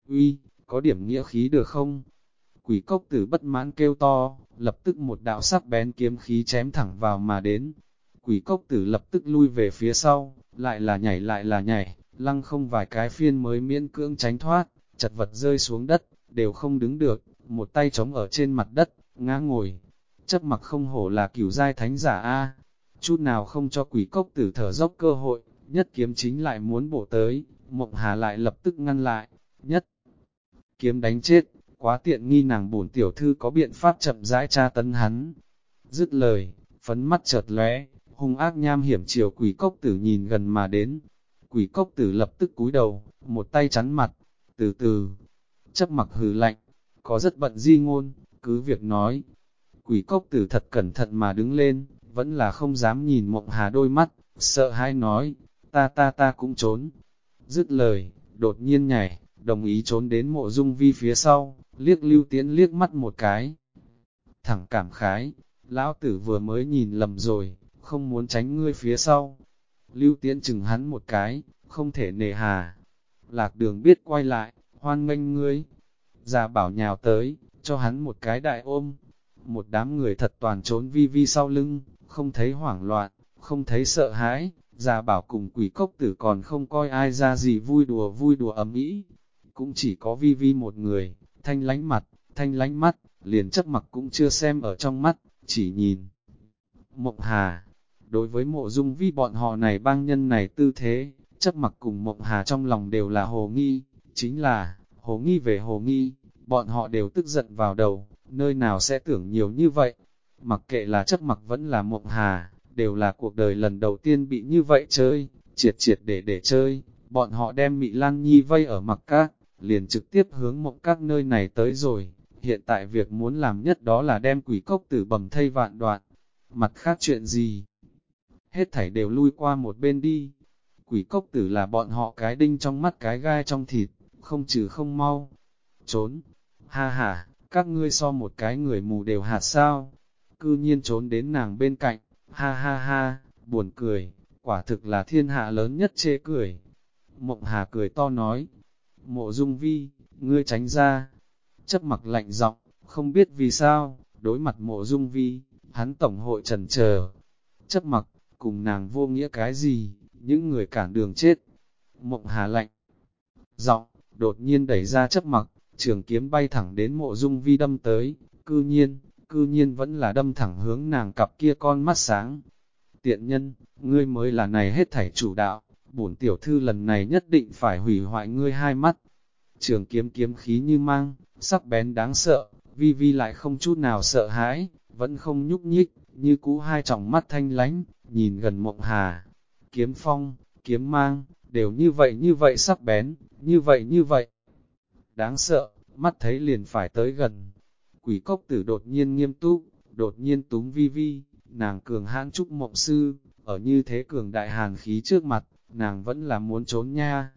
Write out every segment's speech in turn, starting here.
Uy, có điểm nghĩa khí được không? Quỷ cốc tử bất mãn kêu to, lập tức một đạo sắc bén kiếm khí chém thẳng vào mà đến. Quỷ cốc tử lập tức lui về phía sau, lại là nhảy, lăng không vài cái phiên mới miễn cưỡng tránh thoát, chật vật rơi xuống đất, đều không đứng được, một tay chống ở trên mặt đất, ngã ngồi. Chấp mặc không hổ là cửu giai thánh giả A, chút nào không cho quỷ cốc tử thở dốc cơ hội, nhất kiếm chính lại muốn bổ tới, Mộng Hà lại lập tức ngăn lại, nhất kiếm đánh chết, quá tiện nghi nàng bổn tiểu thư có biện pháp chậm rãi tra tấn hắn. Dứt lời, phấn mắt chợt lóe, hung ác nham hiểm chiều quỷ cốc tử nhìn gần mà đến. Quỷ cốc tử lập tức cúi đầu, một tay chắn mặt, từ từ, chấp mặc hừ lạnh, có rất bận di ngôn, cứ việc nói. Quỷ cốc tử thật cẩn thận mà đứng lên, vẫn là không dám nhìn Mộng Hà đôi mắt, sợ hãi nói, ta cũng trốn. Dứt lời, đột nhiên nhảy, đồng ý trốn đến Mộ Dung Vi phía sau, liếc Lưu Tiễn liếc mắt một cái. Thẳng cảm khái, lão tử vừa mới nhìn lầm rồi, không muốn tránh ngươi phía sau. Lưu Tiễn chừng hắn một cái, không thể nề hà. Lạc Đường biết quay lại, hoan nghênh ngươi. Già bảo nhào tới, cho hắn một cái đại ôm. Một đám người thật toàn trốn Vi Vi sau lưng, không thấy hoảng loạn, không thấy sợ hãi. Già bảo cùng quỷ cốc tử còn không coi ai ra gì vui đùa ấm ý. Cũng chỉ có Vi Vi một người, thanh lánh mặt, thanh lánh mắt, liền chấp mặc cũng chưa xem ở trong mắt, chỉ nhìn. Mộng Hà, đối với Mộ Dung Vi bọn họ này bang nhân này tư thế, chấp mặc cùng Mộng Hà trong lòng đều là hồ nghi, chính là, hồ nghi về hồ nghi, bọn họ đều tức giận vào đầu, nơi nào sẽ tưởng nhiều như vậy. Mặc kệ là chấp mặc vẫn là Mộng Hà, đều là cuộc đời lần đầu tiên bị như vậy chơi, triệt để chơi, bọn họ đem Mị Lan Nhi vây ở mặc các, liền trực tiếp hướng Mộng các nơi này tới rồi. Hiện tại việc muốn làm nhất đó là đem quỷ cốc tử bầm thây vạn đoạn. Mặt khác chuyện gì? Hết thảy đều lui qua một bên đi. Quỷ cốc tử là bọn họ cái đinh trong mắt cái gai trong thịt, không trừ không mau. Trốn! Ha ha, các ngươi so một cái người mù đều hạt sao? Cư nhiên trốn đến nàng bên cạnh, ha ha ha, buồn cười, quả thực là thiên hạ lớn nhất chê cười. Mộng Hà cười to nói, Mộ Dung Vi, ngươi tránh ra. Chấp mặc lạnh giọng, không biết vì sao, đối mặt Mộ Dung Vi, hắn tổng hội chần chờ. Chấp mặc, cùng nàng vô nghĩa cái gì, những người cản đường chết. Mộng Hà lạnh giọng, đột nhiên đẩy ra chấp mặc, trường kiếm bay thẳng đến Mộ Dung Vi đâm tới, cư nhiên vẫn là đâm thẳng hướng nàng cặp kia con mắt sáng. Tiện nhân, ngươi mới là này hết thảy chủ đạo, bổn tiểu thư lần này nhất định phải hủy hoại ngươi hai mắt. Trường kiếm kiếm khí như mang, sắc bén đáng sợ, Vi Vi lại không chút nào sợ hãi, vẫn không nhúc nhích, như cũ hai tròng mắt thanh lánh, nhìn gần Mộng Hà. Kiếm phong, kiếm mang, đều như vậy sắc bén, như vậy. Đáng sợ, mắt thấy liền phải tới gần. Quỷ cốc tử đột nhiên nghiêm túc, đột nhiên túm Vi Vi, nàng cường hãn trúc mộng sư, ở như thế cường đại hàn khí trước mặt, nàng vẫn là muốn trốn nha.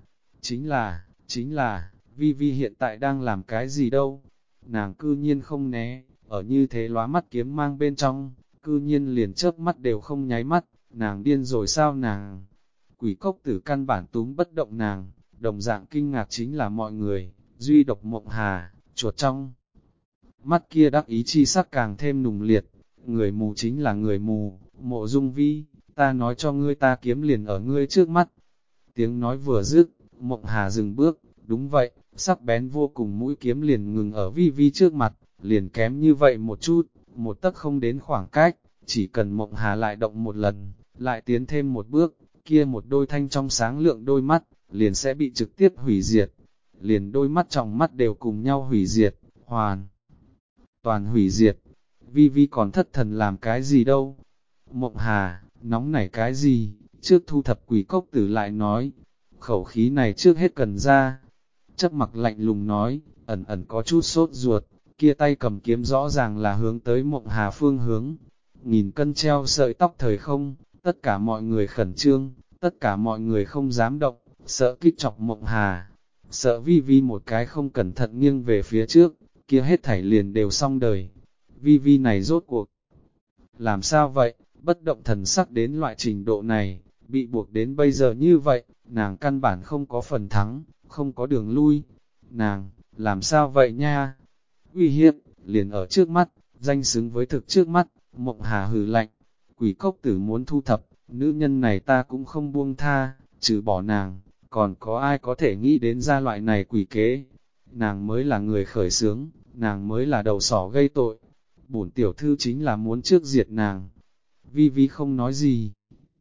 Chính là, Vi Vi hiện tại đang làm cái gì đâu? Nàng cư nhiên không né, ở như thế lóa mắt kiếm mang bên trong, cư nhiên liền chớp mắt đều không nháy mắt, nàng điên rồi sao nàng? Quỷ cốc tử căn bản túm bất động nàng, đồng dạng kinh ngạc chính là mọi người, duy độc Mộng Hà, chuột trong. Mắt kia đắc ý chi sắc càng thêm nùng liệt, người mù chính là người mù, Mộ Dung Vi, ta nói cho ngươi ta kiếm liền ở ngươi trước mắt. Tiếng nói vừa dứt, Mộng Hà dừng bước, đúng vậy, sắc bén vô cùng mũi kiếm liền ngừng ở Vi Vi trước mặt, liền kém như vậy một chút, một tấc không đến khoảng cách, chỉ cần Mộng Hà lại động một lần, lại tiến thêm một bước, kia một đôi thanh trong sáng lượng đôi mắt, liền sẽ bị trực tiếp hủy diệt, liền đôi mắt trong mắt đều cùng nhau hủy diệt, hoàn toàn hủy diệt. Vi Vi còn thất thần làm cái gì đâu? Mộng Hà, nóng nảy cái gì? Trước thu thập quỷ cốc tử lại nói, khẩu khí này trước hết cần ra. Chấp mặc lạnh lùng nói, ẩn có chút sốt ruột, kia tay cầm kiếm rõ ràng là hướng tới Mộng Hà phương hướng. Nghìn cân treo sợi tóc thời không, tất cả mọi người khẩn trương, tất cả mọi người không dám động, sợ kích chọc Mộng Hà. Sợ Vi Vi một cái không cẩn thận nghiêng về phía trước, kia hết thảy liền đều xong đời. Vi Vi này rốt cuộc. Làm sao vậy, bất động thần sắc đến loại trình độ này, bị buộc đến bây giờ như vậy, nàng căn bản không có phần thắng, không có đường lui. nàng, làm sao vậy nha? Uy hiếp, liền ở trước mắt, danh xứng với thực trước mắt, Mộng Hà hừ lạnh, quỷ cốc tử muốn thu thập, nữ nhân này ta cũng không buông tha, trừ bỏ nàng, còn có ai có thể nghĩ đến ra loại này quỷ kế? Nàng mới là người khởi xướng, nàng mới là đầu sỏ gây tội, bổn tiểu thư chính là muốn trước diệt nàng. Vi Vi không nói gì.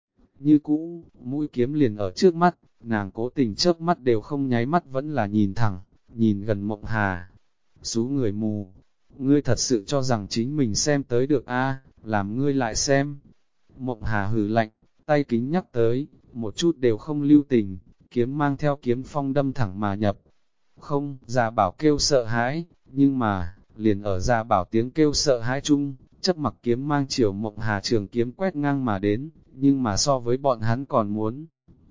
Như cũ, mũi kiếm liền ở trước mắt, nàng cố tình chớp mắt đều không nháy mắt vẫn là nhìn thẳng, nhìn gần Mộng Hà. Sú người mù, ngươi thật sự cho rằng chính mình xem tới được a, làm ngươi lại xem. Mộng Hà hừ lạnh, tay kính nhắc tới, một chút đều không lưu tình, kiếm mang theo kiếm phong đâm thẳng mà nhập. Không, Gia Bảo kêu sợ hãi, nhưng mà, liền ở Gia Bảo tiếng kêu sợ hãi chung, chấp mặc kiếm mang chiều Mộng Hà trường kiếm quét ngang mà đến, nhưng mà so với bọn hắn còn muốn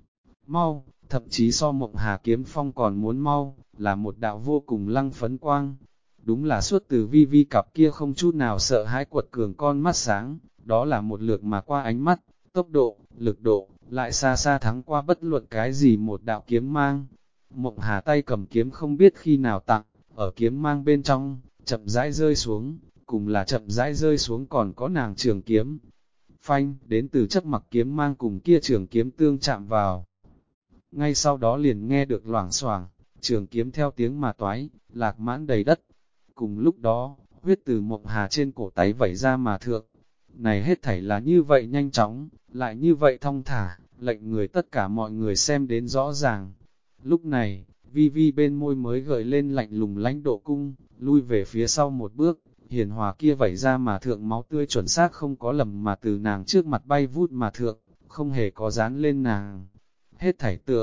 mau, thậm chí so Mộng Hà kiếm phong còn muốn mau, là một đạo vô cùng lăng phấn quang. Đúng là suốt từ Vi Vi cặp kia không chút nào sợ hãi quật cường con mắt sáng, đó là một lượt mà qua ánh mắt, tốc độ, lực độ, lại xa xa thắng qua bất luận cái gì một đạo kiếm mang. Mộng Hà tay cầm kiếm không biết khi nào tặng, ở kiếm mang bên trong, chậm rãi rơi xuống, cùng là chậm rãi rơi xuống còn có nàng trường kiếm. Phanh, đến từ chấp mặc kiếm mang cùng kia trường kiếm tương chạm vào. Ngay sau đó liền nghe được loảng xoảng, trường kiếm theo tiếng mà toái, lạc mãn đầy đất. Cùng lúc đó, huyết từ Mộng Hà trên cổ tay vẩy ra mà thượng. Này hết thảy là như vậy nhanh chóng, lại như vậy thong thả, lệnh người tất cả mọi người xem đến rõ ràng. Lúc này, Vi Vi bên môi mới gợi lên lạnh lùng lãnh độ cung, lui về phía sau một bước, hiền hòa kia vẩy ra mà thượng máu tươi chuẩn xác không có lầm mà từ nàng trước mặt bay vút mà thượng, không hề có dán lên nàng. Hết thảy tựa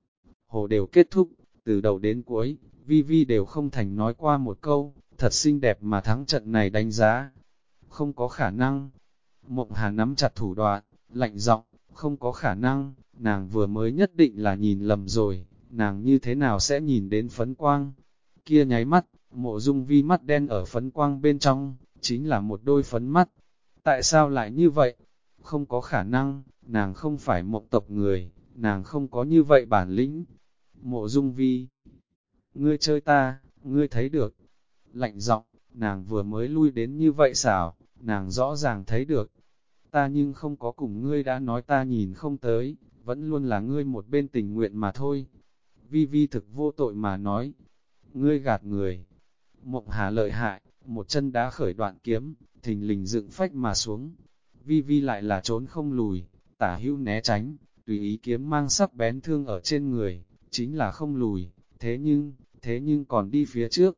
hồ đều kết thúc, từ đầu đến cuối, Vi Vi đều không thành nói qua một câu, thật xinh đẹp mà thắng trận này đánh giá. Không có khả năng. Mộng Hà nắm chặt thủ đoạn, lạnh giọng, không có khả năng, nàng vừa mới nhất định là nhìn lầm rồi, nàng như thế nào sẽ nhìn đến phấn quang. Kia nháy mắt, Mộ Dung Vi mắt đen ở phấn quang bên trong, chính là một đôi phấn mắt. Tại sao lại như vậy? Không có khả năng, nàng không phải Mộng tộc người, nàng không có như vậy bản lĩnh. Mộ Dung Vi, ngươi chơi ta, ngươi thấy được. Lạnh giọng, nàng vừa mới lui đến như vậy xảo, nàng rõ ràng thấy được. Ta nhưng không có cùng ngươi đã nói ta nhìn không tới, vẫn luôn là ngươi một bên tình nguyện mà thôi. Vi Vi thực vô tội mà nói, ngươi gạt người. Mộng Hà lợi hại, một chân đá khởi đoạn kiếm, thình lình dựng phách mà xuống. Vi Vi lại là trốn không lùi, tả hữu né tránh, tùy ý kiếm mang sắc bén thương ở trên người, chính là không lùi, thế nhưng còn đi phía trước.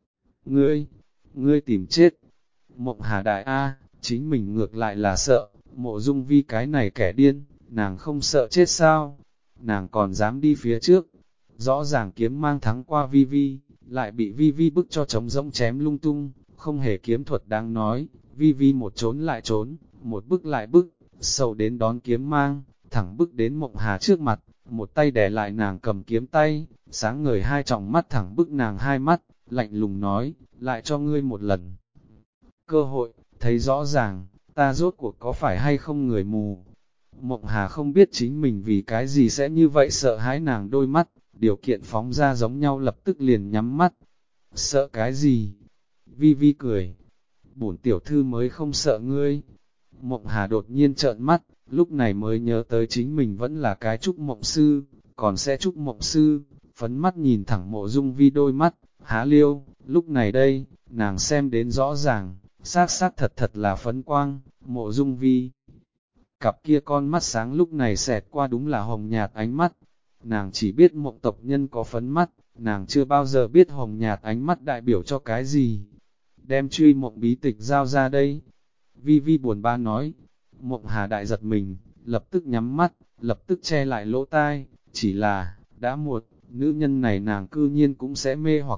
Ngươi tìm chết. Mộng Hà đại A, chính mình ngược lại là sợ, Mộ Dung Vi cái này kẻ điên, nàng không sợ chết sao? Nàng còn dám đi phía trước. Rõ ràng kiếm mang thắng qua Vi Vi, lại bị Vi Vi bức cho trống rỗng chém lung tung, không hề kiếm thuật đáng nói. Vi Vi một trốn lại trốn, một bức lại bức, sâu đến đón kiếm mang, thẳng bức đến Mộng Hà trước mặt, một tay đè lại nàng cầm kiếm tay, sáng ngời hai tròng mắt thẳng bức nàng hai mắt, lạnh lùng nói, lại cho ngươi một lần cơ hội, thấy rõ ràng, ta rốt cuộc có phải hay không người mù. Mộng Hà không biết chính mình vì cái gì sẽ như vậy sợ hãi nàng đôi mắt, điều kiện phóng ra giống nhau lập tức liền nhắm mắt. Sợ cái gì? Vi Vi cười. Bổn tiểu thư mới không sợ ngươi. Mộng Hà đột nhiên trợn mắt, lúc này mới nhớ tới chính mình vẫn là cái trúc mộng sư, còn sẽ trúc mộng sư, phấn mắt nhìn thẳng Mộ Dung Vi đôi mắt, há liêu, lúc này đây, nàng xem đến rõ ràng, xác thật thật là phấn quang, Mộ Dung Vi. Cặp kia con mắt sáng lúc này xẹt qua đúng là hồng nhạt ánh mắt, nàng chỉ biết Mộng tộc nhân có phấn mắt, nàng chưa bao giờ biết hồng nhạt ánh mắt đại biểu cho cái gì. Đem truy Mộng bí tịch giao ra đây. Vi Vi buồn ba nói. Mộng Hà đại giật mình, lập tức nhắm mắt, lập tức che lại lỗ tai, chỉ là, đã muộn, nữ nhân này nàng cư nhiên cũng sẽ mê hoặc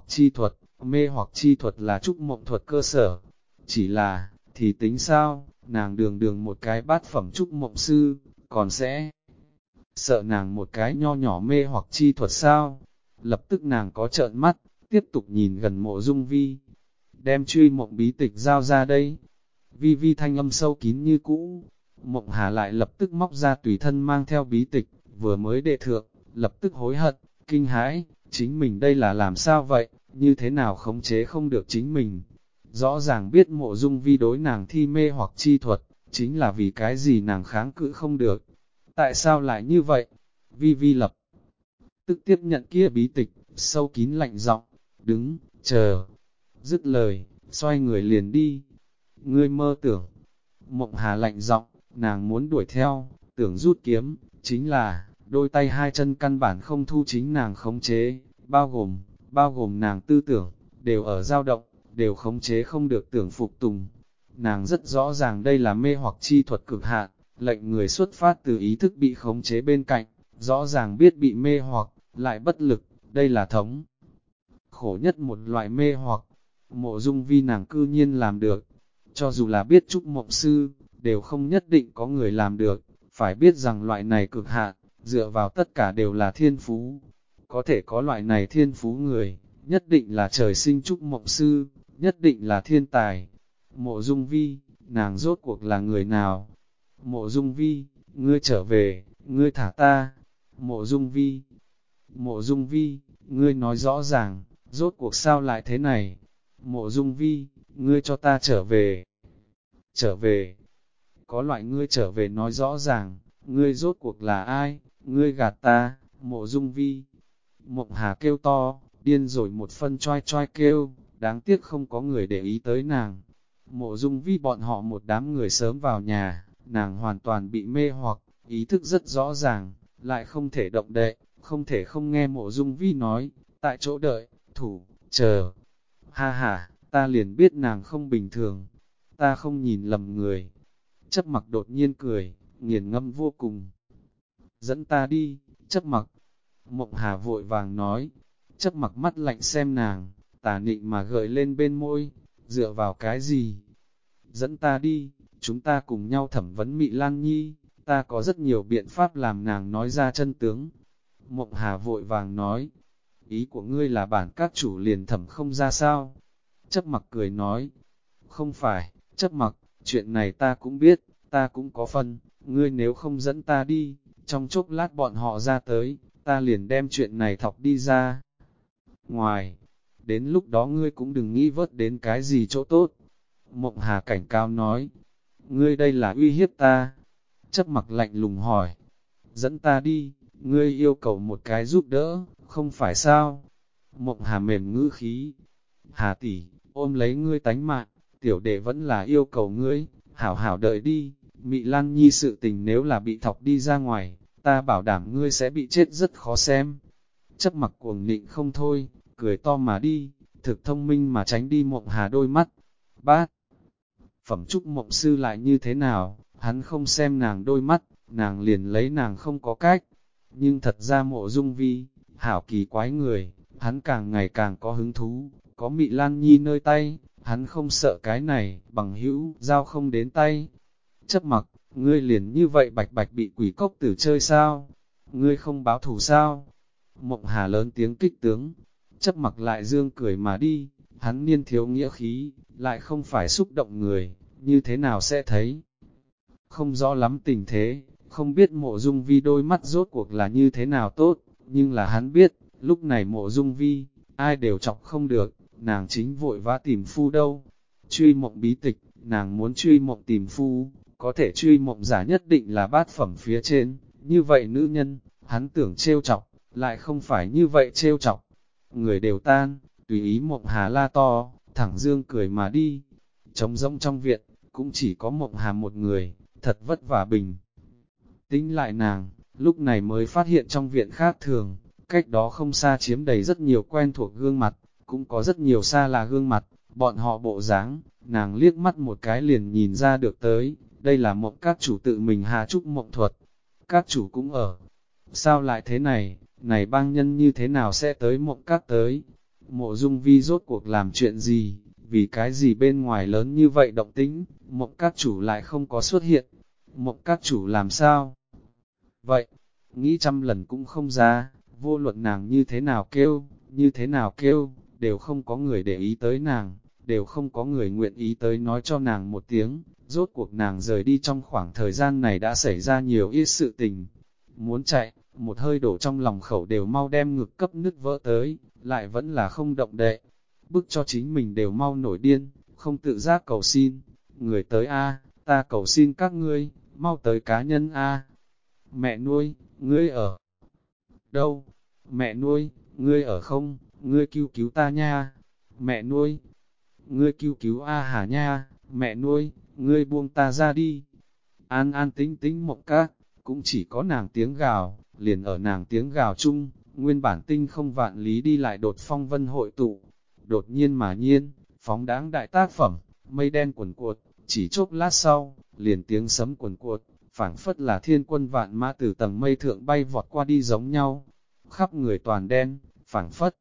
chi thuật là trúc mộng thuật cơ sở. Chỉ là, thì tính sao, nàng đường đường một cái bát phẩm trúc mộng sư, còn sẽ sợ nàng một cái nho nhỏ mê hoặc chi thuật sao? Lập tức nàng có trợn mắt, tiếp tục nhìn gần Mộ Dung Vi. Đem truy mộng bí tịch giao ra đây. Vi Vi thanh âm sâu kín như cũ. Mộng Hà lại lập tức móc ra tùy thân mang theo bí tịch, vừa mới đệ thượng, lập tức hối hận, kinh hãi, chính mình đây là làm sao vậy, như thế nào khống chế không được chính mình. Rõ ràng biết Mộ Dung Vi đối nàng thi mê hoặc chi thuật, chính là vì cái gì nàng kháng cự không được. Tại sao lại như vậy? Vi Vi lập tức tiếp nhận kia bí tịch, sâu kín lạnh giọng, đứng, chờ. Dứt lời, xoay người liền đi. Ngươi mơ tưởng. Mộng Hà lạnh giọng, nàng muốn đuổi theo, tưởng rút kiếm, chính là, đôi tay hai chân căn bản không thu chính nàng khống chế, bao gồm nàng tư tưởng, đều ở dao động, đều khống chế không được tưởng phục tùng. Nàng rất rõ ràng đây là mê hoặc chi thuật cực hạn, lệnh người xuất phát từ ý thức bị khống chế bên cạnh, rõ ràng biết bị mê hoặc, lại bất lực, đây là thống khổ nhất một loại mê hoặc. Mộ Dung Vi nàng cư nhiên làm được, cho dù là biết Trúc Mộng Sư, đều không nhất định có người làm được, phải biết rằng loại này cực hạn, dựa vào tất cả đều là thiên phú. Có thể có loại này thiên phú người, nhất định là trời sinh Trúc Mộng Sư, nhất định là thiên tài. Mộ Dung Vi, nàng rốt cuộc là người nào? Mộ Dung Vi, ngươi trở về, ngươi thả ta. Mộ Dung Vi, ngươi nói rõ ràng, rốt cuộc sao lại thế này? Mộ Dung Vi, ngươi cho ta trở về. Trở về. Có loại ngươi trở về nói rõ ràng, ngươi rốt cuộc là ai? Ngươi gạt ta, Mộ Dung Vi. Mộng Hà kêu to, điên rồi một phân choai choai kêu, đáng tiếc không có người để ý tới nàng. Mộ Dung Vi bọn họ một đám người sớm vào nhà, nàng hoàn toàn bị mê hoặc, ý thức rất rõ ràng, lại không thể động đậy, không thể không nghe Mộ Dung Vi nói, tại chỗ đợi, thủ, chờ. Ha ha, ta liền biết nàng không bình thường, ta không nhìn lầm người. Chấp Mặc đột nhiên cười, nghiền ngẫm vô cùng. Dẫn ta đi, Chấp Mặc. Mộng Hà vội vàng nói, Chấp Mặc mắt lạnh xem nàng, tà nịnh mà gợi lên bên môi, dựa vào cái gì? Dẫn ta đi, chúng ta cùng nhau thẩm vấn Mị Lan Nhi, ta có rất nhiều biện pháp làm nàng nói ra chân tướng. Mộng Hà vội vàng nói, ý của ngươi là bản các chủ liền thẩm không ra sao? Chấp Mặc cười nói, không phải, Chấp Mặc, chuyện này ta cũng biết, ta cũng có phân, ngươi nếu không dẫn ta đi, trong chốc lát bọn họ ra tới, ta liền đem chuyện này thọc đi ra. Ngoài, đến lúc đó ngươi cũng đừng nghĩ vớt đến cái gì chỗ tốt. Mộng Hà cảnh cao nói, ngươi đây là uy hiếp ta. Chấp Mặc lạnh lùng hỏi, dẫn ta đi, ngươi yêu cầu một cái giúp đỡ, không phải sao? Mộng Hà mềm ngữ khí, Hà tỷ, ôm lấy ngươi tánh mạng, tiểu đệ vẫn là yêu cầu ngươi, hảo hảo đợi đi, Mị Lan Nhi sự tình nếu là bị thọc đi ra ngoài, ta bảo đảm ngươi sẽ bị chết rất khó xem. Chấp Mặc cuồng nịnh không thôi, cười to mà đi, thực thông minh mà tránh đi Mộng Hà đôi mắt. Bát, phẩm Trúc Mộng Sư lại như thế nào, hắn không xem nàng đôi mắt, nàng liền lấy nàng không có cách. Nhưng thật ra Mộ Dung Vi, hảo kỳ quái người, hắn càng ngày càng có hứng thú, có Mị Lan Nhi nơi tay, hắn không sợ cái này, bằng hữu, giao không đến tay. Chấp Mặc, ngươi liền như vậy bạch bạch bị quỷ cốc tử chơi sao? Ngươi không báo thù sao? Mộng Hà lớn tiếng kích tướng, Chấp Mặc lại dương cười mà đi, hắn niên thiếu nghĩa khí, lại không phải xúc động người, như thế nào sẽ thấy? Không rõ lắm tình thế, không biết Mộ Dung Vi đôi mắt rốt cuộc là như thế nào tốt, nhưng là hắn biết, lúc này Mộ Dung Vi, ai đều chọc không được, nàng chính vội vã tìm phu đâu. Truy mộng bí tịch, nàng muốn truy mộng tìm phu, có thể truy mộng giả nhất định là bát phẩm phía trên, như vậy nữ nhân, hắn tưởng trêu chọc, lại không phải như vậy trêu chọc. Người đều tan, tùy ý Mộng Hà la to, thẳng dương cười mà đi. Trống rỗng trong viện, cũng chỉ có Mộng Hà một người, thật vất vả bình. Tính lại nàng, lúc này mới phát hiện trong viện khác thường, cách đó không xa chiếm đầy rất nhiều quen thuộc gương mặt, cũng có rất nhiều xa là gương mặt, bọn họ bộ dáng, nàng liếc mắt một cái liền nhìn ra được tới, đây là Mộng các chủ tự mình hạ trúc mộng thuật. Các chủ cũng ở. Sao lại thế này, này bang nhân như thế nào sẽ tới Mộng các tới? Mộ Dung Vi rốt cuộc làm chuyện gì, vì cái gì bên ngoài lớn như vậy động tĩnh, Mộng các chủ lại không có xuất hiện. Mộng các chủ làm sao? Vậy, nghĩ trăm lần cũng không ra, vô luận nàng như thế nào kêu, đều không có người để ý tới nàng, đều không có người nguyện ý tới nói cho nàng một tiếng, rốt cuộc nàng rời đi trong khoảng thời gian này đã xảy ra nhiều ít sự tình. Muốn chạy, một hơi đổ trong lòng khẩu đều mau đem ngực cấp nứt vỡ tới, lại vẫn là không động đậy, bức cho chính mình đều mau nổi điên, không tự giác cầu xin, người tới a, ta cầu xin các ngươi, mau tới cá nhân a. Mẹ nuôi, ngươi ở đâu? Mẹ nuôi, ngươi ở không? Ngươi cứu cứu ta nha. Mẹ nuôi, ngươi cứu cứu A Hà nha. Mẹ nuôi, ngươi buông ta ra đi. An an tính tính Mộng Các, cũng chỉ có nàng tiếng gào, liền ở nàng tiếng gào chung, nguyên bản tinh không vạn lý đi lại đột phong vân hội tụ. Đột nhiên mà nhiên, phóng đáng đại tác phẩm, mây đen quần cuột, chỉ chốc lát sau, liền tiếng sấm quần cuột, phảng phất là thiên quân vạn mã từ tầng mây thượng bay vọt qua đi giống nhau. Khắp người toàn đen, phảng phất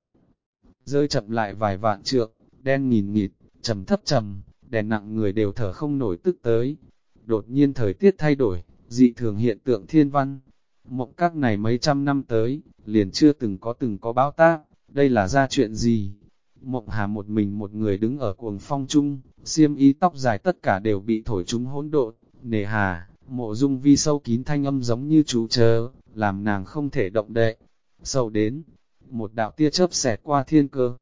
rơi chậm lại vài vạn trượng, đen nghìn nghịt, trầm thấp trầm, đèn nặng người đều thở không nổi tức tới. Đột nhiên thời tiết thay đổi, dị thường hiện tượng thiên văn. Mộng Các này mấy trăm năm tới, liền chưa từng có báo tác, đây là ra chuyện gì? Mộng Hà một mình một người đứng ở cuồng phong chung, xiêm y tóc dài tất cả đều bị thổi trúng hỗn độn. Nề hà, Mộ Dung Vi sâu kín thanh âm giống như chú chớ, làm nàng không thể động đậy. Sâu đến, một đạo tia chớp xẹt qua thiên cơ,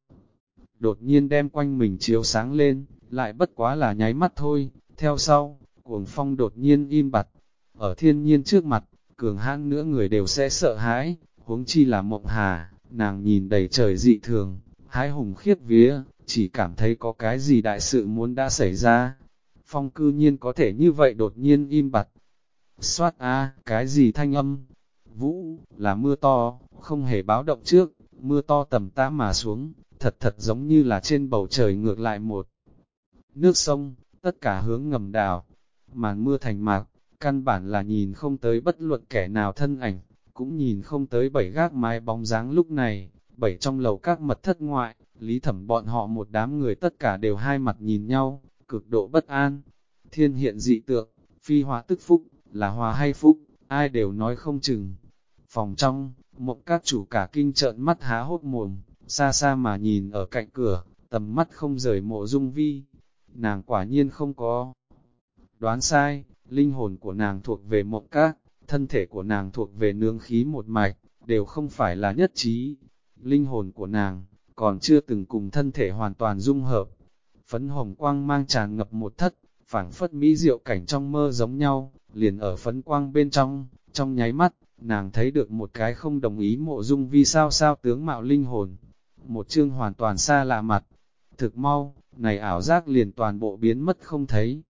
đột nhiên đem quanh mình chiếu sáng lên, lại bất quá là nháy mắt thôi. Theo sau, cuồng phong đột nhiên im bặt. Ở thiên nhiên trước mặt, cường hãn nữa người đều sẽ sợ hãi, huống chi là Mộng Hà, nàng nhìn đầy trời dị thường, hãi hùng khiếp vía, chỉ cảm thấy có cái gì đại sự muốn đã xảy ra. Phong cư nhiên có thể như vậy đột nhiên im bặt. Xoát a, cái gì thanh âm? Vũ, là mưa to, không hề báo động trước, mưa to tầm tã mà xuống, thật giống như là trên bầu trời ngược lại một nước sông, tất cả hướng ngầm đào. Màn mưa thành mạc, căn bản là nhìn không tới bất luận kẻ nào thân ảnh, cũng nhìn không tới bảy gác mái bóng dáng lúc này. Bảy trong lầu các mật thất ngoại, Lý Thẩm bọn họ một đám người tất cả đều hai mặt nhìn nhau, cực độ bất an. Thiên hiện dị tượng, phi hóa tức phúc, là hòa hay phúc, ai đều nói không chừng. Phòng trong, Mộng Các chủ cả kinh trợn mắt há hốt mồm, xa xa mà nhìn ở cạnh cửa, tầm mắt không rời Mộ Dung Vi. Nàng quả nhiên không có đoán sai, linh hồn của nàng thuộc về Mộng Các, thân thể của nàng thuộc về nương khí một mạch, đều không phải là nhất trí. Linh hồn của nàng, còn chưa từng cùng thân thể hoàn toàn dung hợp. Phấn hồng quang mang tràn ngập một thất, phảng phất mỹ diệu cảnh trong mơ giống nhau, liền ở phấn quang bên trong nháy mắt, nàng thấy được một cái không đồng ý Mộ Dung Vi sao tướng mạo linh hồn. Một chương hoàn toàn xa lạ mặt. Thực mau, này ảo giác liền toàn bộ biến mất không thấy.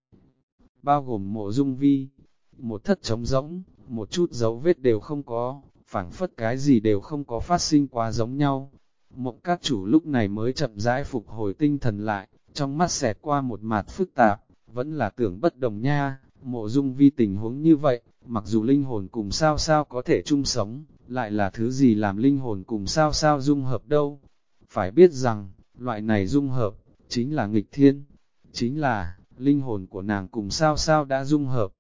Bao gồm Mộ Dung Vi, một thất trống rỗng, một chút dấu vết đều không có, phảng phất cái gì đều không có phát sinh quá giống nhau. Mộng Các chủ lúc này mới chậm rãi phục hồi tinh thần lại, trong mắt xẹt qua một mặt phức tạp, vẫn là tưởng bất đồng nha. Mộ Dung Vi tình huống như vậy, mặc dù linh hồn cùng sao có thể chung sống, lại là thứ gì làm linh hồn cùng sao dung hợp đâu. Phải biết rằng, loại này dung hợp, chính là nghịch thiên, chính là, linh hồn của nàng cùng sao đã dung hợp.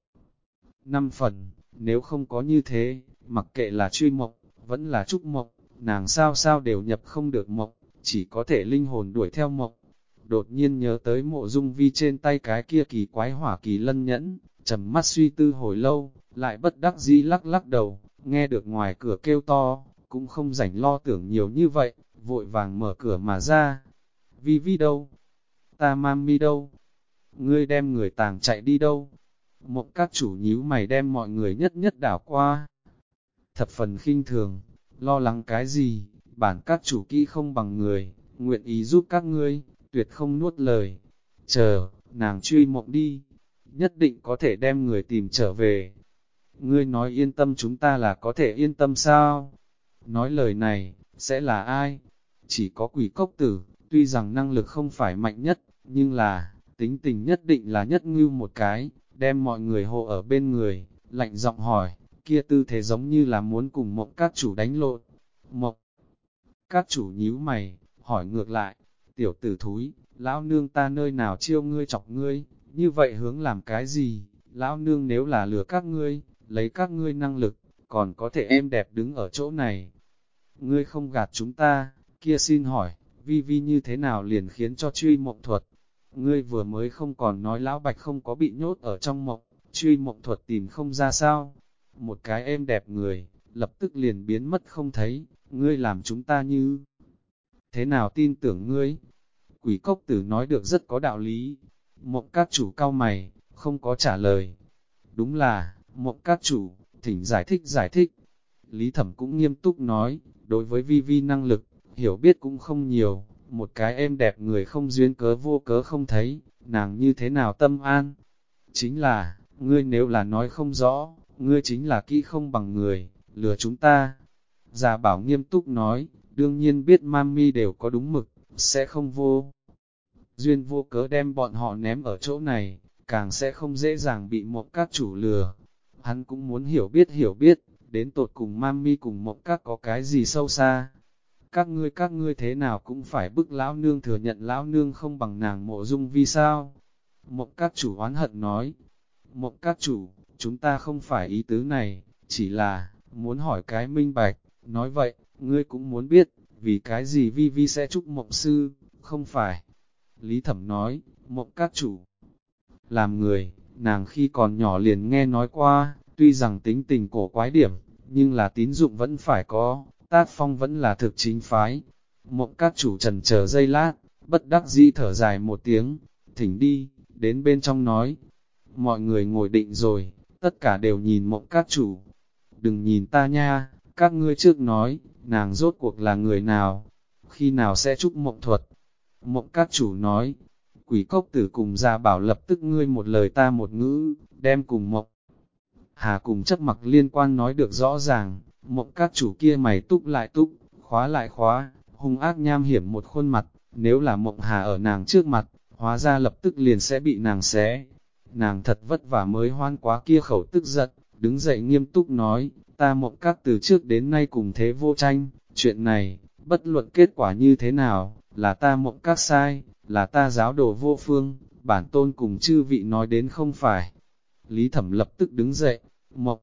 5 phần, nếu không có như thế, mặc kệ là truy mộng, vẫn là trúc mộng, nàng sao đều nhập không được mộng, chỉ có thể linh hồn đuổi theo mộng. Đột nhiên nhớ tới Mộ Dung Vi trên tay cái kia kỳ quái hỏa kỳ lân nhẫn, trầm mắt suy tư hồi lâu, lại bất đắc dĩ lắc đầu, nghe được ngoài cửa kêu to, cũng không rảnh lo tưởng nhiều như vậy, vội vàng mở cửa mà ra. Vi Vi đâu? Ta mami đâu? Ngươi đem người tàng chạy đi đâu? Mộng Các chủ nhíu mày đem mọi người nhất đảo qua. Thập phần khinh thường, lo lắng cái gì, bản các chủ kỹ không bằng người, nguyện ý giúp các ngươi, tuyệt không nuốt lời. Chờ, nàng truy Mộng đi, nhất định có thể đem người tìm trở về. Ngươi nói yên tâm chúng ta là có thể yên tâm sao? Nói lời này, sẽ là ai? Chỉ có Quỷ Cốc Tử, tuy rằng năng lực không phải mạnh nhất, nhưng là, tính tình nhất định là nhất ngưu một cái, đem mọi người hộ ở bên người, lạnh giọng hỏi, kia tư thế giống như là muốn cùng Mộng Các chủ đánh lộn. Mộng Các chủ nhíu mày, hỏi ngược lại, tiểu tử thúi, lão nương ta nơi nào chiêu ngươi chọc ngươi, như vậy hướng làm cái gì? Lão nương nếu là lừa các ngươi, lấy các ngươi năng lực, còn có thể em đẹp đứng ở chỗ này. Ngươi không gạt chúng ta, kia xin hỏi, Vi Vi như thế nào liền khiến cho truy mộng thuật? Ngươi vừa mới không còn nói lão bạch không có bị nhốt ở trong mộng, truy mộng thuật tìm không ra sao? Một cái êm đẹp người, lập tức liền biến mất không thấy, ngươi làm chúng ta như thế nào tin tưởng ngươi? Quỷ cốc tử nói được rất có đạo lý. Mộng các chủ cau mày, không có trả lời. Đúng là, mộng các chủ, thỉnh giải thích giải thích. Lý Thẩm cũng nghiêm túc nói, đối với vi vi năng lực, hiểu biết cũng không nhiều, một cái êm đẹp người không duyên cớ vô cớ không thấy, nàng như thế nào tâm an. Chính là, ngươi nếu là nói không rõ, ngươi chính là kỹ không bằng người, lừa chúng ta. Già bảo nghiêm túc nói, đương nhiên biết mami đều có đúng mực, sẽ không vô duyên vô cớ đem bọn họ ném ở chỗ này, càng sẽ không dễ dàng bị một các chủ lừa. Hắn cũng muốn hiểu biết, đến tột cùng mami cùng một các có cái gì sâu xa. Các ngươi thế nào cũng phải bức lão nương thừa nhận lão nương không bằng nàng Mộ Dung Vi sao? Một các chủ oán hận nói, một các chủ, chúng ta không phải ý tứ này, chỉ là, muốn hỏi cái minh bạch, nói vậy, ngươi cũng muốn biết, vì cái gì Vi Vi sẽ chúc mộng sư, không phải. Lý Thẩm nói, mộng các chủ, làm người, nàng khi còn nhỏ liền nghe nói qua, tuy rằng tính tình cổ quái điểm, nhưng là tín dụng vẫn phải có, tác phong vẫn là thực chính phái. Mộng các chủ trần chờ giây lát, bất đắc dĩ thở dài một tiếng, thỉnh đi, đến bên trong nói. Mọi người ngồi định rồi, tất cả đều nhìn mộng các chủ. Đừng nhìn ta nha, các ngươi trước nói, nàng rốt cuộc là người nào, khi nào sẽ chúc mộng thuật. Mộng các chủ nói, quỷ cốc tử cùng gia bảo lập tức ngươi một lời ta một ngữ, đem cùng mộng. Hà cùng chất mặc liên quan nói được rõ ràng, mộng các chủ kia mày túc lại túc, khóa lại khóa, hung ác nham hiểm một khuôn mặt, nếu là mộng hà ở nàng trước mặt, hóa ra lập tức liền sẽ bị nàng xé. Nàng thật vất vả mới hoan quá kia khẩu tức giận, đứng dậy nghiêm túc nói, ta mộng các từ trước đến nay cùng thế vô tranh, chuyện này, bất luận kết quả như thế nào, là ta mộng các sai, là ta giáo đồ vô phương, bản tôn cùng chư vị nói đến không phải. Lý Thẩm lập tức đứng dậy, mộng.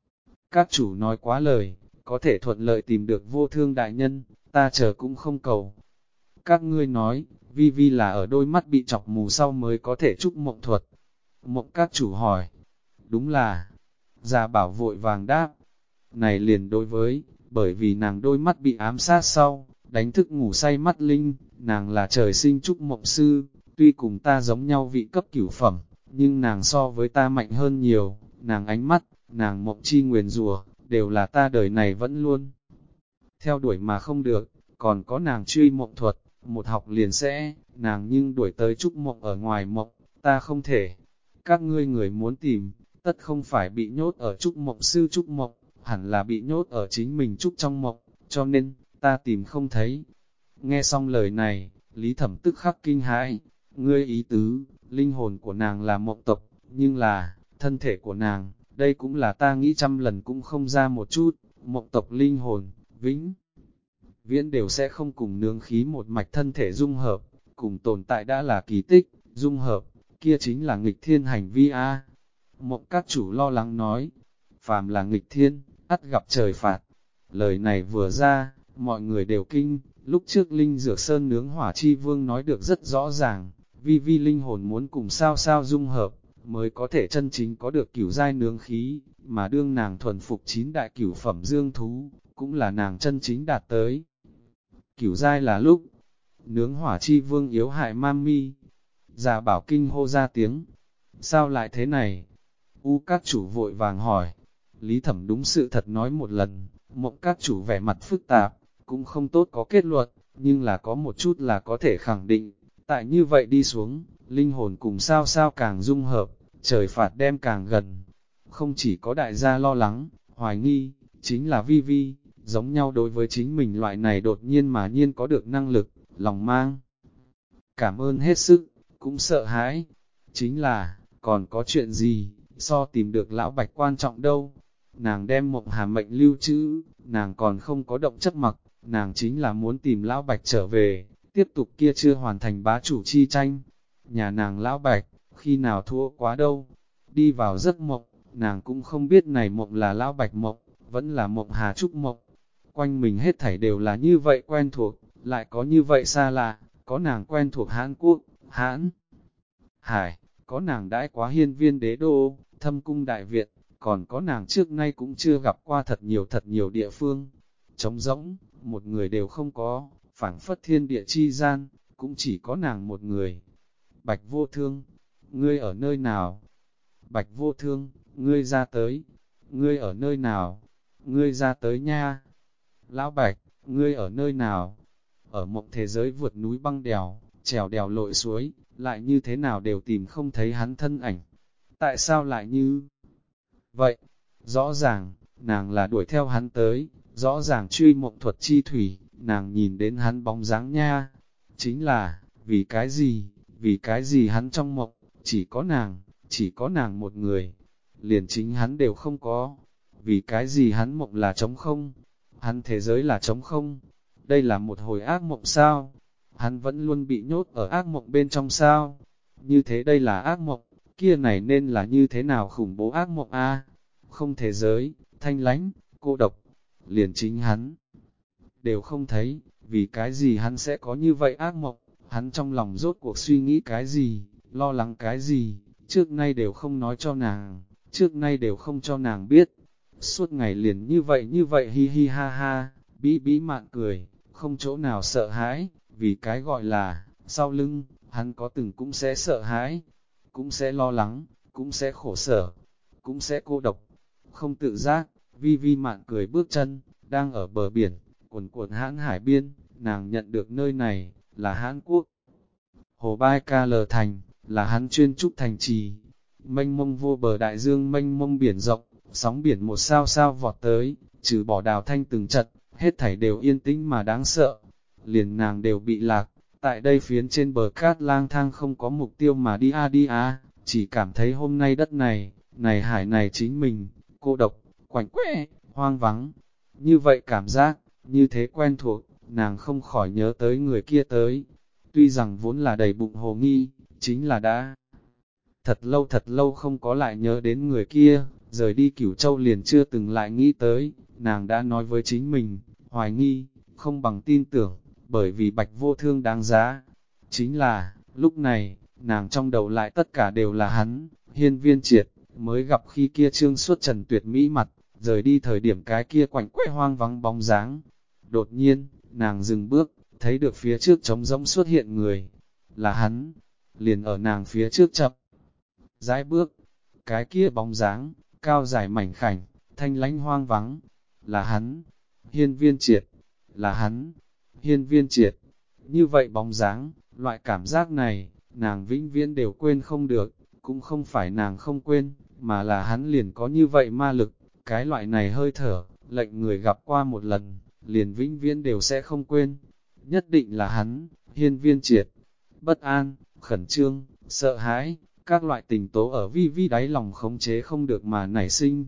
Các chủ nói quá lời, có thể thuận lợi tìm được vô thương đại nhân, ta chờ cũng không cầu. Các ngươi nói, Vi Vi là ở đôi mắt bị chọc mù sau mới có thể chúc mộng thuật. Mộng các chủ hỏi, đúng là, Gia Bảo vội vàng đáp, này liền đối với, bởi vì nàng đôi mắt bị ám sát sau, đánh thức ngủ say mắt linh, nàng là trời sinh trúc mộng sư, tuy cùng ta giống nhau vị cấp cửu phẩm, nhưng nàng so với ta mạnh hơn nhiều, nàng ánh mắt, nàng mộng chi nguyền rùa, đều là ta đời này vẫn luôn theo đuổi mà không được, còn có nàng truy mộng thuật, một học liền sẽ, nàng nhưng đuổi tới trúc mộng ở ngoài mộng, ta không thể. Các ngươi người muốn tìm, tất không phải bị nhốt ở trúc mộng sư trúc mộng, hẳn là bị nhốt ở chính mình trúc trong mộng, cho nên, ta tìm không thấy. Nghe xong lời này, Lý Thẩm tức khắc kinh hãi, ngươi ý tứ, linh hồn của nàng là mộng tộc, nhưng là, thân thể của nàng, đây cũng là ta nghĩ trăm lần cũng không ra một chút, mộng tộc linh hồn, vĩnh viễn đều sẽ không cùng nương khí một mạch thân thể dung hợp, cùng tồn tại đã là kỳ tích, dung hợp, kia chính là nghịch thiên hành vi a. Mộng các chủ lo lắng nói, phàm là nghịch thiên, ắt gặp trời phạt. Lời này vừa ra, mọi người đều kinh, lúc trước Linh Dược Sơn nướng hỏa chi vương nói được rất rõ ràng, Vi Vi linh hồn muốn cùng sao sao dung hợp, mới có thể chân chính có được cửu giai nướng khí, mà đương nàng thuần phục 9 đại cửu phẩm dương thú, cũng là nàng chân chính đạt tới. Cửu giai là lúc, nướng hỏa chi vương yếu hại mami, già bảo kinh hô ra tiếng, sao lại thế này? U các chủ vội vàng hỏi, Lý Thẩm đúng sự thật nói một lần, mộng các chủ vẻ mặt phức tạp, cũng không tốt có kết luận, nhưng là có một chút là có thể khẳng định, tại như vậy đi xuống, linh hồn cùng sao sao càng dung hợp, trời phạt đem càng gần. Không chỉ có đại gia lo lắng, hoài nghi, chính là Vi Vi, giống nhau đối với chính mình loại này đột nhiên mà nhiên có được năng lực, lòng mang. Cảm ơn hết sức, cũng sợ hãi, chính là, còn có chuyện gì, so tìm được lão bạch quan trọng đâu. Nàng đem mộng hà mệnh lưu trữ, nàng còn không có động chất mặc, nàng chính là muốn tìm lão bạch trở về, tiếp tục kia chưa hoàn thành bá chủ chi tranh. Nhà nàng lão bạch, khi nào thua quá đâu, đi vào giấc mộng, nàng cũng không biết này mộng là lão bạch mộng, vẫn là mộng hà trúc mộng. Quanh mình hết thảy đều là như vậy quen thuộc, lại có như vậy xa lạ, có nàng quen thuộc Hán Quốc, Hán Hải, có nàng đãi quá hiên viên đế đô, thâm cung đại viện, còn có nàng trước nay cũng chưa gặp qua thật nhiều địa phương. Trống rỗng, một người đều không có, phảng phất thiên địa chi gian, cũng chỉ có nàng một người. Bạch Vô Thương, ngươi ở nơi nào? Bạch Vô Thương, ngươi ra tới. Ngươi ở nơi nào? Ngươi ra tới nha. Lão Bạch, ngươi ở nơi nào? Ở mộng thế giới vượt núi băng đèo, trèo đèo lội suối, lại như thế nào đều tìm không thấy hắn thân ảnh. Tại sao lại như vậy? Rõ ràng, nàng là đuổi theo hắn tới, rõ ràng truy mộng thuật chi thủy, nàng nhìn đến hắn bóng dáng nha. Chính là, vì cái gì hắn trong mộng, chỉ có nàng một người, liền chính hắn đều không có. Vì cái gì hắn mộng là trống không, hắn thế giới là trống không, đây là một hồi ác mộng sao? Hắn vẫn luôn bị nhốt ở ác mộng bên trong sao? Như thế đây là ác mộng, kia này nên là như thế nào khủng bố ác mộng a? Không thế giới, thanh lánh, cô độc, liền chính hắn đều không thấy, vì cái gì hắn sẽ có như vậy ác mộng, hắn trong lòng rốt cuộc suy nghĩ cái gì, lo lắng cái gì, trước nay đều không nói cho nàng, trước nay đều không cho nàng biết. Suốt ngày liền như vậy hi hi ha ha, bí mạn cười, không chỗ nào sợ hãi, vì cái gọi là, sau lưng, hắn có từng cũng sẽ sợ hãi, cũng sẽ lo lắng, cũng sẽ khổ sở, cũng sẽ cô độc. Không tự giác, vi mạn cười bước chân, đang ở bờ biển, cuồn hãn hải biên, nàng nhận được nơi này, là Hán Quốc. Hồ Bai Ca Lờ Thành, là hắn chuyên trúc thành trì, mênh mông vô bờ đại dương mênh mông biển rộng, sóng biển một sao sao vọt tới, trừ bỏ Đào Thanh từng chật, hết thảy đều yên tĩnh mà đáng sợ. Liền nàng đều bị lạc, tại đây phiến trên bờ cát lang thang không có mục tiêu mà đi chỉ cảm thấy hôm nay đất này, này hải này chính mình, cô độc, quạnh quẽ, hoang vắng. Như vậy cảm giác, như thế quen thuộc, nàng không khỏi nhớ tới người kia tới. Tuy rằng vốn là đầy bụng hồ nghi, chính là đã thật lâu không có lại nhớ đến người kia, rời đi Cửu Châu liền chưa từng lại nghĩ tới, nàng đã nói với chính mình, hoài nghi, không bằng tin tưởng, bởi vì Bạch Vô Thương đáng giá. Chính là, lúc này, nàng trong đầu lại tất cả đều là hắn, Hiên Viên Triệt, mới gặp khi kia trương suốt trần tuyệt mỹ mặt, rời đi thời điểm cái kia quạnh quẽ hoang vắng bóng dáng. Đột nhiên, nàng dừng bước, thấy được phía trước trống rỗng xuất hiện người, là hắn, liền ở nàng phía trước chậm rãi bước, cái kia bóng dáng, cao dài mảnh khảnh, thanh lãnh hoang vắng, là hắn, Hiên Viên Triệt, là hắn, Hiên Viên Triệt. Như vậy bóng dáng, loại cảm giác này, nàng vĩnh viễn đều quên không được, cũng không phải nàng không quên, mà là hắn liền có như vậy ma lực, cái loại này hơi thở, lệnh người gặp qua một lần, liền vĩnh viễn đều sẽ không quên. Nhất định là hắn, Hiên Viên Triệt. Bất an, khẩn trương, sợ hãi, các loại tình tố ở vi đáy lòng khống chế không được mà nảy sinh.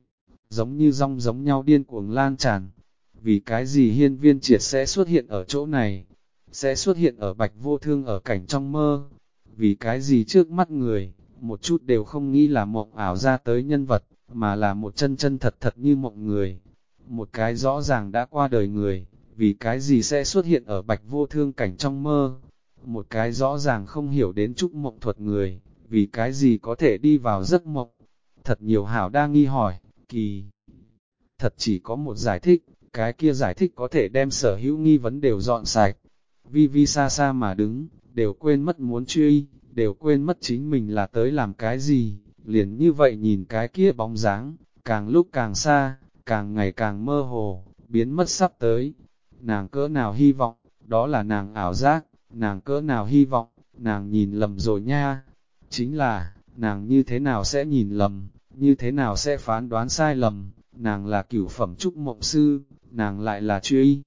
Giống như rong giống nhau điên cuồng lan tràn. Vì cái gì Hiên Viên Triệt sẽ xuất hiện ở chỗ này? Sẽ xuất hiện ở Bạch Vô Thương ở cảnh trong mơ? Vì cái gì trước mắt người, một chút đều không nghĩ là mộng ảo ra tới nhân vật, mà là một chân chân thật thật như mộng người. Một cái rõ ràng đã qua đời người, vì cái gì sẽ xuất hiện ở Bạch Vô Thương cảnh trong mơ? Một cái rõ ràng không hiểu đến trúc mộng thuật người, vì cái gì có thể đi vào giấc mộng? Thật nhiều hảo đa nghi hỏi, kỳ thật chỉ có một giải thích, cái kia giải thích có thể đem sở hữu nghi vấn đều dọn sạch. Vi xa xa mà đứng, đều quên mất muốn truy, đều quên mất chính mình là tới làm cái gì, liền như vậy nhìn cái kia bóng dáng, càng lúc càng xa, càng ngày càng mơ hồ, biến mất sắp tới. Nàng cỡ nào hy vọng, đó là nàng ảo giác, nàng cỡ nào hy vọng, nàng nhìn lầm rồi nha. Chính là, nàng như thế nào sẽ nhìn lầm, như thế nào sẽ phán đoán sai lầm, nàng là cửu phẩm trúc mộng sư, nàng lại là truy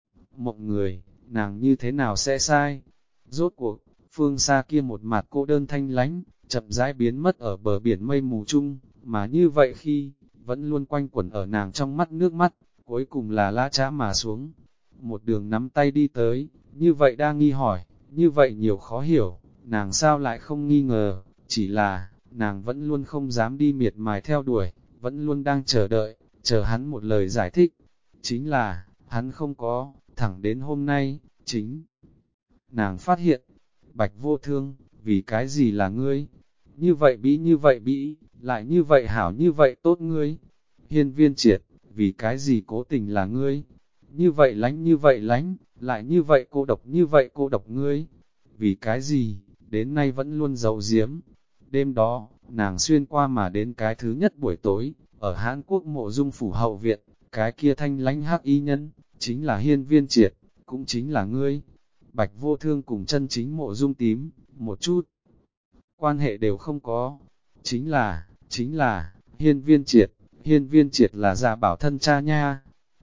mộng người, nàng như thế nào sẽ sai. Rốt cuộc, phương xa kia một mặt cô đơn thanh lánh, chậm rãi biến mất ở bờ biển mây mù chung, mà như vậy khi, vẫn luôn quanh quẩn ở nàng trong mắt nước mắt, cuối cùng là lã trá mà xuống. Một đường nắm tay đi tới, như vậy đang nghi hỏi, như vậy nhiều khó hiểu, nàng sao lại không nghi ngờ, chỉ là, nàng vẫn luôn không dám đi miệt mài theo đuổi, vẫn luôn đang chờ đợi, chờ hắn một lời giải thích. Chính là, hắn không có, thẳng đến hôm nay, chính nàng phát hiện, Bạch Vô Thương, vì cái gì là ngươi? Như vậy bĩ, lại như vậy hảo như vậy tốt ngươi. Hiên Viên Triệt, vì cái gì cố tình là ngươi? Như vậy lánh, lại như vậy cô độc ngươi. Vì cái gì, đến nay vẫn luôn giấu giếm. Đêm đó, nàng xuyên qua mà đến cái thứ nhất buổi tối, ở Hán Quốc Mộ Dung phủ hậu viện, cái kia thanh lánh hắc y nhân, chính là Hiên Viên Triệt, cũng chính là ngươi. Bạch Vô Thương cùng chân chính Mộ Dung Tím, một chút quan hệ đều không có. Chính là, Hiên Viên Triệt là Gia Bảo thân cha nha.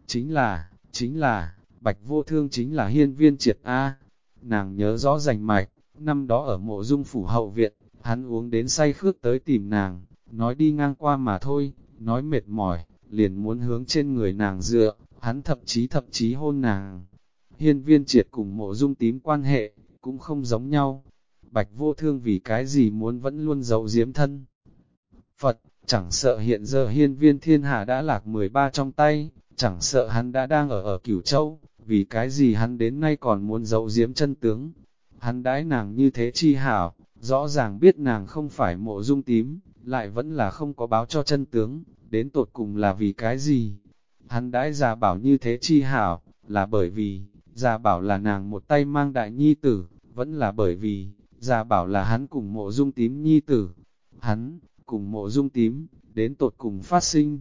Chính là, Bạch Vô Thương chính là Hiên Viên Triệt A. Nàng nhớ rõ rành mạch, năm đó ở Mộ Dung phủ hậu viện, hắn uống đến say khước tới tìm nàng, nói đi ngang qua mà thôi, nói mệt mỏi, liền muốn hướng trên người nàng dựa, hắn thậm chí hôn nàng. Hiên Viên Triệt cùng Mộ Dung Tím quan hệ, cũng không giống nhau. Bạch Vô Thương vì cái gì muốn vẫn luôn giấu giếm thân Phật, chẳng sợ hiện giờ Hiên Viên Thiên Hạ đã lạc 13 trong tay, chẳng sợ hắn đã đang ở Cửu Châu, vì cái gì hắn đến nay còn muốn giấu giếm chân tướng. Hắn đãi nàng như thế chi hảo, rõ ràng biết nàng không phải Mộ Dung Tím, lại vẫn là không có báo cho chân tướng, đến tột cùng là vì cái gì. Hắn đãi Gia Bảo như thế chi hảo, là bởi vì, Gia Bảo là nàng một tay mang đại nhi tử, vẫn là bởi vì, Gia Bảo là hắn cùng Mộ Dung Tím nhi tử. Hắn, cùng Mộ Dung Tím, đến tột cùng phát sinh.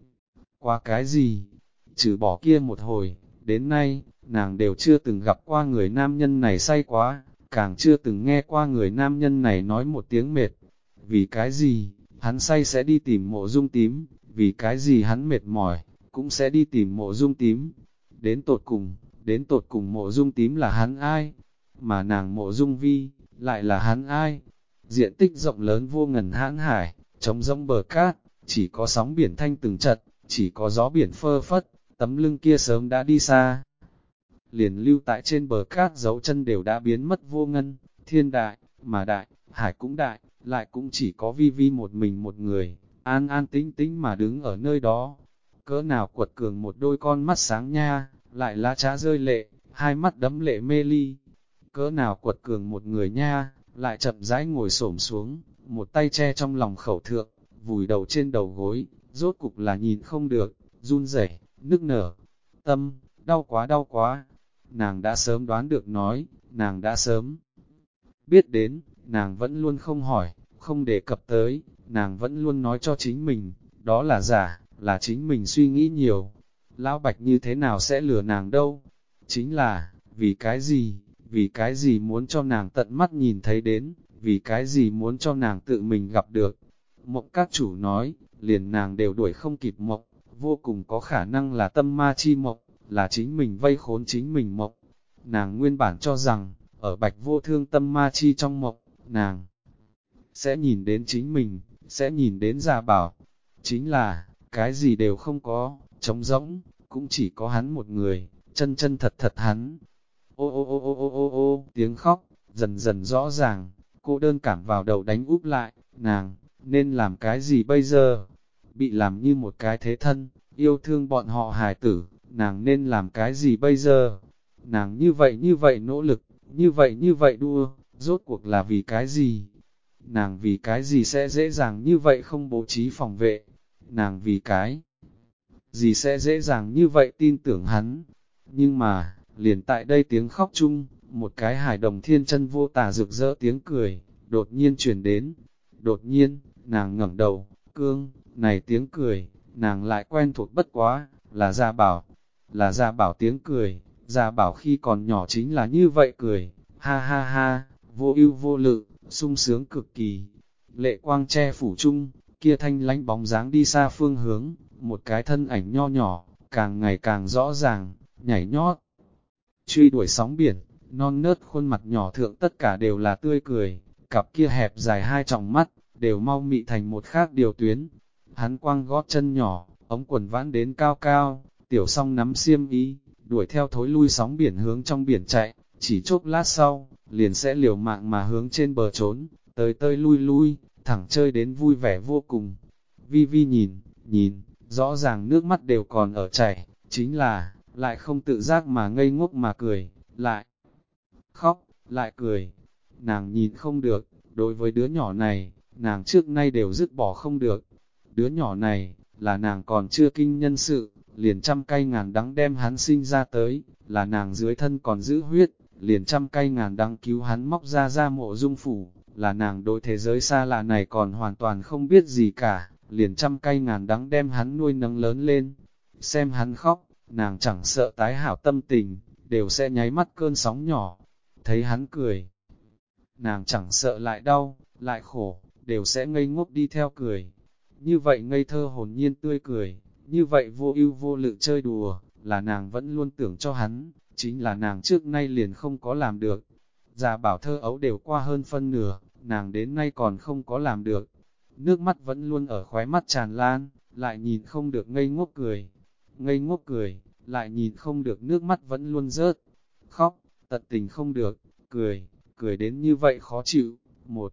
Qua cái gì? Trừ bỏ kia một hồi, đến nay, nàng đều chưa từng gặp qua người nam nhân này say quá, càng chưa từng nghe qua người nam nhân này nói một tiếng mệt. Vì cái gì, hắn say sẽ đi tìm Mộ Dung Tím, vì cái gì hắn mệt mỏi, cũng sẽ đi tìm Mộ Dung Tím. Đến tột cùng Mộ Dung Tím là hắn ai? Mà nàng Mộ Dung Vi, lại là hắn ai? Diện tích rộng lớn vô ngần hãn hải, trống rỗng bờ cát, chỉ có sóng biển thanh từng trận, chỉ có gió biển phơ phất, tấm lưng kia sớm đã đi xa. Liền lưu tại trên bờ cát dấu chân đều đã biến mất vô ngân, thiên đại, mà đại, hải cũng đại, lại cũng chỉ có Vi Vi một mình một người, an an tĩnh tĩnh mà đứng ở nơi đó. Cỡ nào quật cường một đôi con mắt sáng nha, lại lá trá rơi lệ, hai mắt đẫm lệ mê ly. Cỡ nào quật cường một người nha, lại chậm rãi ngồi xổm xuống, một tay che trong lòng khẩu thượng, vùi đầu trên đầu gối, rốt cục là nhìn không được, run rẩy, nức nở. Tâm, đau quá. Nàng đã sớm đoán được nói, nàng đã sớm biết đến, nàng vẫn luôn không hỏi, không đề cập tới, nàng vẫn luôn nói cho chính mình, đó là giả, là chính mình suy nghĩ nhiều. Lão Bạch như thế nào sẽ lừa nàng đâu? Chính là, vì cái gì muốn cho nàng tận mắt nhìn thấy đến, vì cái gì muốn cho nàng tự mình gặp được. Mộng các chủ nói, liền nàng đều đuổi không kịp mộng, vô cùng có khả năng là tâm ma chi mộng, là chính mình vây khốn chính mình mộng. Nàng nguyên bản cho rằng, ở Bạch Vô Thương tâm ma chi trong mộng, nàng sẽ nhìn đến chính mình, sẽ nhìn đến Gia Bảo. Chính là, cái gì đều không có, trống rỗng, cũng chỉ có hắn một người, chân chân thật thật hắn. Ô ô ô ô ô ô ô, tiếng khóc, dần dần rõ ràng, cô đơn cảm vào đầu đánh úp lại, nàng, nên làm cái gì bây giờ? Bị làm như một cái thế thân, yêu thương bọn họ hài tử, nàng nên làm cái gì bây giờ? Nàng như vậy nỗ lực, như vậy đua, rốt cuộc là vì cái gì? Nàng vì cái gì sẽ dễ dàng như vậy không bố trí phòng vệ? Nàng vì cái gì sẽ dễ dàng như vậy tin tưởng hắn? Nhưng mà, liền tại đây tiếng khóc chung, một cái hài đồng thiên chân vô tà rực rỡ tiếng cười, đột nhiên truyền đến. Đột nhiên, nàng ngẩng đầu, cương, này tiếng cười, nàng lại quen thuộc bất quá, là Gia Bảo tiếng cười, Gia Bảo khi còn nhỏ chính là như vậy cười, ha ha ha, vô ưu vô lự, sung sướng cực kỳ. Lệ quang che phủ chung, kia thanh lánh bóng dáng đi xa phương hướng, một cái thân ảnh nho nhỏ, càng ngày càng rõ ràng, nhảy nhót, truy đuổi sóng biển, non nớt khuôn mặt nhỏ thượng tất cả đều là tươi cười, cặp kia hẹp dài hai tròng mắt, đều mau mị thành một khác điều tuyến. Hắn quăng gót chân nhỏ, ống quần vãn đến cao cao, tiểu song nắm xiêm y, đuổi theo thối lui sóng biển hướng trong biển chạy, chỉ chốc lát sau, liền sẽ liều mạng mà hướng trên bờ trốn, tới tơi lui lui, thẳng chơi đến vui vẻ vô cùng. Vi Vi nhìn, rõ ràng nước mắt đều còn ở chảy, chính là, lại không tự giác mà ngây ngốc mà cười, lại khóc, lại cười. Nàng nhìn không được, đối với đứa nhỏ này, nàng trước nay đều dứt bỏ không được. Đứa nhỏ này, là nàng còn chưa kinh nhân sự, liền trăm cay ngàn đắng đem hắn sinh ra tới, là nàng dưới thân còn giữ huyết, liền trăm cay ngàn đắng cứu hắn móc ra mộ dung phủ, là nàng đối thế giới xa lạ này còn hoàn toàn không biết gì cả, liền trăm cay ngàn đắng đem hắn nuôi nấng lớn lên. Xem hắn khóc, nàng chẳng sợ tái hảo tâm tình, đều sẽ nháy mắt cơn sóng nhỏ. Thấy hắn cười, nàng chẳng sợ lại đau, lại khổ, đều sẽ ngây ngốc đi theo cười. Như vậy ngây thơ hồn nhiên tươi cười, như vậy vô ưu vô lự chơi đùa, là nàng vẫn luôn tưởng cho hắn, chính là nàng trước nay liền không có làm được. Già bảo thơ ấu đều qua hơn phân nửa, nàng đến nay còn không có làm được. Nước mắt vẫn luôn ở khóe mắt tràn lan, lại nhìn không được ngây ngốc cười. Ngây ngốc cười, lại nhìn không được nước mắt vẫn luôn rớt. Khóc, tận tình không được, cười, cười đến như vậy khó chịu. Một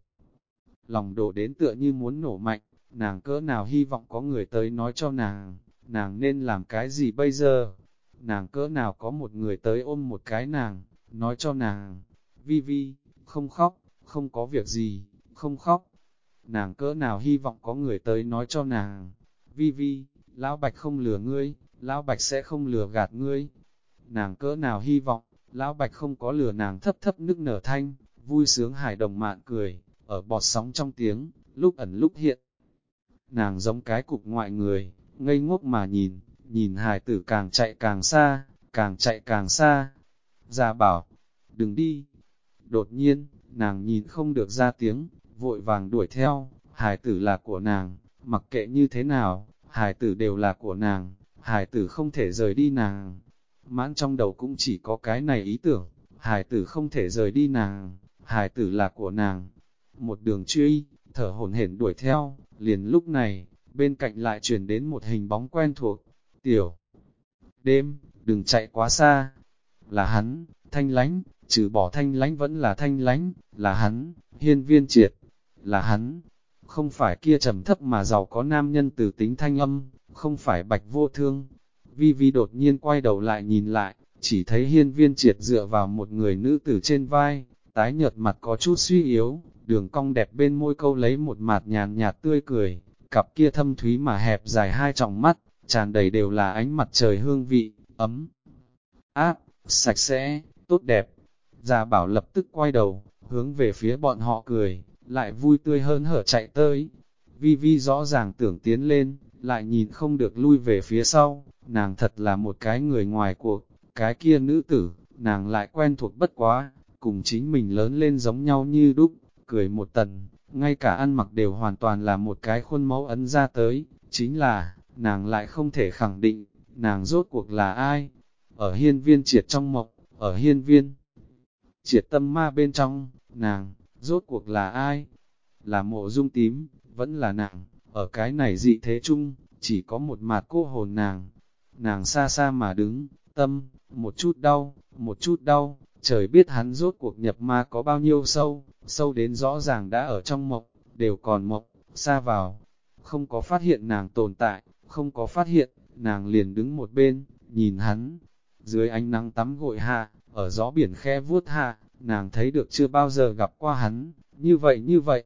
lòng đổ đến tựa như muốn nổ mạnh, nàng cỡ nào hy vọng có người tới nói cho nàng nên làm cái gì bây giờ? Nàng cỡ nào có một người tới ôm một cái nàng, nói cho nàng, Vi Vi, không khóc, không có việc gì, không khóc. Nàng cỡ nào hy vọng có người tới nói cho nàng, Vi Vi, Lão Bạch không lừa ngươi, Lão Bạch sẽ không lừa gạt ngươi. Nàng cỡ nào hy vọng, Lão Bạch không có lừa nàng thấp thấp nức nở thanh, vui sướng hài đồng mạn cười, ở bọt sóng trong tiếng, lúc ẩn lúc hiện. Nàng giống cái cục ngoại người, ngây ngốc mà nhìn hài tử càng chạy càng xa, càng chạy càng xa. Gia bảo, đừng đi. Đột nhiên, nàng nhìn không được ra tiếng, vội vàng đuổi theo, hài tử là của nàng, mặc kệ như thế nào, hài tử đều là của nàng, hài tử không thể rời đi nàng. Mãn trong đầu cũng chỉ có cái này ý tưởng, hài tử không thể rời đi nàng, hài tử là của nàng. Một đường truy, thở hổn hển đuổi theo, liền lúc này, bên cạnh lại truyền đến một hình bóng quen thuộc. Tiểu đêm, đừng chạy quá xa. Là hắn, Thanh Lánh, trừ bỏ Thanh Lánh vẫn là Thanh Lánh, là hắn, Hiên Viên Triệt, là hắn. Không phải kia trầm thấp mà giàu có nam nhân từ tính thanh âm, không phải Bạch Vô Thương. Vi Vi đột nhiên quay đầu lại nhìn lại, chỉ thấy Hiên Viên Triệt dựa vào một người nữ tử trên vai, tái nhợt mặt có chút suy yếu, đường cong đẹp bên môi câu lấy một mặt nhàn nhạt tươi cười, cặp kia thâm thúy mà hẹp dài hai tròng mắt, tràn đầy đều là ánh mặt trời hương vị, ấm, áp, sạch sẽ, tốt đẹp. Gia Bảo lập tức quay đầu, hướng về phía bọn họ cười, lại vui tươi hơn hở chạy tới. Vi Vi rõ ràng tưởng tiến lên, lại nhìn không được lui về phía sau, nàng thật là một cái người ngoài cuộc, cái kia nữ tử, nàng lại quen thuộc bất quá, cùng chính mình lớn lên giống nhau như đúc, cười một tần, ngay cả ăn mặc đều hoàn toàn là một cái khuôn mẫu ấn ra tới, chính là, nàng lại không thể khẳng định, nàng rốt cuộc là ai. Ở Hiên Viên Triệt trong mộng, ở Hiên Viên Triệt tâm ma bên trong, nàng, rốt cuộc là ai? Là Mộ Dung Tím, vẫn là nàng, ở cái này dị thế chung, chỉ có một mạt cô hồn nàng. Nàng xa xa mà đứng, tâm, một chút đau, trời biết hắn rốt cuộc nhập ma có bao nhiêu sâu, sâu đến rõ ràng đã ở trong mộng, đều còn mộng, xa vào. Không có phát hiện nàng tồn tại, không có phát hiện, nàng liền đứng một bên, nhìn hắn. Dưới ánh nắng tắm gội hạ, ở gió biển khe vuốt hạ, nàng thấy được chưa bao giờ gặp qua hắn, như vậy.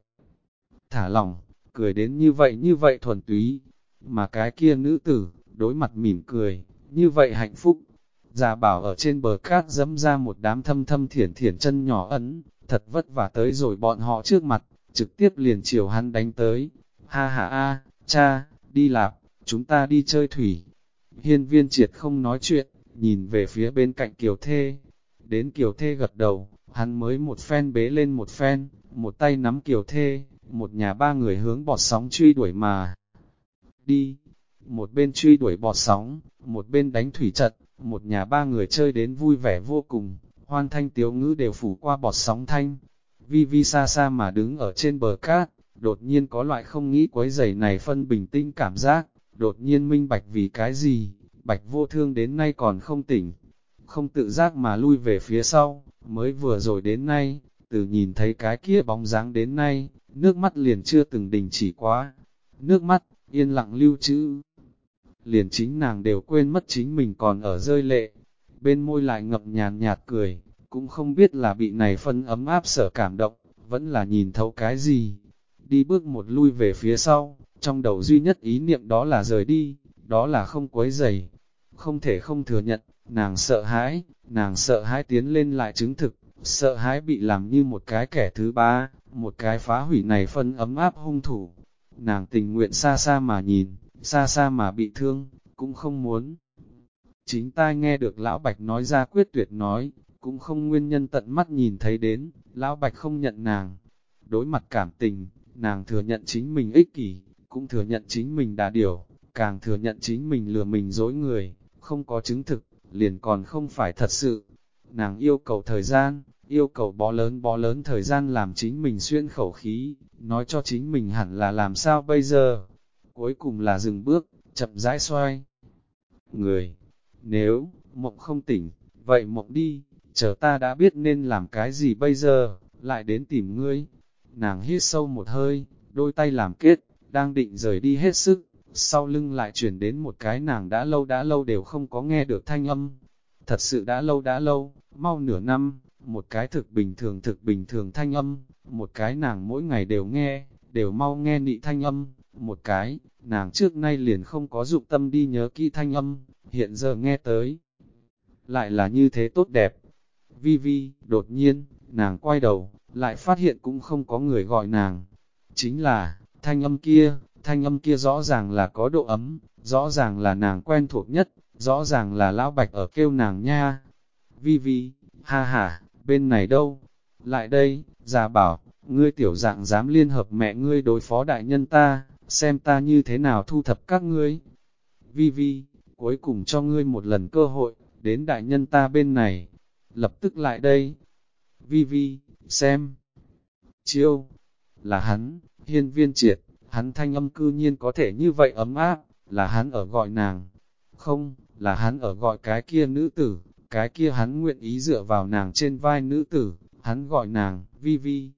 Thả lỏng, cười đến như vậy thuần túy. Mà cái kia nữ tử, đối mặt mỉm cười, như vậy hạnh phúc. Gia Bảo ở trên bờ cát dẫm ra một đám thâm thâm thiển thiển chân nhỏ ấn, thật vất vả tới rồi bọn họ trước mặt, trực tiếp liền chiều hắn đánh tới. Ha ha a, cha, đi lạp, chúng ta đi chơi thủy. Hiên Viên Triệt không nói chuyện, nhìn về phía bên cạnh Kiều Thê. Đến Kiều Thê gật đầu, hắn mới một phen bế lên một phen, một tay nắm Kiều Thê, một nhà ba người hướng bọt sóng truy đuổi mà. Đi, một bên truy đuổi bọt sóng, một bên đánh thủy trận, một nhà ba người chơi đến vui vẻ vô cùng, hoan thanh tiếu ngữ đều phủ qua bọt sóng thanh. Vi Vi xa xa mà đứng ở trên bờ cát, đột nhiên có loại không nghĩ quấy rầy này phân bình tĩnh cảm giác, đột nhiên minh bạch vì cái gì, Bạch Vô Thương đến nay còn không tỉnh, không tự giác mà lui về phía sau, mới vừa rồi đến nay, từ nhìn thấy cái kia bóng dáng đến nay, nước mắt liền chưa từng đình chỉ quá, nước mắt, yên lặng lưu trữ. Liền chính nàng đều quên mất chính mình còn ở rơi lệ, bên môi lại ngập nhàn nhạt cười, cũng không biết là bị này phân ấm áp sở cảm động, vẫn là nhìn thấu cái gì. đi bước một lui về phía sau, trong đầu duy nhất ý niệm đó là rời đi, đó là không quấy rầy. Không thể không thừa nhận, nàng sợ hãi tiến lên lại chứng thực, sợ hãi bị làm như một cái kẻ thứ ba, một cái phá hủy này phân ấm áp hung thủ. Nàng tình nguyện xa xa mà nhìn, xa xa mà bị thương, cũng không muốn. Chính tai nghe được Lão Bạch nói ra quyết tuyệt nói, cũng không nguyên nhân tận mắt nhìn thấy đến, Lão Bạch không nhận nàng. Đối mặt cảm tình, nàng thừa nhận chính mình ích kỷ, cũng thừa nhận chính mình đà điểu, càng thừa nhận chính mình lừa mình dối người, không có chứng thực, liền còn không phải thật sự. Nàng yêu cầu thời gian, yêu cầu bó lớn thời gian làm chính mình xuyên khẩu khí, nói cho chính mình hẳn là làm sao bây giờ. Cuối cùng là dừng bước, chậm rãi xoay. Người, nếu, mộng không tỉnh, vậy mộng đi, chờ ta đã biết nên làm cái gì bây giờ, lại đến tìm ngươi. Nàng hít sâu một hơi, đôi tay làm kết, đang định rời đi hết sức, sau lưng lại chuyển đến một cái nàng đã lâu đều không có nghe được thanh âm. Thật sự đã lâu, mau nửa năm, một cái thực bình thường thanh âm, một cái nàng mỗi ngày đều nghe, đều mau nghe nị thanh âm, một cái, nàng trước nay liền không có dụng tâm đi nhớ kỹ thanh âm, hiện giờ nghe tới. Lại là như thế tốt đẹp. Vi Vi, đột nhiên, nàng quay đầu, lại phát hiện cũng không có người gọi nàng. Chính là, thanh âm kia rõ ràng là có độ ấm, rõ ràng là nàng quen thuộc nhất, rõ ràng là Lão Bạch ở kêu nàng nha. Vi Vi, ha ha, bên này đâu? Lại đây, già bảo, ngươi tiểu dạng dám liên hợp mẹ ngươi đối phó đại nhân ta, xem ta như thế nào thu thập các ngươi. Vi Vi, cuối cùng cho ngươi một lần cơ hội, đến đại nhân ta bên này, lập tức lại đây. Vi Vi, xem. Chiêu, là hắn, Hiên Viên Triệt, hắn thanh âm cư nhiên có thể như vậy ấm áp, là hắn ở gọi nàng. Không, là hắn ở gọi cái kia nữ tử, cái kia hắn nguyện ý dựa vào nàng trên vai nữ tử, hắn gọi nàng, Vi Vi.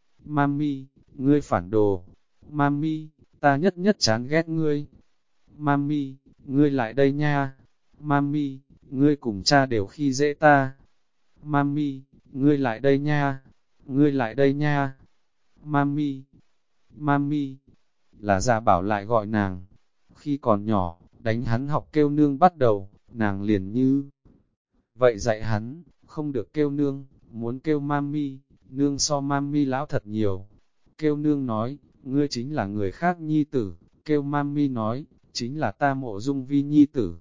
Mami, ngươi phản đồ. Mami, ta nhất nhất chán ghét ngươi. Mami, ngươi lại đây nha. Mami, ngươi cùng cha đều khi dễ ta. Mami, ngươi lại đây nha. Ngươi lại đây nha. Mami, Mami, là Gia Bảo lại gọi nàng. Khi còn nhỏ, đánh hắn học kêu nương bắt đầu, nàng liền như vậy dạy hắn, không được kêu nương, muốn kêu Mami, nương so Mami lão thật nhiều. Kêu nương nói, ngươi chính là người khác nhi tử, kêu Mami nói, chính là ta Mộ Dung Vi nhi tử.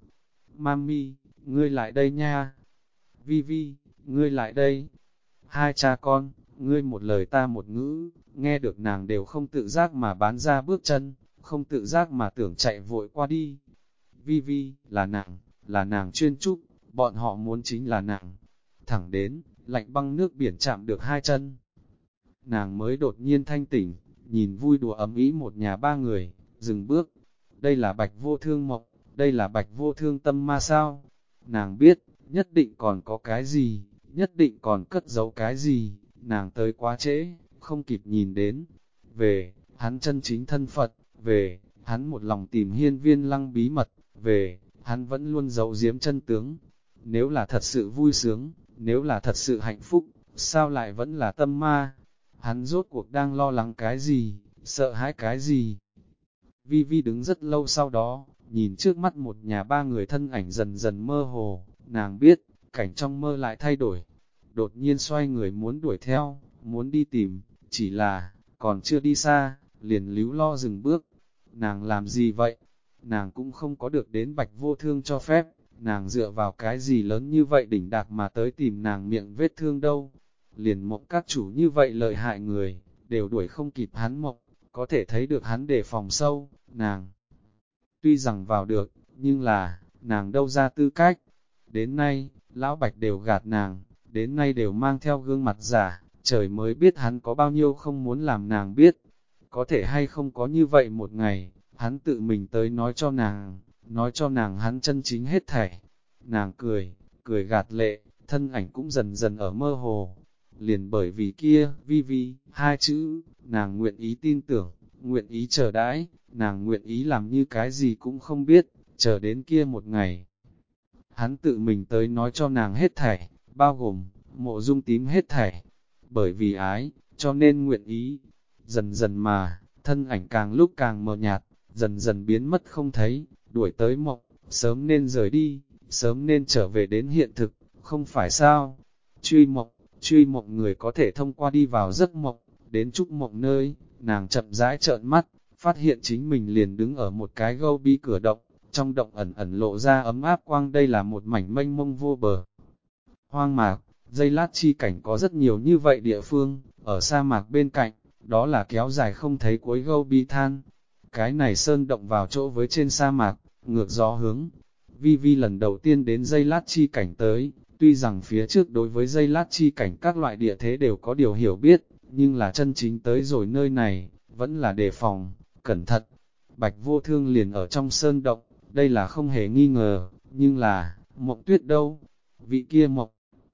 Mami, ngươi lại đây nha. Vi Vi, ngươi lại đây. Hai cha con, ngươi một lời ta một ngữ, nghe được nàng đều không tự giác mà bán ra bước chân, không tự giác mà tưởng chạy vội qua đi. Vi Vi, là nàng chuyên trúc, bọn họ muốn chính là nàng. Thẳng đến, lạnh băng nước biển chạm được hai chân. Nàng mới đột nhiên thanh tỉnh, nhìn vui đùa ấm ý một nhà ba người, dừng bước. Đây là Bạch Vô Thương mộng, đây là Bạch Vô Thương tâm ma sao? Nàng biết, nhất định còn có cái gì, nhất định còn cất giấu cái gì, nàng tới quá trễ, không kịp nhìn đến. Về, hắn chân chính thân Phật, về, hắn một lòng tìm Hiên Viên Lăng bí mật, về, hắn vẫn luôn giấu giếm chân tướng. Nếu là thật sự vui sướng, nếu là thật sự hạnh phúc, sao lại vẫn là tâm ma? Hắn rốt cuộc đang lo lắng cái gì, sợ hãi cái gì? Vi Vi đứng rất lâu sau đó, nhìn trước mắt một nhà ba người thân ảnh dần dần mơ hồ, nàng biết, cảnh trong mơ lại thay đổi. Đột nhiên xoay người muốn đuổi theo, muốn đi tìm, chỉ là, còn chưa đi xa, liền líu lo dừng bước. Nàng làm gì vậy? Nàng cũng không có được đến Bạch Vô Thương cho phép, nàng dựa vào cái gì lớn như vậy đỉnh đạc mà tới tìm nàng miệng vết thương đâu. Liền mộng các chủ như vậy lợi hại người, đều đuổi không kịp hắn mộng, có thể thấy được hắn đề phòng sâu, nàng. Tuy rằng vào được, nhưng là, nàng đâu ra tư cách. Đến nay, Lão Bạch đều gạt nàng, đến nay đều mang theo gương mặt giả, trời mới biết hắn có bao nhiêu không muốn làm nàng biết. Có thể hay không có như vậy một ngày, hắn tự mình tới nói cho nàng hắn chân chính hết thảy. Nàng cười gạt lệ, thân ảnh cũng dần dần ở mơ hồ. Liền bởi vì kia, Vi Vi, hai chữ, nàng nguyện ý tin tưởng, nguyện ý chờ đãi, nàng nguyện ý làm như cái gì cũng không biết, chờ đến kia một ngày. Hắn tự mình tới nói cho nàng hết thảy, bao gồm, Mộ Dung Tím hết thảy. Bởi vì ái, cho nên nguyện ý. Dần dần mà, thân ảnh càng lúc càng mờ nhạt, dần dần biến mất không thấy, đuổi tới mộng, sớm nên rời đi, sớm nên trở về đến hiện thực, không phải sao? Truy mộng người có thể thông qua đi vào giấc mộng, đến trúc mộng nơi, nàng chậm rãi trợn mắt, phát hiện chính mình liền đứng ở một cái gâu bi cửa động, trong động ẩn ẩn lộ ra ấm áp quang. Đây là một mảnh mênh mông vô bờ hoang mạc, dây lát chi cảnh có rất nhiều như vậy địa phương, ở sa mạc bên cạnh, đó là kéo dài không thấy cuối gâu bi than. Cái này sơn động vào chỗ với trên sa mạc, ngược gió hướng. Vi Vi lần đầu tiên đến dây lát chi cảnh tới, tuy rằng phía trước đối với dây lát chi cảnh các loại địa thế đều có điều hiểu biết, nhưng là chân chính tới rồi nơi này, vẫn là đề phòng, cẩn thận. Bạch Vô Thương liền ở trong sơn động, đây là không hề nghi ngờ, nhưng là, Mộng Tuyết đâu? Vị kia Mộng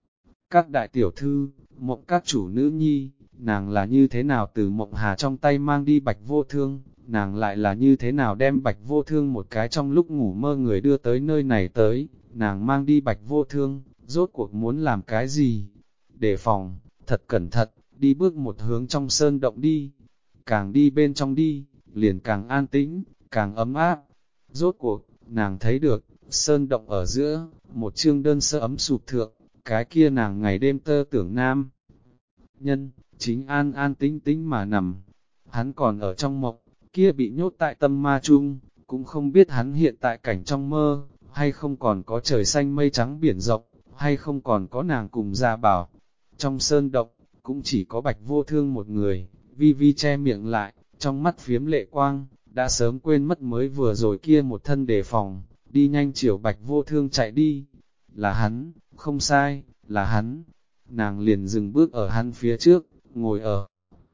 các đại tiểu thư, Mộng các chủ nữ nhi, nàng là như thế nào từ Mộng Hà trong tay mang đi Bạch Vô Thương, nàng lại là như thế nào đem Bạch Vô Thương một cái trong lúc ngủ mơ người đưa tới nơi này tới, nàng mang đi Bạch Vô Thương, rốt cuộc muốn làm cái gì? Đề phòng, thật cẩn thận, đi bước một hướng trong sơn động đi, càng đi bên trong đi, liền càng an tĩnh, càng ấm áp. Rốt cuộc, nàng thấy được, sơn động ở giữa, một chương đơn sơ ấm sụp thượng, cái kia nàng ngày đêm tơ tưởng nam. Nhân, chính an an tĩnh tĩnh mà nằm, hắn còn ở trong mộng, kia bị nhốt tại tâm ma chung, cũng không biết hắn hiện tại cảnh trong mơ, hay không còn có trời xanh mây trắng biển rộng, hay không còn có nàng cùng Gia Bảo. Trong sơn động, cũng chỉ có Bạch Vô Thương một người, Vi Vi che miệng lại, trong mắt phiếm lệ quang, đã sớm quên mất mới vừa rồi kia một thân đề phòng, đi nhanh chiều Bạch Vô Thương chạy đi. Là hắn, không sai, là hắn. Nàng liền dừng bước ở hắn phía trước, ngồi ở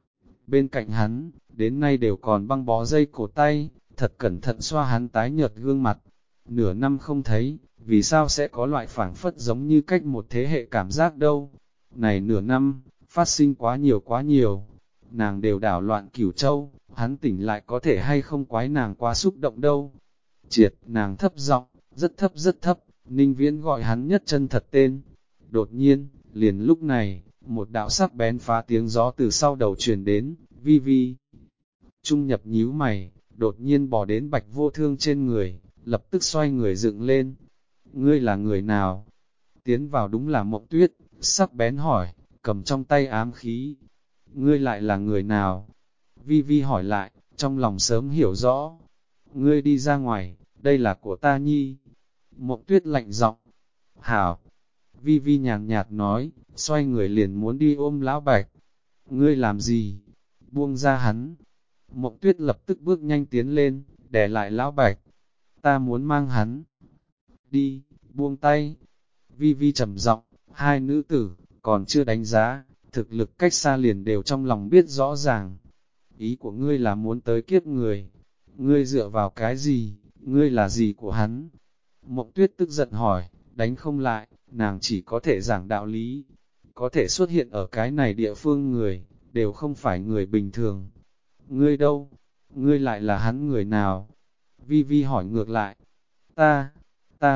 bên cạnh hắn, đến nay đều còn băng bó dây cổ tay, thật cẩn thận xoa hắn tái nhợt gương mặt. Nửa năm không thấy, vì sao sẽ có loại phảng phất giống như cách một thế hệ cảm giác đâu? Này nửa năm, phát sinh quá nhiều, nàng đều đảo loạn Cửu Châu, hắn tỉnh lại có thể hay không quái nàng quá xúc động đâu. Triệt, nàng thấp giọng, rất thấp, Ninh Viễn gọi hắn nhất chân thật tên. Đột nhiên, liền lúc này, một đạo sắc bén phá tiếng gió từ sau đầu truyền đến, Vi Vi. Trung nhập nhíu mày, đột nhiên bỏ đến Bạch Vô Thương trên người, lập tức xoay người dựng lên. Ngươi là người nào? Tiến vào đúng là Mộng Tuyết, sắc bén hỏi, cầm trong tay ám khí. Ngươi lại là người nào? Vi Vi hỏi lại, trong lòng sớm hiểu rõ. Ngươi đi ra ngoài, đây là của ta nhi. Mộng Tuyết lạnh giọng. Hảo. Vi Vi nhàn nhạt nói, xoay người liền muốn đi ôm lão Bạch. Ngươi làm gì? Buông ra hắn. Mộng Tuyết lập tức bước nhanh tiến lên, đè lại lão Bạch. Ta muốn mang hắn. Đi, buông tay. Vi Vi trầm giọng, hai nữ tử, còn chưa đánh giá, thực lực cách xa liền đều trong lòng biết rõ ràng. Ý của ngươi là muốn tới kiếp người. Ngươi dựa vào cái gì? Ngươi là gì của hắn? Mộng Tuyết tức giận hỏi, đánh không lại, nàng chỉ có thể giảng đạo lý. Có thể xuất hiện ở cái này địa phương người, đều không phải người bình thường. Ngươi đâu? Ngươi lại là hắn người nào? Vi Vi hỏi ngược lại. Ta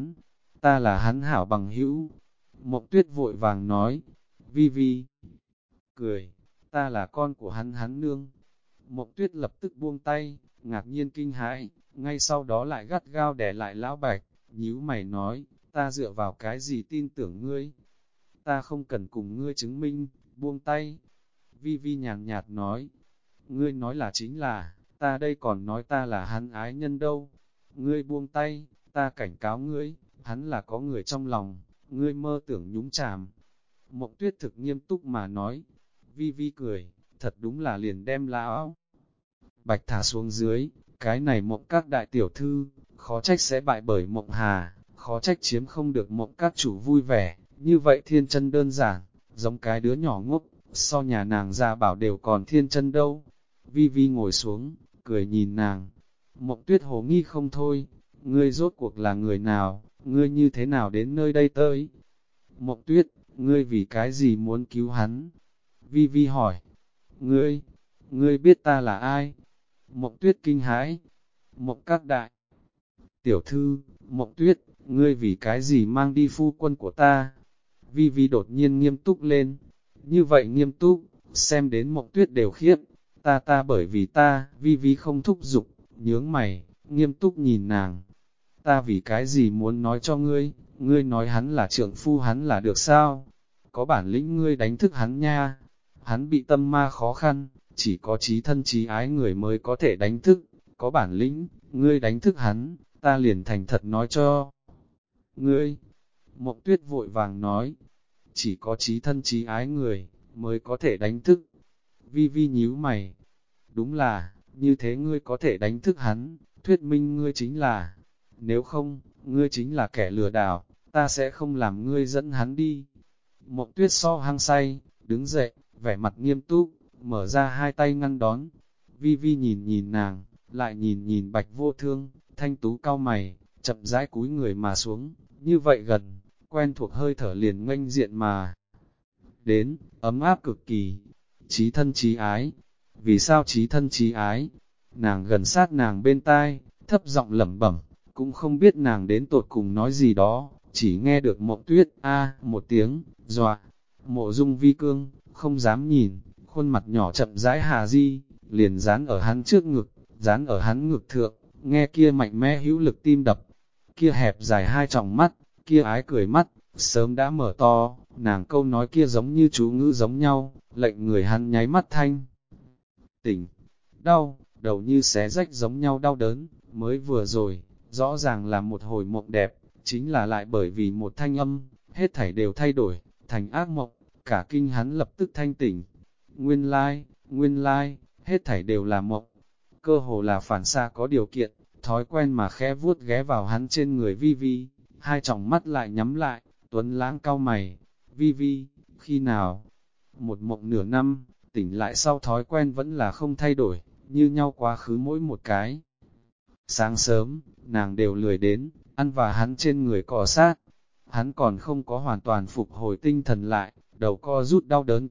là hắn hảo bằng hữu. Mộng Tuyết vội vàng nói. Vi Vi cười, ta là con của hắn nương. Mộng Tuyết lập tức buông tay, ngạc nhiên kinh hãi, ngay sau đó lại gắt gao đè lại lão Bạch, nhíu mày nói, ta dựa vào cái gì tin tưởng ngươi? Ta không cần cùng ngươi chứng minh, buông tay. Vi Vi nhàn nhạt nói, ngươi nói là chính là, ta đây còn nói ta là hắn ái nhân đâu. Ngươi buông tay, ta cảnh cáo ngươi, hắn là có người trong lòng, ngươi mơ tưởng nhúng chàm. Mộng Tuyết thực nghiêm túc mà nói, Vi Vi cười, thật đúng là liền đem lão Bạch thả xuống dưới, cái này Mộng các đại tiểu thư, khó trách sẽ bại bởi Mộng Hà, khó trách chiếm không được Mộng các chủ vui vẻ, như vậy thiên chân đơn giản, giống cái đứa nhỏ ngốc, so nhà nàng Gia Bảo đều còn thiên chân đâu. Vi Vi ngồi xuống, cười nhìn nàng, Mộng Tuyết hồ nghi không thôi, ngươi rốt cuộc là người nào, ngươi như thế nào đến nơi đây tới? Mộng Tuyết, ngươi vì cái gì muốn cứu hắn? Vi Vi hỏi, ngươi biết ta là ai? Mộng Tuyết kinh hãi, Mộng các đại tiểu thư, Mộng Tuyết, ngươi vì cái gì mang đi phu quân của ta? Vi Vi đột nhiên nghiêm túc lên, như vậy nghiêm túc, xem đến Mộng Tuyết đều khiếp, Ta bởi vì Vi Vi không thúc giục, nhướng mày, nghiêm túc nhìn nàng. Ta vì cái gì muốn nói cho ngươi nói hắn là trượng phu hắn là được sao? Có bản lĩnh ngươi đánh thức hắn nha. Hắn bị tâm ma khó khăn, chỉ có trí thân trí ái người mới có thể đánh thức. Có bản lĩnh, ngươi đánh thức hắn, ta liền thành thật nói cho ngươi. Mộng Tuyết vội vàng nói, chỉ có trí thân trí ái người mới có thể đánh thức. Vi Vi nhíu mày, đúng là, như thế ngươi có thể đánh thức hắn, thuyết minh ngươi chính là, nếu không, ngươi chính là kẻ lừa đảo, ta sẽ không làm ngươi dẫn hắn đi. Mộng Tuyết so hăng say, đứng dậy, vẻ mặt nghiêm túc, mở ra hai tay ngăn đón. Vi Vi nhìn nhìn nàng, lại nhìn nhìn Bạch Vô Thương, thanh tú cau mày, chậm rãi cúi người mà xuống, như vậy gần, quen thuộc hơi thở liền nghênh diện mà. Đến, ấm áp cực kỳ, chí thân chí ái. Vì sao chí thân chí ái? Nàng gần sát nàng bên tai, thấp giọng lẩm bẩm, cũng không biết nàng đến tột cùng nói gì đó, chỉ nghe được Mộng Tuyết a một tiếng, dọa. Mộ Dung Vi Cương, không dám nhìn, khuôn mặt nhỏ chậm rãi hà di, liền dán ở hắn trước ngực, dán ở hắn ngực thượng, nghe kia mạnh mẽ hữu lực tim đập, kia hẹp dài hai tròng mắt, kia ái cười mắt, sớm đã mở to, nàng câu nói kia giống như chú ngữ giống nhau, lệnh người hắn nháy mắt thanh. Tỉnh, đau, đầu như xé rách giống nhau đau đớn, mới vừa rồi, rõ ràng là một hồi mộng đẹp, chính là lại bởi vì một thanh âm, hết thảy đều thay đổi, thành ác mộng, cả kinh hắn lập tức thanh tỉnh. Nguyên lai, hết thảy đều là mộng, cơ hồ là phản xạ có điều kiện, thói quen mà khẽ vuốt ghé vào hắn trên người Vi Vi, hai tròng mắt lại nhắm lại, Tuấn Lãng cau mày, Vi Vi, khi nào? Một mộng nửa năm, tỉnh lại sau thói quen vẫn là không thay đổi, như nhau quá khứ mỗi một cái. Sáng sớm, nàng đều lười đến, ăn và hắn trên người cọ sát. Hắn còn không có hoàn toàn phục hồi tinh thần lại, đầu co rút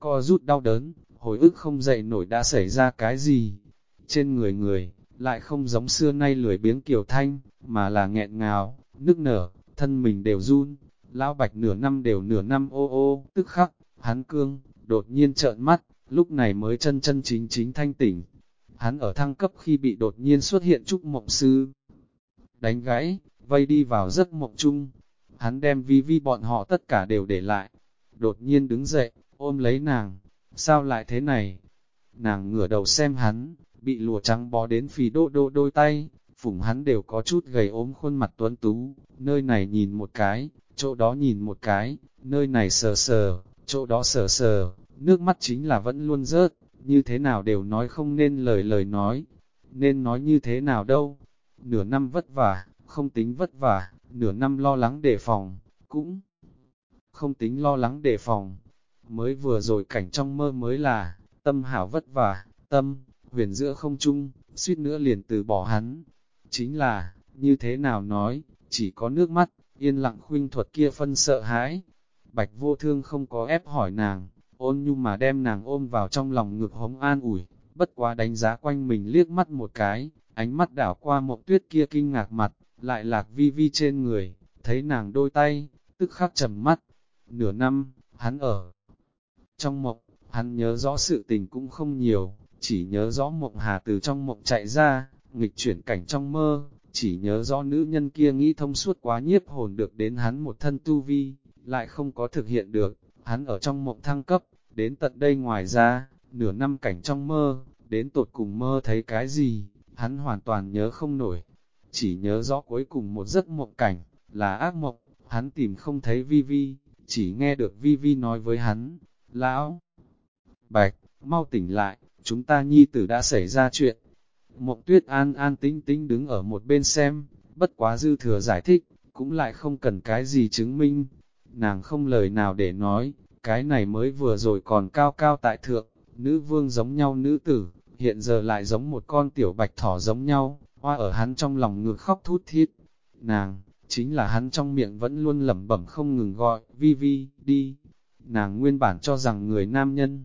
đau đớn, hồi ức không dậy nổi đã xảy ra cái gì. Trên người, lại không giống xưa nay lười biếng Kiều Thanh, mà là nghẹn ngào, nức nở, thân mình đều run. Lão Bạch nửa năm ô ô, tức khắc, hắn cương, đột nhiên trợn mắt, lúc này mới chân chân chính chính thanh tỉnh. Hắn ở thăng cấp khi bị đột nhiên xuất hiện Trúc Mộng Sư đánh gãy, vây đi vào giấc mộng chung. Hắn đem Vi Vi bọn họ tất cả đều để lại. Đột nhiên đứng dậy, ôm lấy nàng. Sao lại thế này? Nàng ngửa đầu xem hắn, bị lụa trắng bó đến phì đôi tay, phủng hắn đều có chút gầy ốm khuôn mặt tuấn tú, nơi này nhìn một cái, chỗ đó nhìn một cái, nơi này sờ sờ, chỗ đó sờ sờ, nước mắt chính là vẫn luôn rớt, như thế nào đều nói không nên lời nói, nên nói như thế nào đâu. Nửa năm vất vả, không tính vất vả, nửa năm lo lắng đề phòng, cũng không tính lo lắng đề phòng. Mới vừa rồi cảnh trong mơ mới là, tâm hảo vất vả, tâm, huyền giữa không trung, suýt nữa liền từ bỏ hắn. Chính là, như thế nào nói, chỉ có nước mắt, yên lặng khuynh thuật kia phân sợ hãi. Bạch Vô Thương không có ép hỏi nàng, ôn nhu mà đem nàng ôm vào trong lòng ngực hống an ủi, bất quá đánh giá quanh mình liếc mắt một cái, ánh mắt đảo qua Mộng Tuyết kia kinh ngạc mặt, lại lạc Vi Vi trên người, thấy nàng đôi tay, tức khắc trầm mắt. Nửa năm, hắn ở trong mộng, hắn nhớ rõ sự tình cũng không nhiều, chỉ nhớ rõ Mộng Hà từ trong mộng chạy ra, nghịch chuyển cảnh trong mơ, chỉ nhớ rõ nữ nhân kia nghĩ thông suốt quá nhiếp hồn được đến hắn một thân tu vi, lại không có thực hiện được, hắn ở trong mộng thăng cấp, đến tận đây ngoài ra, nửa năm cảnh trong mơ, đến tột cùng mơ thấy cái gì, hắn hoàn toàn nhớ không nổi, chỉ nhớ rõ cuối cùng một giấc mộng cảnh, là ác mộng, hắn tìm không thấy Vi Vi, chỉ nghe được Vi Vi nói với hắn, Lão Bạch, mau tỉnh lại, chúng ta nhi tử đã xảy ra chuyện. Mộng Tuyết an an tĩnh tĩnh đứng ở một bên xem, bất quá dư thừa giải thích, cũng lại không cần cái gì chứng minh. Nàng không lời nào để nói, cái này mới vừa rồi còn cao cao tại thượng, nữ vương giống nhau nữ tử, hiện giờ lại giống một con tiểu bạch thỏ giống nhau, hoa ở hắn trong lòng ngực khóc thút thít. Nàng, chính là hắn trong miệng vẫn luôn lẩm bẩm không ngừng gọi, Vi Vi, đi. Nàng nguyên bản cho rằng người nam nhân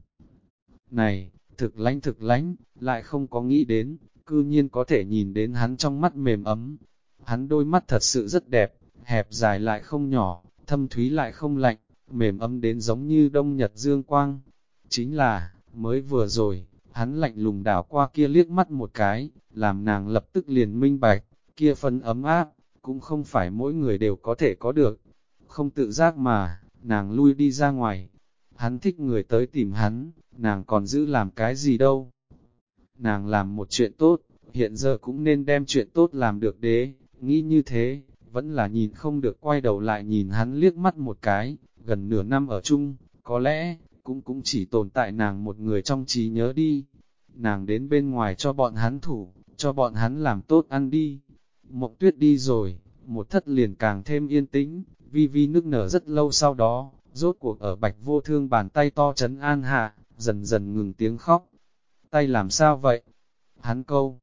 này, thực lánh, lại không có nghĩ đến, cư nhiên có thể nhìn đến hắn trong mắt mềm ấm. Hắn đôi mắt thật sự rất đẹp, hẹp dài lại không nhỏ, thâm thúy lại không lạnh, mềm ấm đến giống như đông nhật dương quang. Chính là, mới vừa rồi, Hắn lạnh lùng đảo qua kia liếc mắt một cái, làm nàng lập tức liền minh bạch, kia phân ấm áp, cũng không phải mỗi người đều có thể có được. Không tự giác mà, nàng lui đi ra ngoài. Hắn thích người tới tìm hắn, nàng còn giữ làm cái gì đâu. Nàng làm một chuyện tốt, hiện giờ cũng nên đem chuyện tốt làm được đế, nghĩ như thế, vẫn là nhìn không được quay đầu lại nhìn hắn liếc mắt một cái, gần nửa năm ở chung, có lẽ, cũng chỉ tồn tại nàng một người trong trí nhớ đi. Nàng đến bên ngoài cho bọn hắn thủ, cho bọn hắn làm tốt ăn đi. Mộng Tuyết đi rồi, một thất liền càng thêm yên tĩnh, Vi Vi nức nở rất lâu sau đó, rốt cuộc ở Bạch Vô Thương bàn tay to trấn an hạ, dần dần ngừng tiếng khóc. Tay làm sao vậy? Hắn câu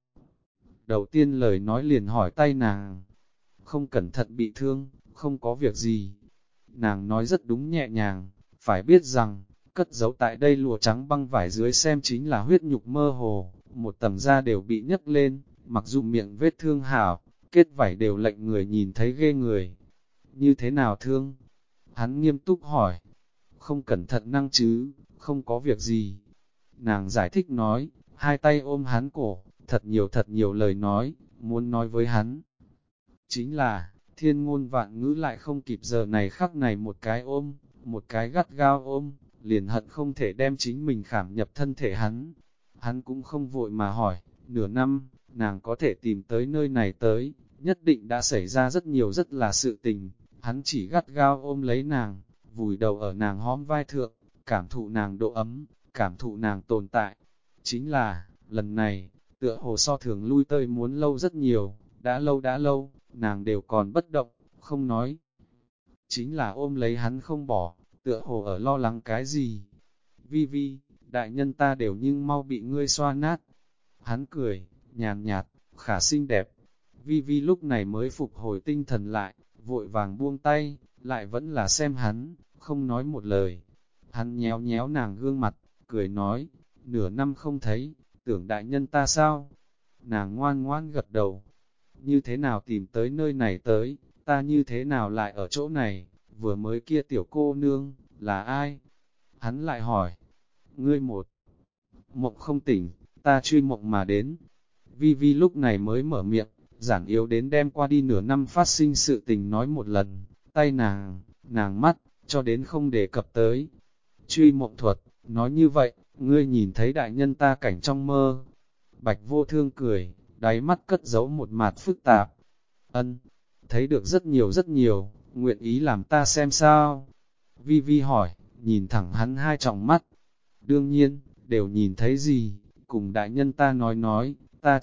đầu tiên lời nói liền hỏi tay nàng, không cẩn thận bị thương, không có việc gì. Nàng nói rất đúng nhẹ nhàng, phải biết rằng, cất giấu tại đây lụa trắng băng vải dưới xem chính là huyết nhục mơ hồ, một tầng da đều bị nhấc lên, mặc dù miệng vết thương hảo, kết vải đều lệnh người nhìn thấy ghê người. Như thế nào thương? Hắn nghiêm túc hỏi. Không cẩn thận năng chứ, không có việc gì. Nàng giải thích nói, hai tay ôm hắn cổ, thật nhiều lời nói, muốn nói với hắn. Chính là, thiên ngôn vạn ngữ lại không kịp giờ này khắc này một cái ôm, một cái gắt gao ôm, liền hận không thể đem chính mình khảm nhập thân thể hắn. Hắn cũng không vội mà hỏi, nửa năm, nàng có thể tìm tới nơi này tới, nhất định đã xảy ra rất nhiều rất là sự tình. Hắn chỉ gắt gao ôm lấy nàng, vùi đầu ở nàng hóm vai thượng, cảm thụ nàng độ ấm, cảm thụ nàng tồn tại. Chính là, lần này, tựa hồ so thường lui tơi muốn lâu rất nhiều, đã lâu, nàng đều còn bất động, không nói. Chính là ôm lấy hắn không bỏ, tựa hồ ở lo lắng cái gì. Vi Vi, đại nhân ta đều nhưng mau bị ngươi xoa nát. Hắn cười, nhàn nhạt, khả xinh đẹp. Vi Vi lúc này mới phục hồi tinh thần lại, vội vàng buông tay, lại vẫn là xem hắn, không nói một lời. Hắn nhéo nhéo nàng gương mặt, cười nói, nửa năm không thấy, tưởng đại nhân ta sao? Nàng ngoan ngoan gật đầu. Như thế nào tìm tới nơi này tới, ta như thế nào lại ở chỗ này, vừa mới kia tiểu cô nương, là ai? Hắn lại hỏi, ngươi một mộng không tỉnh, ta truy mộng mà đến. Vi Vi lúc này mới mở miệng, giản yếu đến đem qua đi nửa năm phát sinh sự tình nói một lần, tay nàng mắt, cho đến không đề cập tới. Truy mộng thuật, nói như vậy, ngươi nhìn thấy đại nhân ta cảnh trong mơ. Bạch Vô Thương cười, đáy mắt cất giấu một mạt phức tạp. Ân, thấy được rất nhiều, nguyện ý làm ta xem sao. Vi Vi hỏi, nhìn thẳng hắn hai tròng mắt. Đương nhiên, đều nhìn thấy gì, cùng đại nhân ta nói, ta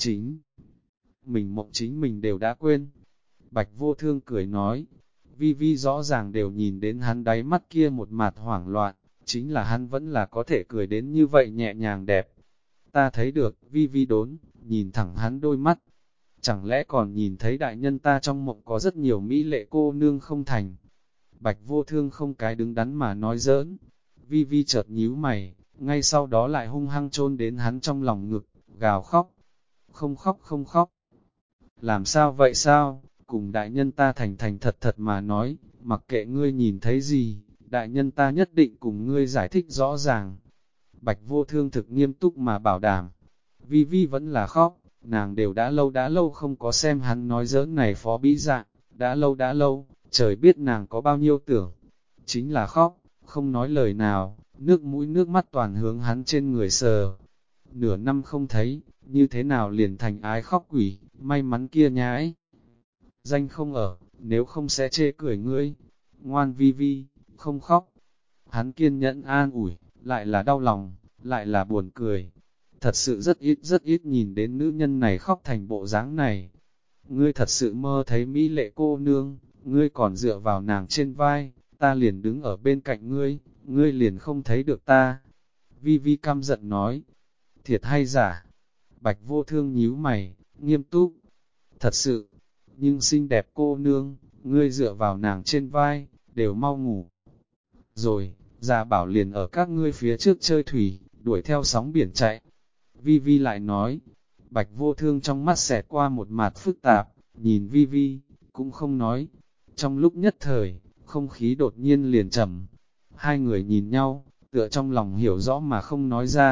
chính mình đều đã quên. Bạch Vô Thương cười nói, Vi Vi rõ ràng đều nhìn đến hắn đáy mắt kia một mạt hoảng loạn, chính là hắn vẫn là có thể cười đến như vậy nhẹ nhàng đẹp. Ta thấy được, Vi Vi đốn, nhìn thẳng hắn đôi mắt. Chẳng lẽ còn nhìn thấy đại nhân ta trong mộng có rất nhiều mỹ lệ cô nương không thành. Bạch Vô Thương không cái đứng đắn mà nói giỡn. Vi Vi chợt nhíu mày, ngay sau đó lại hung hăng chôn đến hắn trong lòng ngực, gào khóc. Không khóc. Làm sao vậy sao? Cùng đại nhân ta thành thật mà nói, mặc kệ ngươi nhìn thấy gì, đại nhân ta nhất định cùng ngươi giải thích rõ ràng. Bạch Vô Thương thực nghiêm túc mà bảo đảm. Vi Vi vẫn là khóc, nàng đều đã lâu không có xem hắn nói giỡn này phó bí dạng, đã lâu, trời biết nàng có bao nhiêu tưởng. Chính là khóc, không nói lời nào, nước mũi nước mắt toàn hướng hắn trên người sờ. Nửa năm không thấy, như thế nào liền thành ái khóc quỷ, may mắn kia nhái. Danh không ở, nếu không sẽ chê cười ngươi. Ngoan Vi Vi, không khóc. Hắn kiên nhẫn an ủi, lại là đau lòng, lại là buồn cười. Thật sự rất ít nhìn đến nữ nhân này khóc thành bộ dáng này. Ngươi thật sự mơ thấy mỹ lệ cô nương, ngươi còn dựa vào nàng trên vai, ta liền đứng ở bên cạnh ngươi, ngươi liền không thấy được ta. Vi Vi căm giận nói, thiệt hay giả? Bạch Vô Thương nhíu mày, nghiêm túc. Thật sự, nhưng xinh đẹp cô nương, ngươi dựa vào nàng trên vai, đều mau ngủ. Rồi, già bảo liền ở các ngươi phía trước chơi thủy, đuổi theo sóng biển chạy. Vi Vi lại nói, Bạch Vô Thương trong mắt xẹt qua một mặt phức tạp, nhìn Vi Vi, cũng không nói. Trong lúc nhất thời, không khí đột nhiên liền trầm. Hai người nhìn nhau, tựa trong lòng hiểu rõ mà không nói ra,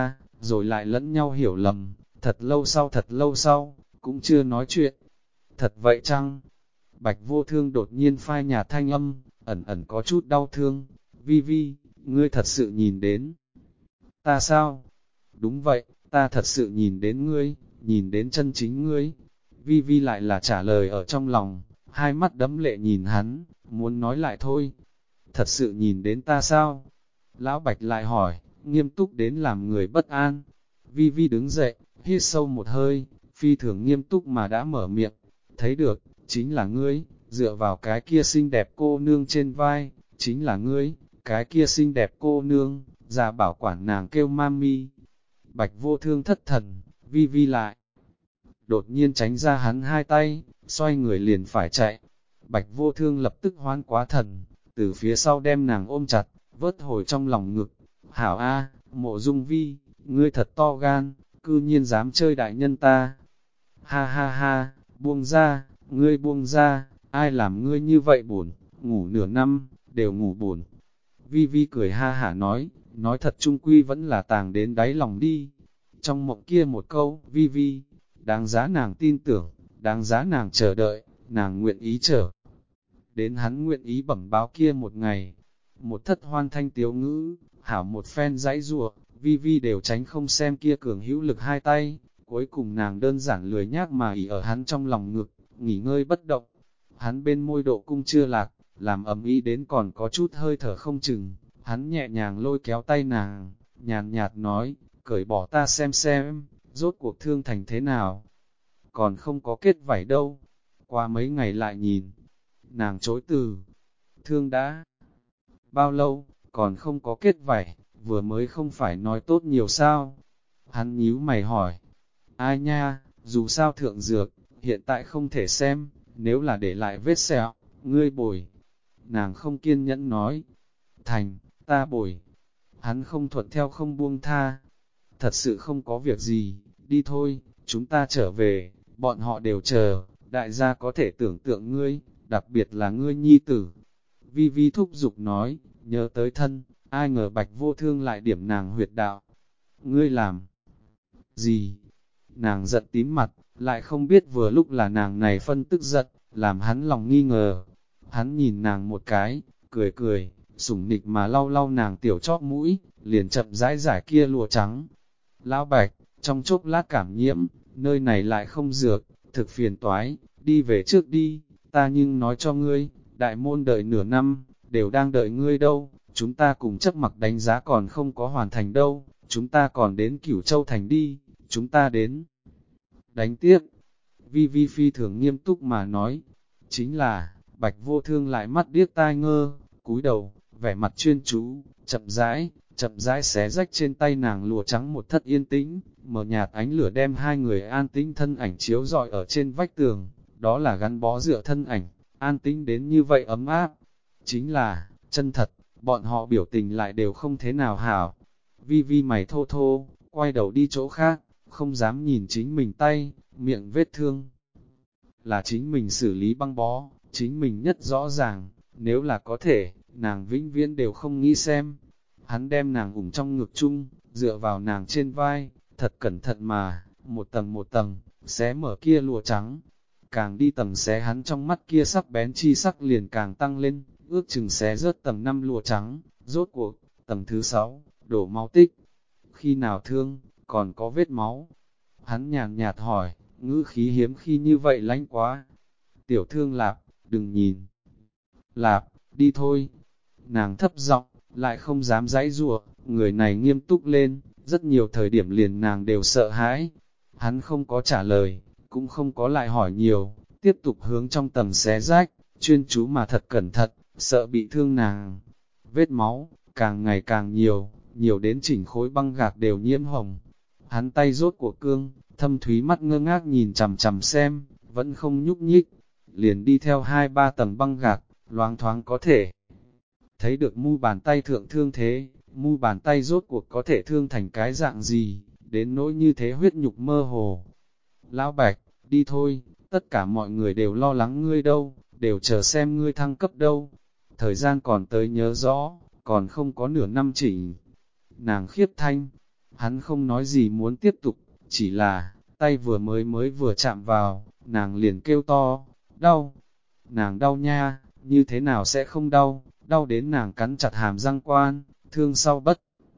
rồi lại lẫn nhau hiểu lầm, thật lâu sau, cũng chưa nói chuyện. Thật vậy chăng? Bạch Vô Thương đột nhiên phai nhạt thanh âm, ẩn ẩn có chút đau thương. Vi Vi, ngươi thật sự nhìn đến ta sao? Đúng vậy, ta thật sự nhìn đến ngươi, nhìn đến chân chính ngươi. Vi Vi lại là trả lời ở trong lòng, hai mắt đẫm lệ nhìn hắn, muốn nói lại thôi. Thật sự nhìn đến ta sao? Lão Bạch lại hỏi, nghiêm túc đến làm người bất an. Vi Vi đứng dậy, hít sâu một hơi, phi thường nghiêm túc mà đã mở miệng. Thấy được, chính là ngươi, dựa vào cái kia xinh đẹp cô nương trên vai, chính là ngươi, cái kia xinh đẹp cô nương, già bảo quản nàng kêu mami. Bạch Vô Thương thất thần, Vi Vi lại. Đột nhiên tránh ra hắn hai tay, xoay người liền phải chạy. Bạch Vô Thương lập tức hoán quá thần, từ phía sau đem nàng ôm chặt, vớt hồi trong lòng ngực. Hảo A, Mộ Dung Vi, ngươi thật to gan, cư nhiên dám chơi đại nhân ta. Ha ha ha, buông ra, ngươi buông ra, ai làm ngươi như vậy buồn, ngủ nửa năm, đều ngủ buồn. Vi Vi cười ha hả nói thật trung quy vẫn là tàng đến đáy lòng đi. Trong mộng kia một câu, Vi Vi, đáng giá nàng tin tưởng, đáng giá nàng chờ đợi, nàng nguyện ý chờ. Đến hắn nguyện ý bẩm báo kia một ngày, một thất hoan thanh tiếu ngữ, hảo một phen dãy rùa, Vi Vi đều tránh không xem kia cường hữu lực hai tay, cuối cùng nàng đơn giản lười nhác mà ỉ ở hắn trong lòng ngực, nghỉ ngơi bất động. Hắn bên môi độ cung chưa lạc, làm ầm ĩ đến còn có chút hơi thở không chừng, hắn nhẹ nhàng lôi kéo tay nàng, nhàn nhạt nói, cởi bỏ ta xem, rốt cuộc thương thành thế nào. Còn không có kết vảy đâu, qua mấy ngày lại nhìn. Nàng chối từ, thương đã bao lâu, còn không có kết vảy, vừa mới không phải nói tốt nhiều sao. Hắn nhíu mày hỏi, ai nha, dù sao thượng dược, hiện tại không thể xem, nếu là để lại vết sẹo, ngươi bồi. Nàng không kiên nhẫn nói, thành, ta bồi. Hắn không thuận theo không buông tha, thật sự không có việc gì, đi thôi, chúng ta trở về, bọn họ đều chờ, đại gia có thể tưởng tượng ngươi, đặc biệt là ngươi nhi tử. Vi Vi thúc giục nói, nhớ tới thân, ai ngờ Bạch Vô Thương lại điểm nàng huyệt đạo. Ngươi làm gì? Nàng giận tím mặt, lại không biết vừa lúc là nàng này phân tức giận, làm hắn lòng nghi ngờ. Hắn nhìn nàng một cái, cười, sủng nịch mà lau lau nàng tiểu chóp mũi, liền chậm rãi giải kia lụa trắng. Lão Bạch, trong chốc lát cảm nhiễm, nơi này lại không dược, thực phiền toái, đi về trước đi, ta nhưng nói cho ngươi, đại môn đợi nửa năm, đều đang đợi ngươi đâu, chúng ta cùng chấp mặc đánh giá còn không có hoàn thành đâu, chúng ta còn đến Cửu Châu Thành đi, chúng ta đến đánh tiếp. Vi Vi phi thường nghiêm túc mà nói, chính là, Bạch Vô Thương lại mắt điếc tai ngơ, cúi đầu, vẻ mặt chuyên chú, chậm rãi xé rách trên tay nàng lụa trắng một thất yên tĩnh, mờ nhạt ánh lửa đem hai người an tĩnh thân ảnh chiếu rọi ở trên vách tường, đó là gắn bó dựa thân ảnh, an tĩnh đến như vậy ấm áp. Chính là, chân thật, bọn họ biểu tình lại đều không thế nào hảo. Vi Vi mày thô thô, quay đầu đi chỗ khác, không dám nhìn chính mình tay, miệng vết thương. Là chính mình xử lý băng bó, chính mình nhất rõ ràng, nếu là có thể, nàng vĩnh viễn đều không nghĩ xem. Hắn đem nàng ủng trong ngực chung, dựa vào nàng trên vai, thật cẩn thận mà, một tầng, xé mở kia lụa trắng. Càng đi tầng xé hắn trong mắt kia sắc bén chi sắc liền càng tăng lên, ước chừng xé rớt tầng 5 lụa trắng, rốt cuộc, tầng thứ 6, đổ máu tích. Khi nào thương, còn có vết máu. Hắn nhàn nhạt hỏi, ngữ khí hiếm khi như vậy lánh quá. Tiểu Thương Lạp, đừng nhìn. Lạp, đi thôi. Nàng thấp giọng, lại không dám giãy giụa, người này nghiêm túc lên, rất nhiều thời điểm liền nàng đều sợ hãi. Hắn không có trả lời, cũng không có lại hỏi nhiều, tiếp tục hướng trong tầng xé rách, chuyên chú mà thật cẩn thận, sợ bị thương nàng. Vết máu, càng ngày càng nhiều đến chỉnh khối băng gạc đều nhiễm hồng. Hắn tay rốt của cương, thâm thúy mắt ngơ ngác nhìn chằm chằm xem, vẫn không nhúc nhích, liền đi theo 2-3 tầng băng gạc, loáng thoáng có thể thấy được mu bàn tay thượng thương thế, mu bàn tay rốt cuộc có thể thương thành cái dạng gì, đến nỗi như thế huyết nhục mơ hồ. Lão Bạch, đi thôi, tất cả mọi người đều lo lắng ngươi đâu, đều chờ xem ngươi thăng cấp đâu. Thời gian còn tới nhớ rõ, còn không có nửa năm chỉnh. Nàng khiếp thanh, Hắn không nói gì muốn tiếp tục, chỉ là, tay mới vừa chạm vào, nàng liền kêu to, đau, nàng đau nha, như thế nào sẽ không đau, đau đến nàng cắn chặt hàm răng quan, thương sau bất.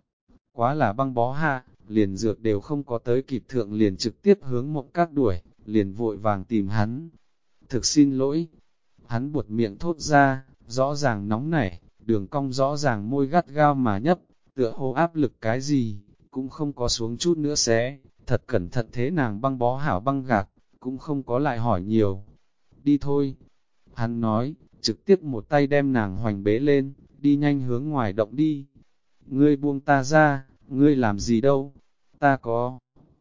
Quá là băng bó hạ, liền dược đều không có tới kịp thượng liền trực tiếp hướng Mộng Các đuổi, liền vội vàng tìm hắn. Thực xin lỗi, hắn buột miệng thốt ra, rõ ràng nóng nảy, đường cong rõ ràng môi gắt gao mà nhấp, tựa hồ áp lực cái gì, cũng không có xuống chút nữa xé, thật cẩn thận thế nàng băng bó hảo băng gạc, cũng không có lại hỏi nhiều. Đi thôi, hắn nói, trực tiếp một tay đem nàng hoành bế lên, đi nhanh hướng ngoài động đi. Ngươi buông ta ra, ngươi làm gì đâu, ta có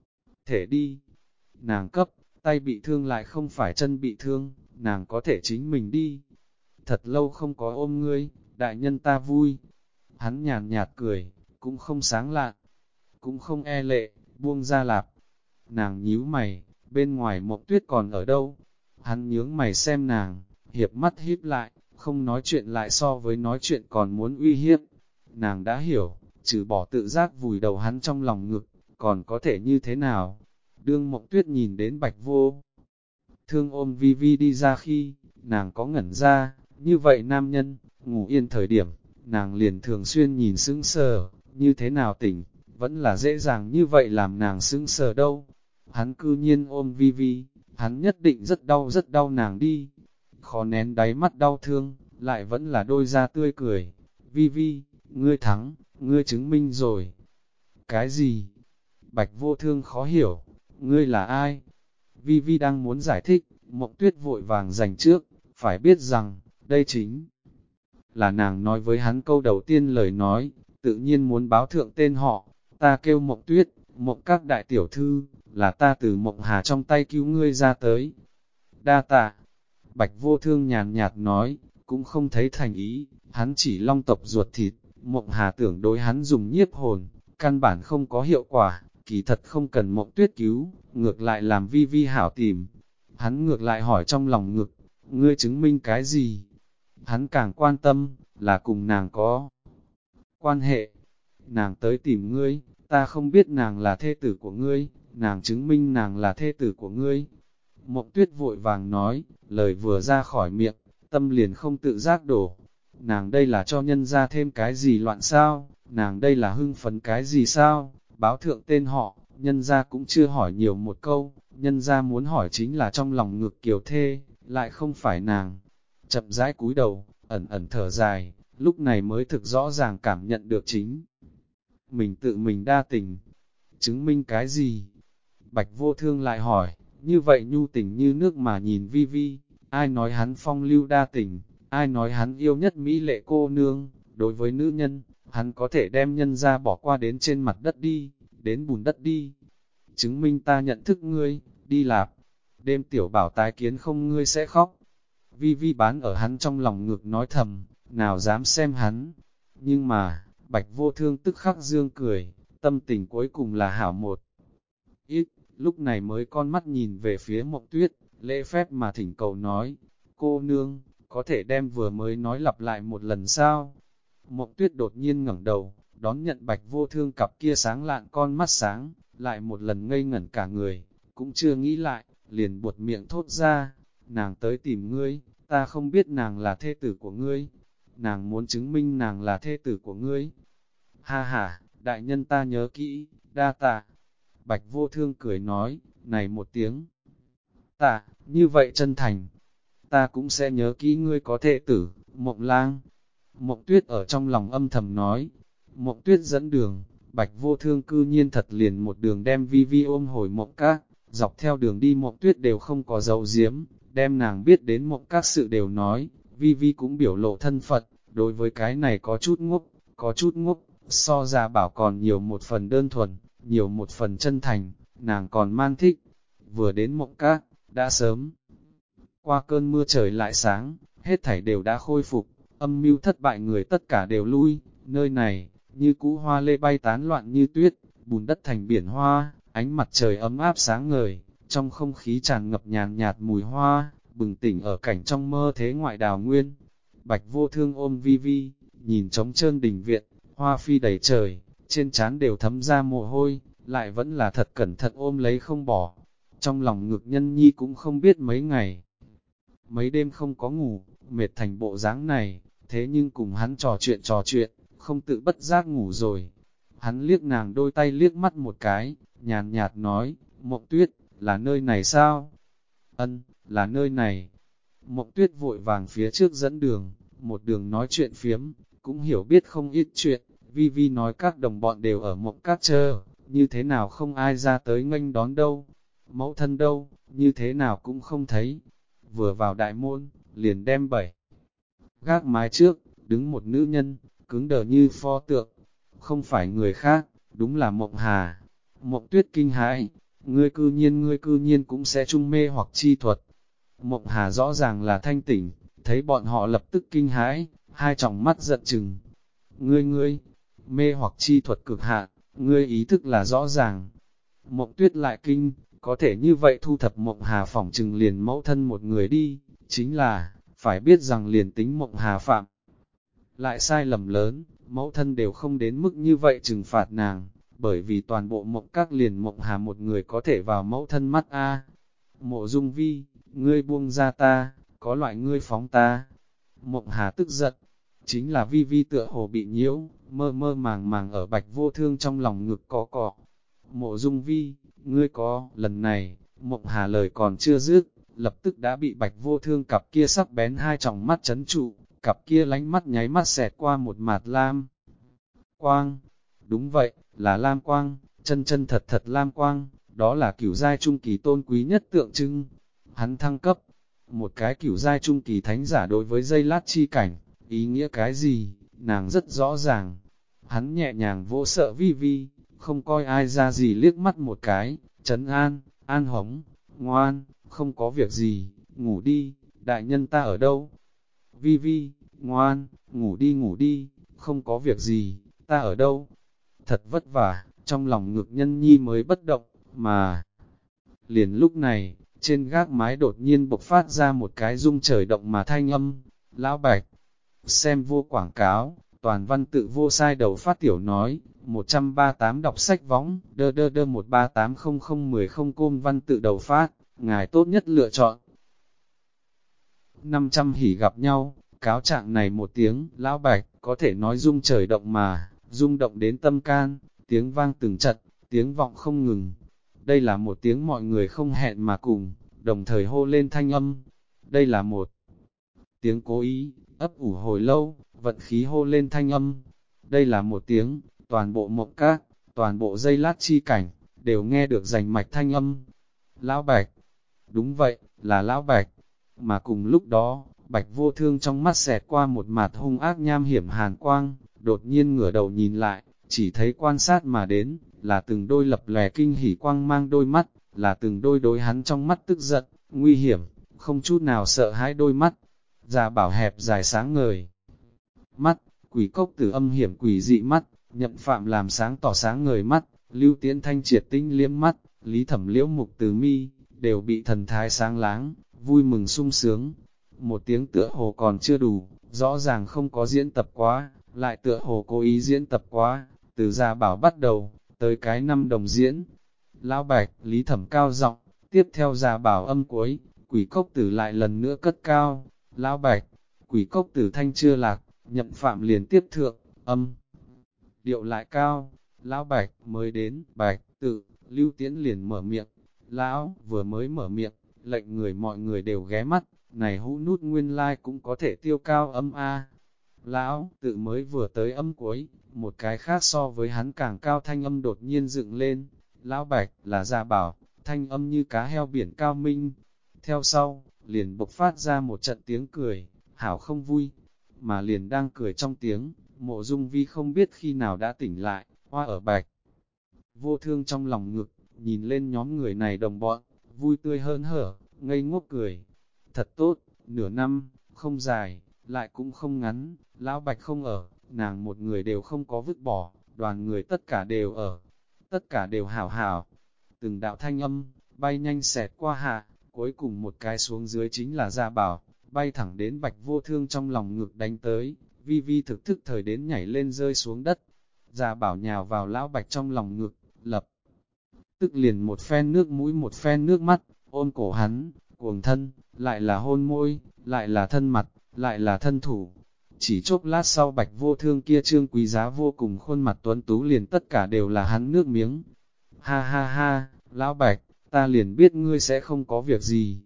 thể đi. Nàng cấp, tay bị thương lại không phải chân bị thương, nàng có thể chính mình đi. Thật lâu không có ôm ngươi, đại nhân ta vui. Hắn nhàn nhạt cười, cũng không sáng lạ, cũng không e lệ, buông ra lạp. Nàng nhíu mày, bên ngoài Mộng Tuyết còn ở đâu? Hắn nhướng mày xem nàng, hiệp mắt híp lại, không nói chuyện lại so với nói chuyện còn muốn uy hiếp. Nàng đã hiểu, trừ bỏ tự giác vùi đầu hắn trong lòng ngực, còn có thể như thế nào? Đương Mộng Tuyết nhìn đến Bạch Vô Thương ôm Vi Vi đi ra khi, nàng có ngẩn ra, như vậy nam nhân, ngủ yên thời điểm, nàng liền thường xuyên nhìn sững sờ, như thế nào tỉnh, vẫn là dễ dàng như vậy làm nàng sững sờ đâu. Hắn cư nhiên ôm Vi Vi, hắn nhất định rất đau nàng đi. Khó nén đáy mắt đau thương, lại vẫn là đôi da tươi cười. Vi Vi, ngươi thắng, ngươi chứng minh rồi. Cái gì? Bạch Vô Thương khó hiểu, ngươi là ai? Vi Vi đang muốn giải thích, Mộng Tuyết vội vàng giành trước, phải biết rằng, đây chính là nàng nói với hắn câu đầu tiên lời nói, tự nhiên muốn báo thượng tên họ, ta kêu Mộng Tuyết, Mộng Các đại tiểu thư, là ta từ Mộng Hà trong tay cứu ngươi ra tới. Đa tạ, Bạch Vô Thương nhàn nhạt nói, cũng không thấy thành ý, hắn chỉ long tộc ruột thịt, Mộng Hà tưởng đối hắn dùng nhiếp hồn, căn bản không có hiệu quả, kỳ thật không cần Mộng Tuyết cứu, ngược lại làm Vi Vi hảo tìm. Hắn ngược lại hỏi trong lòng ngực, ngươi chứng minh cái gì? Hắn càng quan tâm, là cùng nàng có quan hệ. Nàng tới tìm ngươi, ta không biết nàng là thê tử của ngươi, nàng chứng minh nàng là thê tử của ngươi. Mộng Tuyết vội vàng nói, lời vừa ra khỏi miệng, tâm liền không tự giác đổ. Nàng đây là cho nhân ra thêm cái gì loạn sao, nàng đây là hưng phấn cái gì sao, báo thượng tên họ, nhân ra cũng chưa hỏi nhiều một câu, nhân ra muốn hỏi chính là trong lòng ngực kiều thê, lại không phải nàng. Chậm rãi cúi đầu, ẩn ẩn thở dài, lúc này mới thực rõ ràng cảm nhận được chính. Mình tự mình đa tình, chứng minh cái gì? Bạch Vô Thương lại hỏi, như vậy nhu tình như nước mà nhìn Vi Vi, ai nói hắn phong lưu đa tình, ai nói hắn yêu nhất mỹ lệ cô nương, đối với nữ nhân, hắn có thể đem nhân ra bỏ qua đến trên mặt đất đi, đến bùn đất đi. Chứng minh ta nhận thức ngươi, đi lạp, đêm tiểu bảo tái kiến không ngươi sẽ khóc. Vi Vi bán ở hắn trong lòng ngược nói thầm, nào dám xem hắn. Nhưng mà, Bạch Vô Thương tức khắc dương cười, tâm tình cuối cùng là hảo một. Ít, lúc này mới con mắt nhìn về phía Mộng Tuyết, lễ phép mà thỉnh cầu nói, cô nương, có thể đem vừa mới nói lặp lại một lần sao? Mộng Tuyết đột nhiên ngẩng đầu, đón nhận Bạch Vô Thương cặp kia sáng lạn con mắt sáng, lại một lần ngây ngẩn cả người, cũng chưa nghĩ lại, liền buột miệng thốt ra, nàng tới tìm ngươi, ta không biết nàng là thê tử của ngươi, nàng muốn chứng minh nàng là thê tử của ngươi. Ha ha, đại nhân ta nhớ kỹ, đa tạ. Bạch Vô Thương cười nói, này một tiếng. Tạ, như vậy chân thành, ta cũng sẽ nhớ kỹ ngươi có thê tử, Mộng Lang. Mộng Tuyết ở trong lòng âm thầm nói, Mộng Tuyết dẫn đường, Bạch Vô Thương cư nhiên thật liền một đường đem Vi Vi ôm hồi Mộng Các, dọc theo đường đi Mộng Tuyết đều không có dấu diếm, đem nàng biết đến Mộng Các sự đều nói, Vi Vi cũng biểu lộ thân Phật, đối với cái này có chút ngốc, so ra bảo còn nhiều một phần đơn thuần, nhiều một phần chân thành, nàng còn man thích. Vừa đến Mộng Các, đã sớm qua cơn mưa trời lại sáng, hết thảy đều đã khôi phục, âm mưu thất bại người tất cả đều lui, nơi này, như cũ hoa lê bay tán loạn như tuyết, bùn đất thành biển hoa, ánh mặt trời ấm áp sáng ngời, trong không khí tràn ngập nhàn nhạt mùi hoa, bừng tỉnh ở cảnh trong mơ thế ngoại đào nguyên. Bạch Vô Thương ôm Vi Vi, nhìn trống trơn đình viện, hoa phi đầy trời, trên trán đều thấm ra mồ hôi, lại vẫn là thật cẩn thận ôm lấy không bỏ. Trong lòng ngực Nhân Nhi cũng không biết mấy ngày, mấy đêm không có ngủ, mệt thành bộ dáng này, thế nhưng cùng hắn trò chuyện, không tự bất giác ngủ rồi. Hắn liếc nàng đôi tay liếc mắt một cái, nhàn nhạt nói, Mộng Tuyết, là nơi này sao? Ân, là nơi này. Mộng Tuyết vội vàng phía trước dẫn đường, một đường nói chuyện phiếm, cũng hiểu biết không ít chuyện. Vi Vi nói các đồng bọn đều ở Mộng Các chờ, như thế nào không ai ra tới nghênh đón đâu. Mẫu thân đâu, như thế nào cũng không thấy. Vừa vào đại môn, liền đem gác mái trước, đứng một nữ nhân, cứng đờ như pho tượng. Không phải người khác, đúng là Mộng Hà. Mộng Tuyết kinh hãi, ngươi cư nhiên cũng sẽ trung mê hoặc chi thuật. Mộng Hà rõ ràng là thanh tỉnh, thấy bọn họ lập tức kinh hãi, hai tròng mắt giận chừng. Ngươi, mê hoặc chi thuật cực hạn, ngươi ý thức là rõ ràng. Mộng Tuyết lại kinh, có thể như vậy thu thập Mộng Hà phỏng chừng liền mẫu thân một người đi, chính là, phải biết rằng liền tính Mộng Hà phạm. Lại sai lầm lớn, mẫu thân đều không đến mức như vậy trừng phạt nàng, bởi vì toàn bộ Mộng Các liền Mộng Hà một người có thể vào mẫu thân mắt a. Mộ Dung Vi, ngươi buông ra ta, có loại ngươi phóng ta. Mộng Hà tức giận, chính là Vi Vi tựa hồ bị nhiễu, mơ mơ màng màng ở Bạch Vô Thương trong lòng ngực có cọ. Mộ Dung Vi, ngươi có, lần này, Mộng Hà lời còn chưa dứt, lập tức đã bị Bạch Vô Thương cặp kia sắc bén hai tròng mắt chấn trụ, cặp kia lánh mắt nháy mắt xẹt qua một mạt lam quang. Đúng vậy, là lam quang, chân chân thật thật lam quang, đó là cửu giai trung kỳ tôn quý nhất tượng trưng. Hắn thăng cấp, một cái cửu giai trung kỳ thánh giả đối với dây lát chi cảnh, ý nghĩa cái gì, nàng rất rõ ràng. Hắn nhẹ nhàng vỗ sợ Vi Vi, không coi ai ra gì liếc mắt một cái, trấn an, an hống, ngoan, không có việc gì, ngủ đi, đại nhân ta ở đâu? Vi Vi, ngoan, ngủ đi, không có việc gì, ta ở đâu? Thật vất vả, trong lòng ngực Nhân Nhi mới bất động, mà liền lúc này, trên gác mái đột nhiên bộc phát ra một cái rung trời động mà thanh âm. Lão Bạch, xem vô quảng cáo, toàn văn tự vô sai đầu phát tiểu nói, 138 đọc sách võng, đơ 1380010 côn văn tự đầu phát, ngài tốt nhất lựa chọn. 500 hỉ gặp nhau, cáo trạng này một tiếng, Lão Bạch, có thể nói rung trời động mà, rung động đến tâm can, tiếng vang từng trận, tiếng vọng không ngừng. Đây là một tiếng mọi người không hẹn mà cùng, đồng thời hô lên thanh âm. Đây là một tiếng cố ý, ấp ủ hồi lâu, vận khí hô lên thanh âm. Đây là một tiếng, toàn bộ Mộng Các, toàn bộ dây lát chi cảnh, đều nghe được rành mạch thanh âm. Lão Bạch, đúng vậy, là Lão Bạch. Mà cùng lúc đó, Bạch Vô Thương trong mắt xẹt qua một mặt hung ác nham hiểm hàn quang, đột nhiên ngửa đầu nhìn lại, chỉ thấy quan sát mà đến, là từng đôi lập lè kinh hỉ quang mang đôi mắt, là từng đôi đối hắn trong mắt tức giận, nguy hiểm, không chút nào sợ hãi đôi mắt. Già Bảo hẹp dài sáng ngời mắt, Quỷ Cốc Tử âm hiểm quỷ dị mắt, Nhậm Phạm làm sáng tỏ sáng ngời mắt, Lưu Tiễn thanh triệt tinh liếm mắt, Lý Thẩm Liễu mục từ mi, đều bị thần thái sáng láng, vui mừng sung sướng. Một tiếng tựa hồ còn chưa đủ, rõ ràng không có diễn tập quá, lại tựa hồ cố ý diễn tập quá, từ Gia Bảo bắt đầu, tới cái năm đồng diễn. Lão Bạch, Lý Thẩm cao giọng, tiếp theo Gia Bảo âm cuối, Quỷ Cốc Tử lại lần nữa cất cao. Lão Bạch, Quỷ Cốc Tử thanh chưa lạc, Nhậm Phạm liền tiếp thượng, âm điệu lại cao. Lão Bạch mới đến, Bạch tự, Lưu Tiễn liền mở miệng. Lão vừa mới mở miệng, lệnh người mọi người đều ghé mắt, này hũ nút nguyên lai cũng có thể tiêu cao âm A. Lão tự mới vừa tới âm cuối, một cái khác so với hắn càng cao thanh âm đột nhiên dựng lên. Lão Bạch là Gia Bảo, thanh âm như cá heo biển cao minh. Theo sau, liền bộc phát ra một trận tiếng cười, hảo không vui, mà liền đang cười trong tiếng, Mộ Dung Vi không biết khi nào đã tỉnh lại, hoa ở Bạch Vô Thương trong lòng ngực, nhìn lên nhóm người này đồng bọn, vui tươi hơn hở, ngây ngốc cười. Thật tốt, nửa năm, không dài, lại cũng không ngắn, Lão Bạch không ở, nàng một người đều không có vứt bỏ, đoàn người tất cả đều ở, tất cả đều hảo hảo. Từng đạo thanh âm, bay nhanh xẹt qua hạ, cuối cùng một cái xuống dưới chính là Gia Bảo, bay thẳng đến Bạch Vô Thương trong lòng ngực đánh tới, Vi Vi thực thức thời đến nhảy lên rơi xuống đất. Gia Bảo nhào vào Lão Bạch trong lòng ngực, lập tức liền một phen nước mũi một phen nước mắt, ôm cổ hắn, cuồng thân, lại là hôn môi, lại là thân mặt, lại là thân thủ. Chỉ chốc lát sau Bạch Vô Thương kia trương quý giá vô cùng khuôn mặt tuấn tú liền tất cả đều là hắn nước miếng. Ha ha ha, Lão Bạch, ta liền biết ngươi sẽ không có việc gì.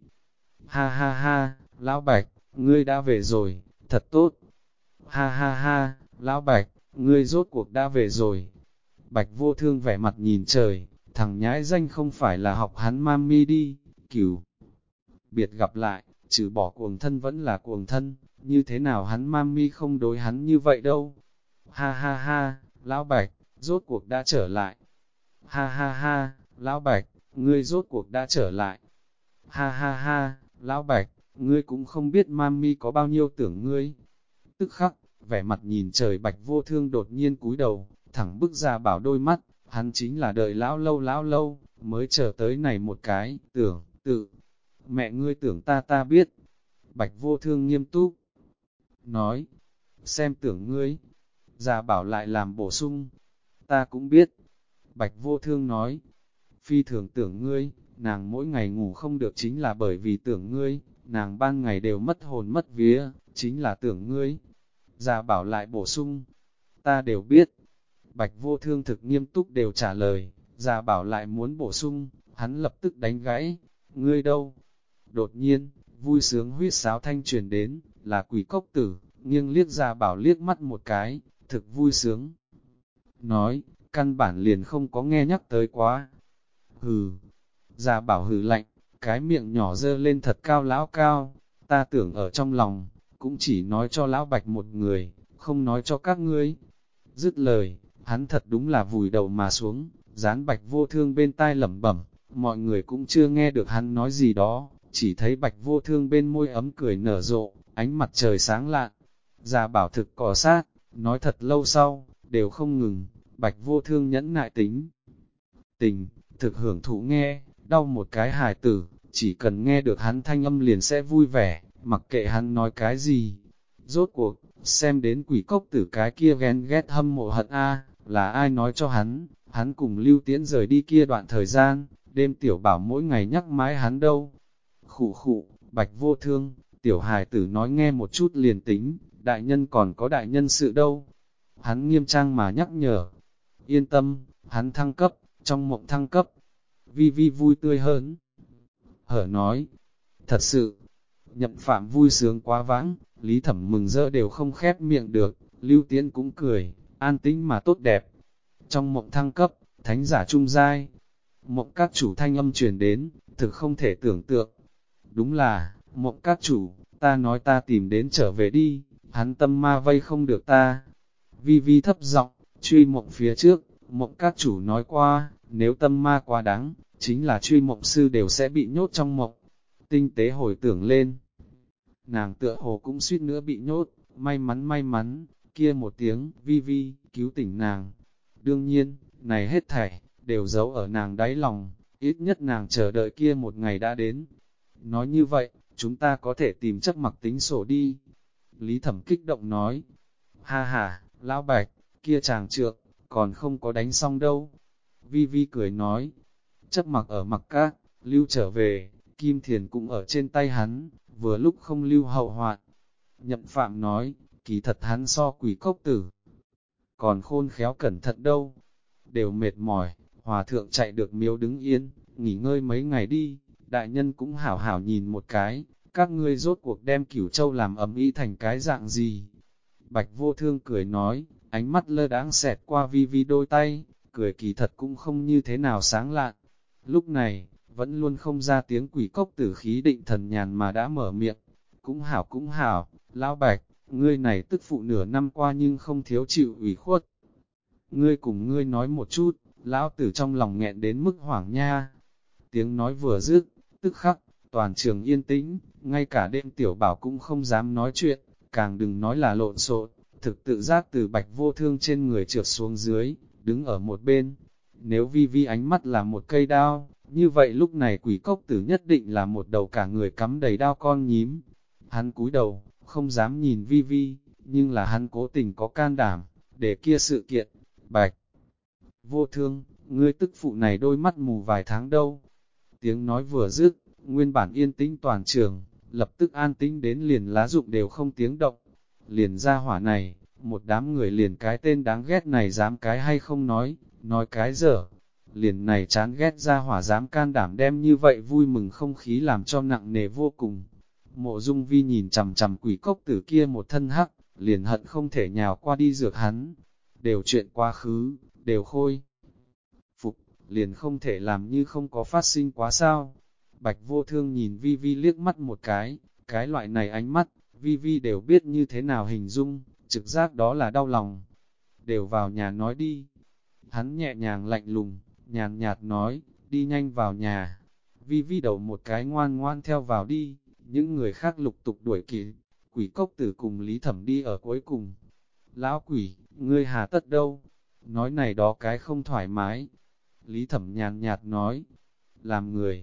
Ha ha ha, Lão Bạch, ngươi đã về rồi, thật tốt. Ha ha ha, Lão Bạch, ngươi rốt cuộc đã về rồi. Bạch Vô Thương vẻ mặt nhìn trời, thằng nhãi danh không phải là học hắn mami đi, cửu. Biệt gặp lại, trừ bỏ cuồng thân vẫn là cuồng thân, như thế nào hắn mami không đối hắn như vậy đâu. Ha ha ha, Lão Bạch, rốt cuộc đã trở lại. Ha ha ha, Lão Bạch, ngươi rốt cuộc đã trở lại. Ha ha ha, Lão Bạch, ngươi cũng không biết mami có bao nhiêu tưởng ngươi. Tức khắc, vẻ mặt nhìn trời Bạch Vô Thương đột nhiên cúi đầu, thẳng bức ra bảo đôi mắt, hắn chính là đợi lão lâu, mới chờ tới này một cái, tưởng, tự. Mẹ ngươi tưởng ta biết. Bạch Vô Thương nghiêm túc, nói, xem tưởng ngươi. Gia Bảo lại làm bổ sung, ta cũng biết. Bạch Vô Thương nói, phi thường tưởng ngươi, nàng mỗi ngày ngủ không được chính là bởi vì tưởng ngươi, nàng ban ngày đều mất hồn mất vía, chính là tưởng ngươi. Gia Bảo lại bổ sung, ta đều biết. Bạch Vô Thương thực nghiêm túc đều trả lời, Gia Bảo lại muốn bổ sung, hắn lập tức đánh gãy, ngươi đâu? Đột nhiên, vui sướng huyết sáo thanh truyền đến, là Quỷ Cốc Tử, nghiêng liếc Gia Bảo liếc mắt một cái, thực vui sướng. Nói, căn bản liền không có nghe nhắc tới quá. Hừ, Gia Bảo hừ lạnh, cái miệng nhỏ dơ lên thật cao lão cao, ta tưởng ở trong lòng, cũng chỉ nói cho lão Bạch một người, không nói cho các ngươi. Dứt lời, hắn thật đúng là vùi đầu mà xuống, dán Bạch Vô Thương bên tai lẩm bẩm, mọi người cũng chưa nghe được hắn nói gì đó, chỉ thấy Bạch Vô Thương bên môi ấm cười nở rộ, ánh mặt trời sáng lạn. Gia Bảo thực cỏ sát, nói thật lâu sau, đều không ngừng, Bạch Vô Thương nhẫn nại tình, thực hưởng thụ nghe, đau một cái hài tử, chỉ cần nghe được hắn thanh âm liền sẽ vui vẻ, mặc kệ hắn nói cái gì. Rốt cuộc, xem đến Quỷ Cốc Tử cái kia ghen ghét hâm mộ hận a, là ai nói cho hắn cùng Lưu Tiễn rời đi kia đoạn thời gian, đêm Tiểu Bảo mỗi ngày nhắc mãi hắn đâu. Khụ khụ, Bạch Vô Thương, tiểu hài tử nói nghe một chút liền tính, đại nhân còn có đại nhân sự đâu. Hắn nghiêm trang mà nhắc nhở, yên tâm, hắn thăng cấp, trong mộng thăng cấp. Vi Vi vui tươi hơn. Hở nói, thật sự, Nhậm Phạm vui sướng quá vãng, Lý Thẩm mừng rỡ đều không khép miệng được, Lưu Tiễn cũng cười, an tĩnh mà tốt đẹp. Trong mộng thăng cấp, thánh giả trung giai, mộng các chủ thanh âm truyền đến, thực không thể tưởng tượng. Đúng là, mộng các chủ, ta nói ta tìm đến trở về đi, hắn tâm ma vây không được ta. Vi Vi thấp giọng, truy mộng phía trước, mộng các chủ nói qua, nếu tâm ma quá đáng, chính là truy mộng sư đều sẽ bị nhốt trong mộng. Tinh tế hồi tưởng lên, nàng tựa hồ cũng suýt nữa bị nhốt, may mắn, kia một tiếng, Vi Vi, cứu tỉnh nàng. Đương nhiên, này hết thảy, đều giấu ở nàng đáy lòng, ít nhất nàng chờ đợi kia một ngày đã đến. Nói như vậy, chúng ta có thể tìm chấp mặc tính sổ đi. Lý Thẩm kích động nói, ha ha, Lão Bạch, kia chàng trượng, còn không có đánh xong đâu. Vi Vi cười nói, chấp mặc ở mặc các, Lưu trở về, Kim Thiền cũng ở trên tay hắn, vừa lúc không lưu hậu hoạn. Nhậm Phạm nói, kỳ thật hắn so Quỷ Cốc Tử, còn khôn khéo cẩn thận đâu. Đều mệt mỏi, hòa thượng chạy được miếu đứng yên, nghỉ ngơi mấy ngày đi, đại nhân cũng hảo hảo nhìn một cái, các ngươi rốt cuộc đem Cửu Châu làm ấm ý thành cái dạng gì. Bạch Vô Thương cười nói, ánh mắt lơ đãng xẹt qua Vi Vi đôi tay, cười kỳ thật cũng không như thế nào sáng lạn. Lúc này, vẫn luôn không ra tiếng Quỷ Cốc Tử khí định thần nhàn mà đã mở miệng. Cũng hảo, Lão Bạch, ngươi này tức phụ nửa năm qua nhưng không thiếu chịu ủy khuất. Ngươi cùng ngươi nói một chút, Lão Tử trong lòng nghẹn đến mức hoảng nha. Tiếng nói vừa dứt, tức khắc, toàn trường yên tĩnh, ngay cả đêm Tiểu Bảo cũng không dám nói chuyện, càng đừng nói là lộn xộn. Thực tự giác từ Bạch Vô Thương trên người trượt xuống dưới, đứng ở một bên. Nếu Vi Vi ánh mắt là một cây đao, như vậy lúc này Quỷ Cốc Tử nhất định là một đầu cả người cắm đầy đao con nhím. Hắn cúi đầu, không dám nhìn Vi Vi, nhưng là hắn cố tình có can đảm, để kia sự kiện, Bạch Vô Thương, ngươi tức phụ này đôi mắt mù vài tháng đâu. Tiếng nói vừa dứt, nguyên bản yên tĩnh toàn trường, lập tức an tĩnh đến liền lá rụng đều không tiếng động. Liền ra hỏa này, một đám người liền cái tên đáng ghét này dám cái hay không nói cái dở. Liền này chán ghét ra hỏa dám can đảm đem như vậy vui mừng không khí làm cho nặng nề vô cùng. Mộ Dung Vi nhìn chằm chằm quỷ cốc tử kia một thân hắc, liền hận không thể nhào qua đi dược hắn. Đều chuyện quá khứ, đều khôi phục, liền không thể làm như không có phát sinh quá sao. Bạch Vô Thương nhìn Vi Vi liếc mắt một cái loại này ánh mắt, Vi Vi đều biết như thế nào hình dung, trực giác đó là đau lòng. Đều vào nhà nói đi. Hắn nhẹ nhàng lạnh lùng, nhàn nhạt nói, đi nhanh vào nhà. Vi Vi đầu một cái ngoan ngoan theo vào đi, những người khác lục tục đuổi kịp. Quỷ cốc tử cùng Lý Thẩm đi ở cuối cùng. Lão quỷ, ngươi hà tất đâu? Nói này đó cái không thoải mái. Lý Thẩm nhàn nhạt nói, làm người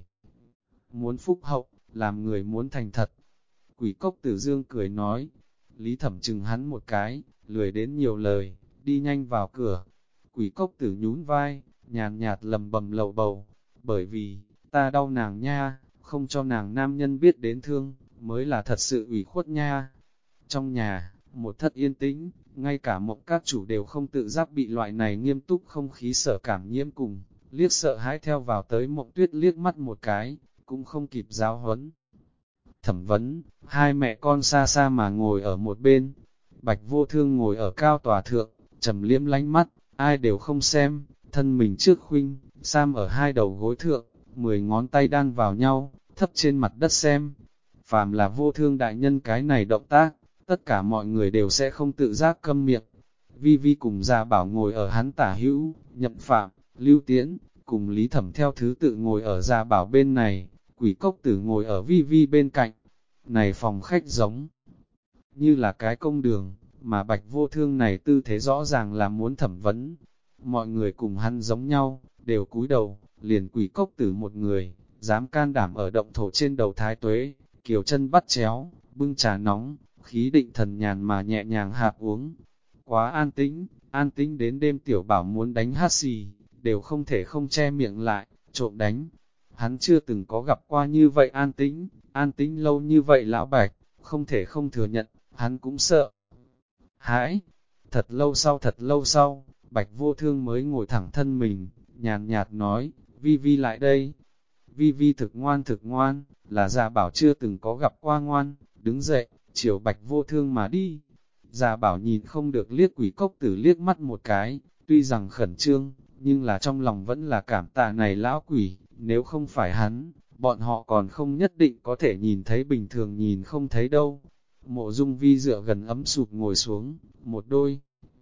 muốn phúc hậu, làm người muốn thành thật. Quỷ cốc tử dương cười nói, Lý Thẩm chừng hắn một cái, lười đến nhiều lời, đi nhanh vào cửa. Quỷ cốc tử nhún vai, nhàn nhạt lầm bầm lầu bầu, bởi vì, ta đau nàng nha, không cho nàng nam nhân biết đến thương, mới là thật sự ủy khuất nha. Trong nhà, một thất yên tĩnh, ngay cả mộng các chủ đều không tự giác bị loại này nghiêm túc không khí sở cảm nhiễm cùng, liếc sợ hãi theo vào tới Mộng Tuyết liếc mắt một cái, cũng không kịp giáo huấn. Thẩm vấn, hai mẹ con xa xa mà ngồi ở một bên, Bạch Vô Thương ngồi ở cao tòa thượng, trầm liếm lánh mắt, ai đều không xem, thân mình trước khuynh, sam ở hai đầu gối thượng, 10 ngón tay đan vào nhau, thấp trên mặt đất xem. Phàm là Vô Thương đại nhân cái này động tác, tất cả mọi người đều sẽ không tự giác câm miệng. Vi Vi cùng Gia Bảo ngồi ở hắn tả hữu, Nhậm Phạm, Lưu Tiễn, cùng Lý Thẩm theo thứ tự ngồi ở Gia Bảo bên này, Quỷ Cốc Tử ngồi ở Vi Vi bên cạnh. Này phòng khách giống như là cái công đường, mà Bạch Vô Thương này tư thế rõ ràng là muốn thẩm vấn. Mọi người cùng hắn giống nhau, đều cúi đầu, liền Quỷ Cốc Tử một người, dám can đảm ở động thổ trên đầu Thái Tuế, kiều chân bắt chéo, bưng trà nóng, khí định thần nhàn mà nhẹ nhàng hạp uống. Quá an tĩnh đến đêm Tiểu Bảo muốn đánh hát xì, đều không thể không che miệng lại, trộm đánh. Hắn chưa từng có gặp qua như vậy an tĩnh lâu như vậy lão Bạch, không thể không thừa nhận, hắn cũng sợ. Hãi! Thật lâu sau, Bạch Vô Thương mới ngồi thẳng thân mình, nhàn nhạt nói, Vi Vi lại đây. Vi Vi thực ngoan, là Gia Bảo chưa từng có gặp qua ngoan, đứng dậy, chiều Bạch Vô Thương mà đi. Gia Bảo nhìn không được liếc Quỷ Cốc Tử liếc mắt một cái, tuy rằng khẩn trương, nhưng là trong lòng vẫn là cảm tạ này lão quỷ, nếu không phải hắn, bọn họ còn không nhất định có thể nhìn thấy bình thường nhìn không thấy đâu. Mộ Dung Vi dựa gần ấm sụp ngồi xuống, một đôi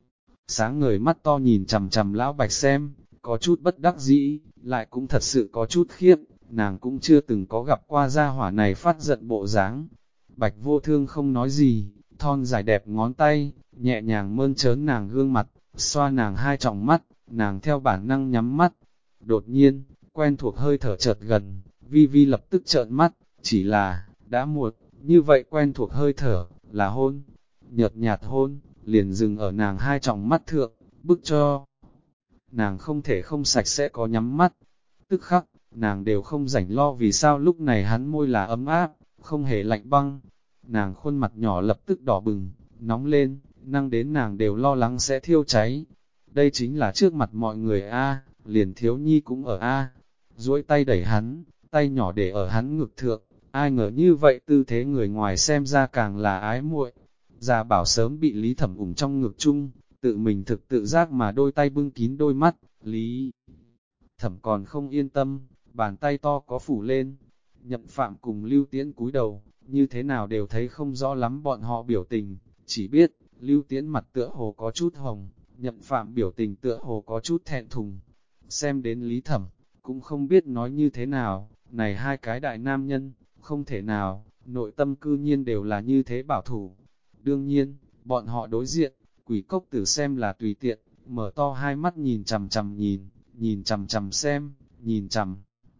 sáng ngời mắt to nhìn chằm chằm lão Bạch xem, có chút bất đắc dĩ, lại cũng thật sự có chút khiếp, nàng cũng chưa từng có gặp qua gia hỏa này phát giận bộ dáng. Bạch Vô Thương không nói gì, thon dài đẹp ngón tay, nhẹ nhàng mơn trớn nàng gương mặt, xoa nàng hai tròng mắt, nàng theo bản năng nhắm mắt. Đột nhiên, quen thuộc hơi thở chợt gần, Vi Vi lập tức trợn mắt, chỉ là, đã muộn, như vậy quen thuộc hơi thở, là hôn, nhợt nhạt hôn, liền dừng ở nàng hai tròng mắt thượng, bức cho. Nàng không thể không sạch sẽ có nhắm mắt, tức khắc, nàng đều không rảnh lo vì sao lúc này hắn môi là ấm áp, không hề lạnh băng. Nàng khuôn mặt nhỏ lập tức đỏ bừng, nóng lên, năng đến nàng đều lo lắng sẽ thiêu cháy. Đây chính là trước mặt mọi người a, liền Thiếu Nhi cũng ở a. Duỗi tay đẩy hắn, tay nhỏ để ở hắn ngực thượng, ai ngờ như vậy tư thế người ngoài xem ra càng là ái muội. Gia Bảo sớm bị Lý Thẩm ủng trong ngực chung, tự mình thực tự giác mà đôi tay bưng kín đôi mắt, Lý Thẩm còn không yên tâm, bàn tay to có phủ lên. Nhậm Phạm cùng Lưu Tiễn cúi đầu, như thế nào đều thấy không rõ lắm bọn họ biểu tình, chỉ biết, Lưu Tiễn mặt tựa hồ có chút hồng, Nhậm Phạm biểu tình tựa hồ có chút thẹn thùng. Xem đến Lý Thẩm, cũng không biết nói như thế nào, này hai cái đại nam nhân, không thể nào, nội tâm cư nhiên đều là như thế bảo thủ. Đương nhiên, bọn họ đối diện, Quỷ Cốc Tử xem là tùy tiện, mở to hai mắt nhìn chằm chằm nhìn chằm chằm xem, nhìn chằm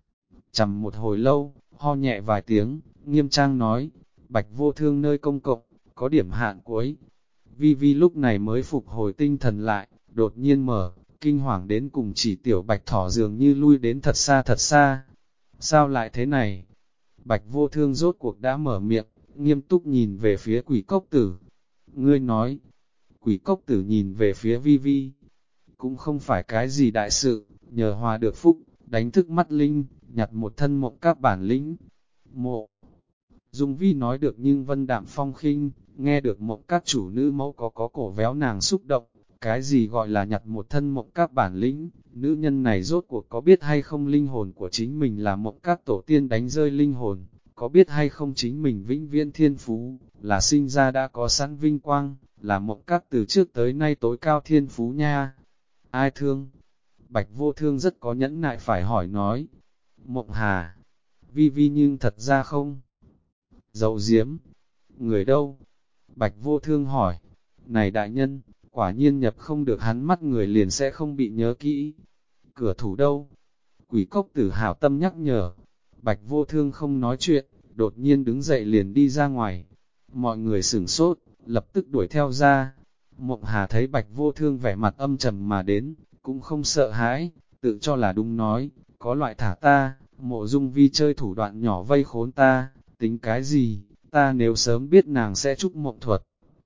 chằm một hồi lâu, ho nhẹ vài tiếng, nghiêm trang nói, Bạch Vô Thương nơi công cộng, có điểm hạn cuối. Vi Vi lúc này mới phục hồi tinh thần lại, đột nhiên mở, kinh hoàng đến cùng chỉ tiểu bạch thỏ dường như lui đến thật xa thật xa. Sao lại thế này? Bạch vô thương rốt cuộc đã mở miệng, nghiêm túc nhìn về phía quỷ cốc tử. Ngươi nói, quỷ cốc tử nhìn về phía vi vi, cũng không phải cái gì đại sự, nhờ hòa được phúc, đánh thức mắt linh, nhặt một thân mộng các bản lĩnh. Mộ Dung Vi nói được nhưng vân đạm phong khinh, nghe được mộng các chủ nữ mẫu có cổ véo nàng xúc động. Cái gì gọi là nhặt một thân mộng các bản lĩnh, nữ nhân này rốt cuộc có biết hay không linh hồn của chính mình là mộng các tổ tiên đánh rơi linh hồn, có biết hay không chính mình vĩnh viễn thiên phú, là sinh ra đã có sẵn vinh quang, là mộng các từ trước tới nay tối cao thiên phú nha. Ai thương? Bạch vô thương rất có nhẫn nại phải hỏi nói. Mộng Hà, vi vi nhưng thật ra không. Dậu diếm, người đâu? Bạch vô thương hỏi. Này đại nhân, quả nhiên nhập không được hắn mắt người liền sẽ không bị nhớ kỹ. Cửa thủ đâu? Quỷ cốc tử hảo tâm nhắc nhở. Bạch vô thương không nói chuyện, đột nhiên đứng dậy liền đi ra ngoài. Mọi người sửng sốt, lập tức đuổi theo ra. Mộng Hà thấy Bạch vô thương vẻ mặt âm trầm mà đến, cũng không sợ hãi, tự cho là đúng nói, có loại thả ta, Mộ Dung Vi chơi thủ đoạn nhỏ vây khốn ta, tính cái gì, ta nếu sớm biết nàng sẽ trúc mộng thuật,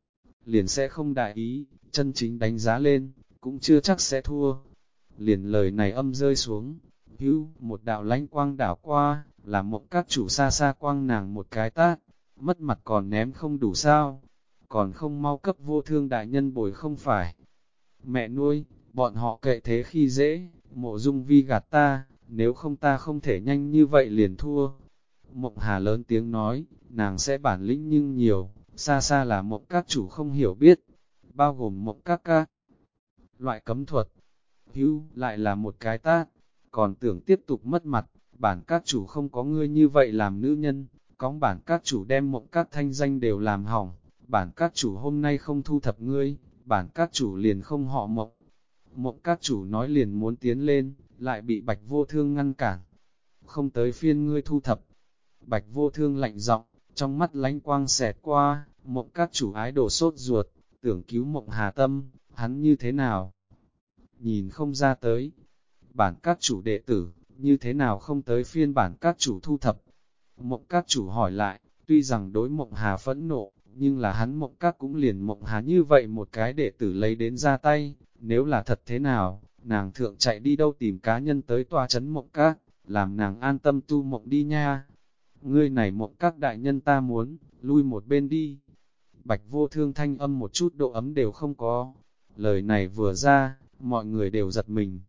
liền sẽ không đại ý, chân chính đánh giá lên, cũng chưa chắc sẽ thua. Liền lời này âm rơi xuống, một đạo lánh quang đảo qua, làm mộng các chủ xa xa quang nàng một cái tát, mất mặt còn ném không đủ sao, còn không mau cấp vô thương đại nhân bồi không phải. Mẹ nuôi, bọn họ kệ thế khi dễ, Mộ Dung Vi gạt ta, nếu không ta không thể nhanh như vậy liền thua. Mộng Hà lớn tiếng nói, nàng sẽ bản lĩnh nhưng nhiều, xa xa là mộng các chủ không hiểu biết, bao gồm mộng các loại cấm thuật. Lại là một cái tát, còn tưởng tiếp tục mất mặt, bản các chủ không có ngươi như vậy làm nữ nhân, cóng bản các chủ đem mộng các thanh danh đều làm hỏng, bản các chủ hôm nay không thu thập ngươi, bản các chủ liền không họ mộng. Mộng các chủ nói liền muốn tiến lên, lại bị Bạch vô thương ngăn cản. Không tới phiên ngươi thu thập. Bạch vô thương lạnh giọng, trong mắt lánh quang xẹt qua, mộng các chủ ái đổ sốt ruột, tưởng cứu mộng Hà tâm, hắn như thế nào? Nhìn không ra tới. Bản các chủ đệ tử, như thế nào không tới phiên bản các chủ thu thập? Mộng các chủ hỏi lại, tuy rằng đối mộng Hà phẫn nộ, nhưng là hắn mộng các cũng liền mộng Hà như vậy một cái đệ tử lấy đến ra tay, nếu là thật thế nào, nàng thượng chạy đi đâu tìm cá nhân tới tòa chấn mộng các, làm nàng an tâm tu mộng đi nha. Ngươi này mộng các đại nhân ta muốn, lui một bên đi. Bạch vô thương thanh âm một chút độ ấm đều không có. Lời này vừa ra, mọi người đều giật mình.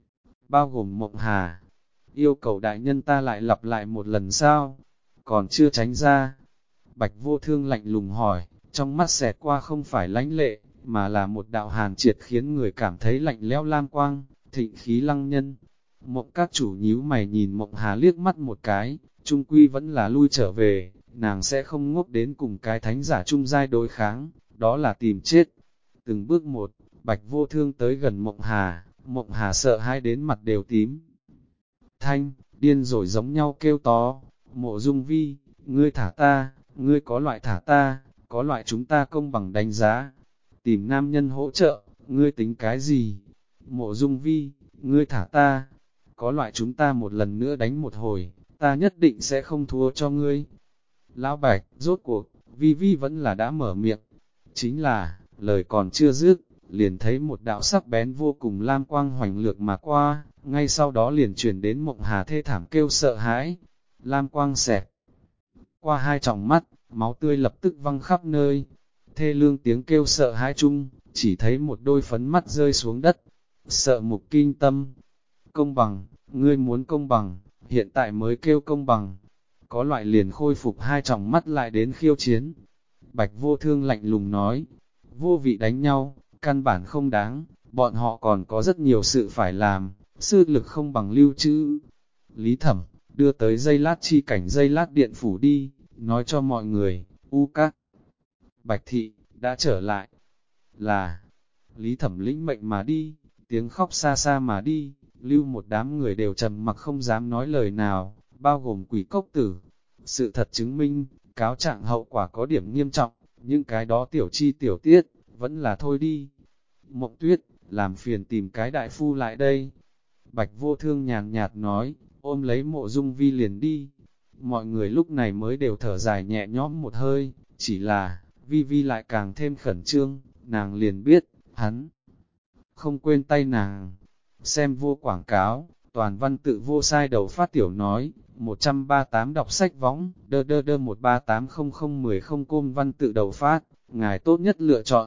Bao gồm mộng Hà, yêu cầu đại nhân ta lại lặp lại một lần sao? Còn chưa tránh ra. Bạch vô thương lạnh lùng hỏi, trong mắt xẹt qua không phải lãnh lệ, mà là một đạo hàn triệt khiến người cảm thấy lạnh lẽo lam quang, thịnh khí lăng nhân. Mộng các chủ nhíu mày nhìn mộng Hà liếc mắt một cái, trung quy vẫn là lui trở về, nàng sẽ không ngốc đến cùng cái thánh giả trung giai đối kháng, đó là tìm chết. Từng bước một, Bạch vô thương tới gần mộng Hà sợ hãi đến mặt đều tím. Thanh, điên rồi giống nhau kêu to, Mộ Dung Vi, ngươi thả ta, ngươi có loại thả ta, có loại chúng ta công bằng đánh giá. Tìm nam nhân hỗ trợ, ngươi tính cái gì? Mộ Dung Vi, ngươi thả ta, có loại chúng ta một lần nữa đánh một hồi, ta nhất định sẽ không thua cho ngươi. Lão Bạch, rốt cuộc, Vi Vi vẫn là đã mở miệng. Chính là, lời còn chưa dứt, liền thấy một đạo sắc bén vô cùng lam quang hoành lược mà qua, ngay sau đó liền truyền đến mộng Hà thê thảm kêu sợ hãi. Lam quang xẹt qua hai tròng mắt, máu tươi lập tức văng khắp nơi. Thê lương tiếng kêu sợ hãi chung, chỉ thấy một đôi phấn mắt rơi xuống đất. Sợ mục kinh tâm. Công bằng, ngươi muốn công bằng, hiện tại mới kêu công bằng. Có loại liền khôi phục hai tròng mắt lại đến khiêu chiến. Bạch vô thương lạnh lùng nói, vô vị đánh nhau, căn bản không đáng, bọn họ còn có rất nhiều sự phải làm, sư lực không bằng lưu trữ. Lý Thẩm, đưa tới dây lát chi cảnh dây lát điện phủ đi, nói cho mọi người, Các, Bạch Thị, đã trở lại. Là, Lý Thẩm lĩnh mệnh mà đi, tiếng khóc xa xa mà đi, lưu một đám người đều trầm mặc không dám nói lời nào, bao gồm quỷ cốc tử. Sự thật chứng minh, cáo trạng hậu quả có điểm nghiêm trọng, nhưng cái đó tiểu chi tiểu tiết, vẫn là thôi đi. Mộng Tuyết, làm phiền tìm cái đại phu lại đây. Bạch Vô Thương nhàn nhạt nói, ôm lấy Mộ Dung Vi liền đi. Mọi người lúc này mới đều thở dài nhẹ nhõm một hơi, chỉ là, Vi Vi lại càng thêm khẩn trương, nàng liền biết, hắn không quên tay nàng. Xem vô quảng cáo, toàn văn tự vô sai đầu phát tiểu nói, 138 đọc sách võng, đơ đơ đơ 1380010 côm văn tự đầu phát, ngài tốt nhất lựa chọn.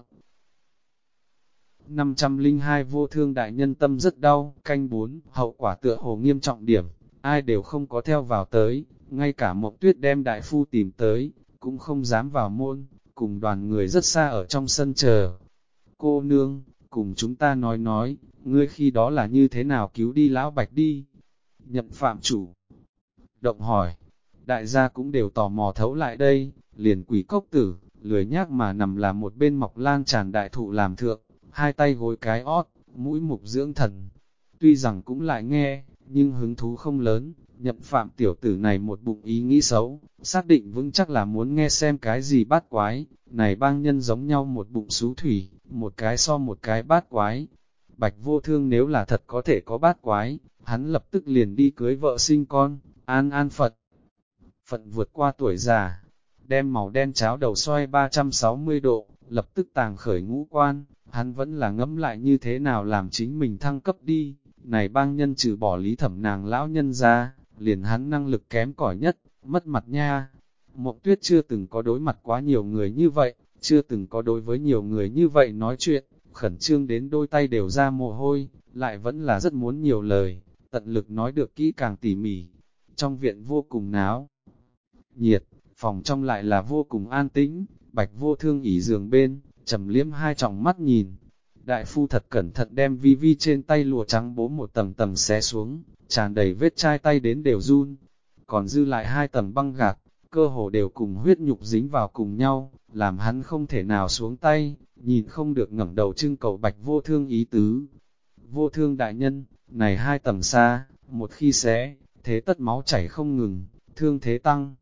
502 Vô Thương đại nhân tâm rất đau, canh 4, hậu quả tựa hồ nghiêm trọng điểm, ai đều không có theo vào tới, ngay cả Mộc Tuyết đem đại phu tìm tới, cũng không dám vào môn, cùng đoàn người rất xa ở trong sân chờ. Cô nương, cùng chúng ta nói, ngươi khi đó là như thế nào cứu đi lão Bạch đi? Nhậm Phạm chủ động hỏi, đại gia cũng đều tò mò thấu lại đây, liền Quỷ Cốc Tử, lười nhác mà nằm là một bên mọc lan tràn đại thụ làm thượng, hai tay gối cái ót, mũi mục dưỡng thần. Tuy rằng cũng lại nghe, nhưng hứng thú không lớn, Nhậm Phạm tiểu tử này một bụng ý nghĩ xấu, xác định vững chắc là muốn nghe xem cái gì bát quái, này bang nhân giống nhau một bụng xú thủy, một cái so một cái bát quái. Bạch Vô Thương nếu là thật có thể có bát quái, hắn lập tức liền đi cưới vợ sinh con, an Phật. Phận vượt qua tuổi già, đem màu đen cháo đầu xoay 360 độ, lập tức tàng khởi ngũ quan, hắn vẫn là ngẫm lại như thế nào làm chính mình thăng cấp đi. Này bang nhân trừ bỏ Lý Thẩm nàng lão nhân ra, liền hắn năng lực kém cỏi nhất, mất mặt nha. Mộng Tuyết chưa từng có đối mặt quá nhiều người như vậy, chưa từng có đối với nhiều người như vậy nói chuyện, khẩn trương đến đôi tay đều ra mồ hôi, lại vẫn là rất muốn nhiều lời, tận lực nói được kỹ càng tỉ mỉ. Trong viện vô cùng náo nhiệt, phòng trong lại là vô cùng an tĩnh, Bạch Vô Thương ỉ giường bên, trầm liếm hai tròng mắt nhìn. Đại phu thật cẩn thận đem Vi Vi trên tay lụa trắng bố một tầng tầng xé xuống, tràn đầy vết chai tay đến đều run. Còn dư lại hai tầng băng gạc, cơ hồ đều cùng huyết nhục dính vào cùng nhau, làm hắn không thể nào xuống tay, nhìn không được ngẩng đầu trưng cầu Bạch Vô Thương ý tứ. Vô Thương đại nhân, này hai tầng xa, một khi xé, thế tất máu chảy không ngừng, thương thế tăng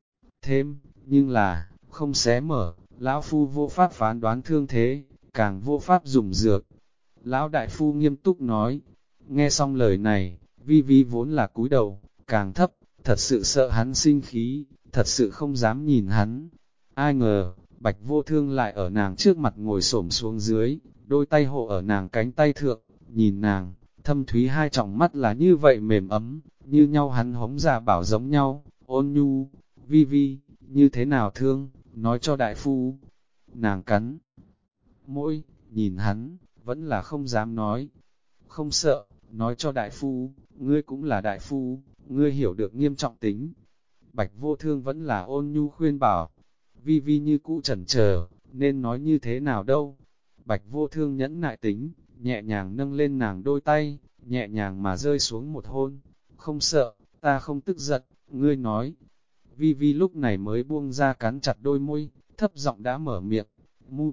thêm, nhưng là, không xé mở, lão phu vô pháp phán đoán thương thế, càng vô pháp dùng dược. Lão đại phu nghiêm túc nói, nghe xong lời này, Vi Vi vốn là cúi đầu, càng thấp, thật sự sợ hắn sinh khí, thật sự không dám nhìn hắn. Ai ngờ, Bạch Vô Thương lại ở nàng trước mặt ngồi xổm xuống dưới, đôi tay hộ ở nàng cánh tay thượng, nhìn nàng, thâm thúy hai tròng mắt là như vậy mềm ấm, như nhau hắn hống già bảo giống nhau, ôn nhu. Vi Vi, như thế nào thương, nói cho đại phu. Nàng cắn môi, nhìn hắn, vẫn là không dám nói. Không sợ, nói cho đại phu, ngươi cũng là đại phu, ngươi hiểu được nghiêm trọng tính. Bạch Vô Thương vẫn là ôn nhu khuyên bảo. Vi Vi như cũ chần chờ, nên nói như thế nào đâu. Bạch Vô Thương nhẫn nại tính, nhẹ nhàng nâng lên nàng đôi tay, nhẹ nhàng mà rơi xuống một hôn. Không sợ, ta không tức giận, ngươi nói. Vi Vi lúc này mới buông ra cắn chặt đôi môi, thấp giọng đã mở miệng, mu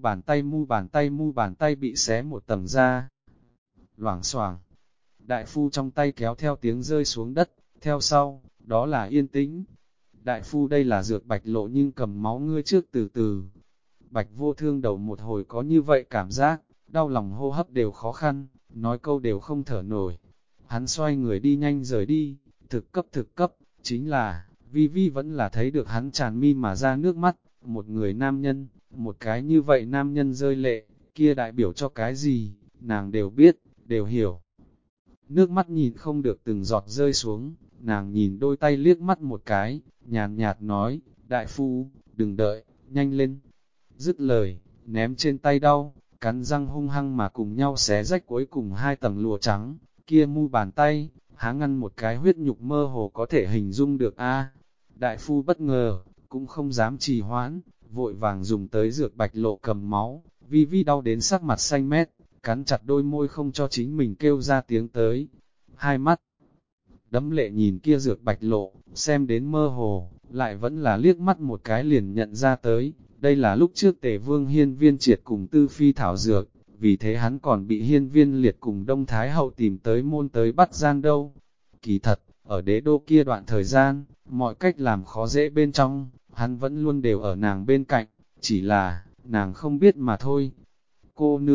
bàn tay bị xé một tầng ra. Loảng xoảng, đại phu trong tay kéo theo tiếng rơi xuống đất, theo sau, đó là yên tĩnh. Đại phu đây là dược Bạch Lộ nhưng cầm máu ngươi trước từ từ. Bạch Vô Thương đầu một hồi có như vậy cảm giác, đau lòng hô hấp đều khó khăn, nói câu đều không thở nổi. Hắn xoay người đi nhanh rời đi, thực cấp, chính là, Vi Vi vẫn là thấy được hắn tràn mi mà ra nước mắt, một người nam nhân, một cái như vậy nam nhân rơi lệ, kia đại biểu cho cái gì, nàng đều biết, đều hiểu. Nước mắt nhìn không được từng giọt rơi xuống, nàng nhìn đôi tay liếc mắt một cái, nhàn nhạt nói, đại phu, đừng đợi, nhanh lên. Dứt lời, ném trên tay đau, cắn răng hung hăng mà cùng nhau xé rách cuối cùng hai tầng lụa trắng, kia mu bàn tay, há ngăn một cái huyết nhục mơ hồ có thể hình dung được a. Đại phu bất ngờ, cũng không dám trì hoãn, vội vàng dùng tới dược Bạch Lộ cầm máu, Vi Vi đau đến sắc mặt xanh mét, cắn chặt đôi môi không cho chính mình kêu ra tiếng tới. Hai mắt đẫm lệ nhìn kia dược Bạch Lộ, xem đến mơ hồ, lại vẫn là liếc mắt một cái liền nhận ra tới, đây là lúc trước Tề Vương Hiên Viên Triệt cùng Tư Phi thảo dược, vì thế hắn còn bị Hiên Viên Liệt cùng Đông Thái Hậu tìm tới môn tới bắt gian đâu. Kỳ thật, ở đế đô kia đoạn thời gian, mọi cách làm khó dễ bên trong, hắn vẫn luôn đều ở nàng bên cạnh, chỉ là, nàng không biết mà thôi. Cô nương,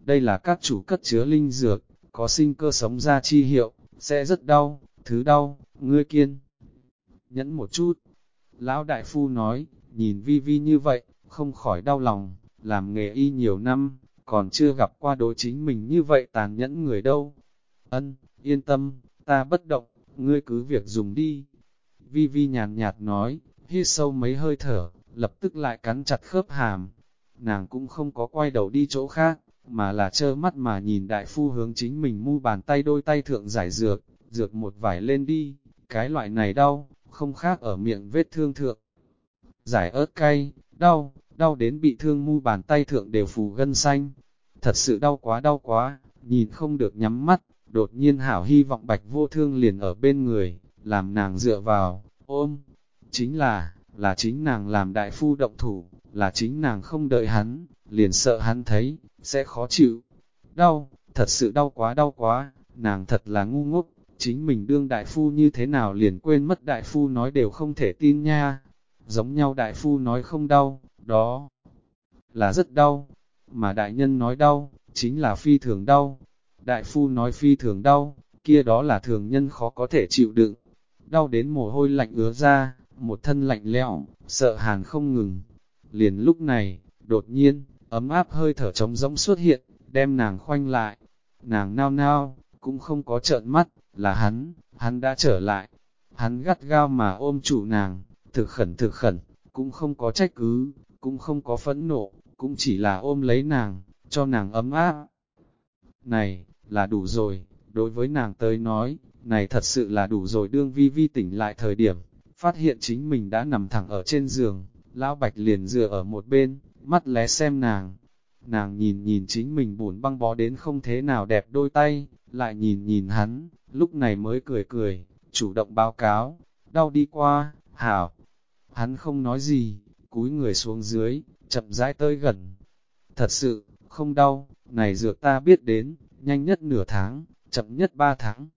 đây là các chủ cất chứa linh dược, có sinh cơ sống ra chi hiệu, sẽ rất đau, thứ đau, ngươi kiên. Nhẫn một chút, lão đại phu nói, nhìn Vi Vi như vậy, không khỏi đau lòng, làm nghề y nhiều năm, còn chưa gặp qua đối chính mình như vậy tàn nhẫn người đâu. Ân, yên tâm, ta bất động, ngươi cứ việc dùng đi. Vi Vi nhàn nhạt nói, hít sâu mấy hơi thở, lập tức lại cắn chặt khớp hàm. Nàng cũng không có quay đầu đi chỗ khác, mà là trơ mắt mà nhìn đại phu hướng chính mình mu bàn tay đôi tay thượng giải dược, dược một vải lên đi, cái loại này đau, không khác ở miệng vết thương thượng. Giải ớt cay, đau, đau đến bị thương mu bàn tay thượng đều phù gân xanh. Thật sự đau quá, nhìn không được nhắm mắt, đột nhiên hảo hy vọng Bạch Vô Thương liền ở bên người, làm nàng dựa vào, ôm. Chính là chính nàng làm đại phu động thủ, là chính nàng không đợi hắn, liền sợ hắn thấy, sẽ khó chịu. Đau, thật sự đau quá, nàng thật là ngu ngốc, chính mình đương đại phu như thế nào liền quên mất đại phu nói đều không thể tin nha. Giống nhau đại phu nói không đau, đó là rất đau, mà đại nhân nói đau, chính là phi thường đau. Đại phu nói phi thường đau, kia đó là thường nhân khó có thể chịu đựng. Đau đến mồ hôi lạnh ứa ra, một thân lạnh lẽo, sợ hàn không ngừng. Liền lúc này, đột nhiên, ấm áp hơi thở trống rỗng xuất hiện, đem nàng khoanh lại. Nàng nao nao, cũng không có trợn mắt, là hắn đã trở lại. Hắn gắt gao mà ôm chủ nàng, thực khẩn, cũng không có trách cứ, cũng không có phẫn nộ, cũng chỉ là ôm lấy nàng, cho nàng ấm áp. Này, là đủ rồi, đối với nàng tới nói, này thật sự là đủ rồi. Đương Vi Vi tỉnh lại thời điểm, phát hiện chính mình đã nằm thẳng ở trên giường, lão Bạch liền dựa ở một bên, mắt lé xem nàng. Nàng nhìn chính mình bùn băng bó đến không thế nào đẹp đôi tay, lại nhìn hắn, lúc này mới cười, chủ động báo cáo, đau đi qua, hảo. Hắn không nói gì, cúi người xuống dưới, chậm rãi tới gần. Thật sự, không đau, này dược ta biết đến, nhanh nhất nửa tháng, chậm nhất 3 tháng.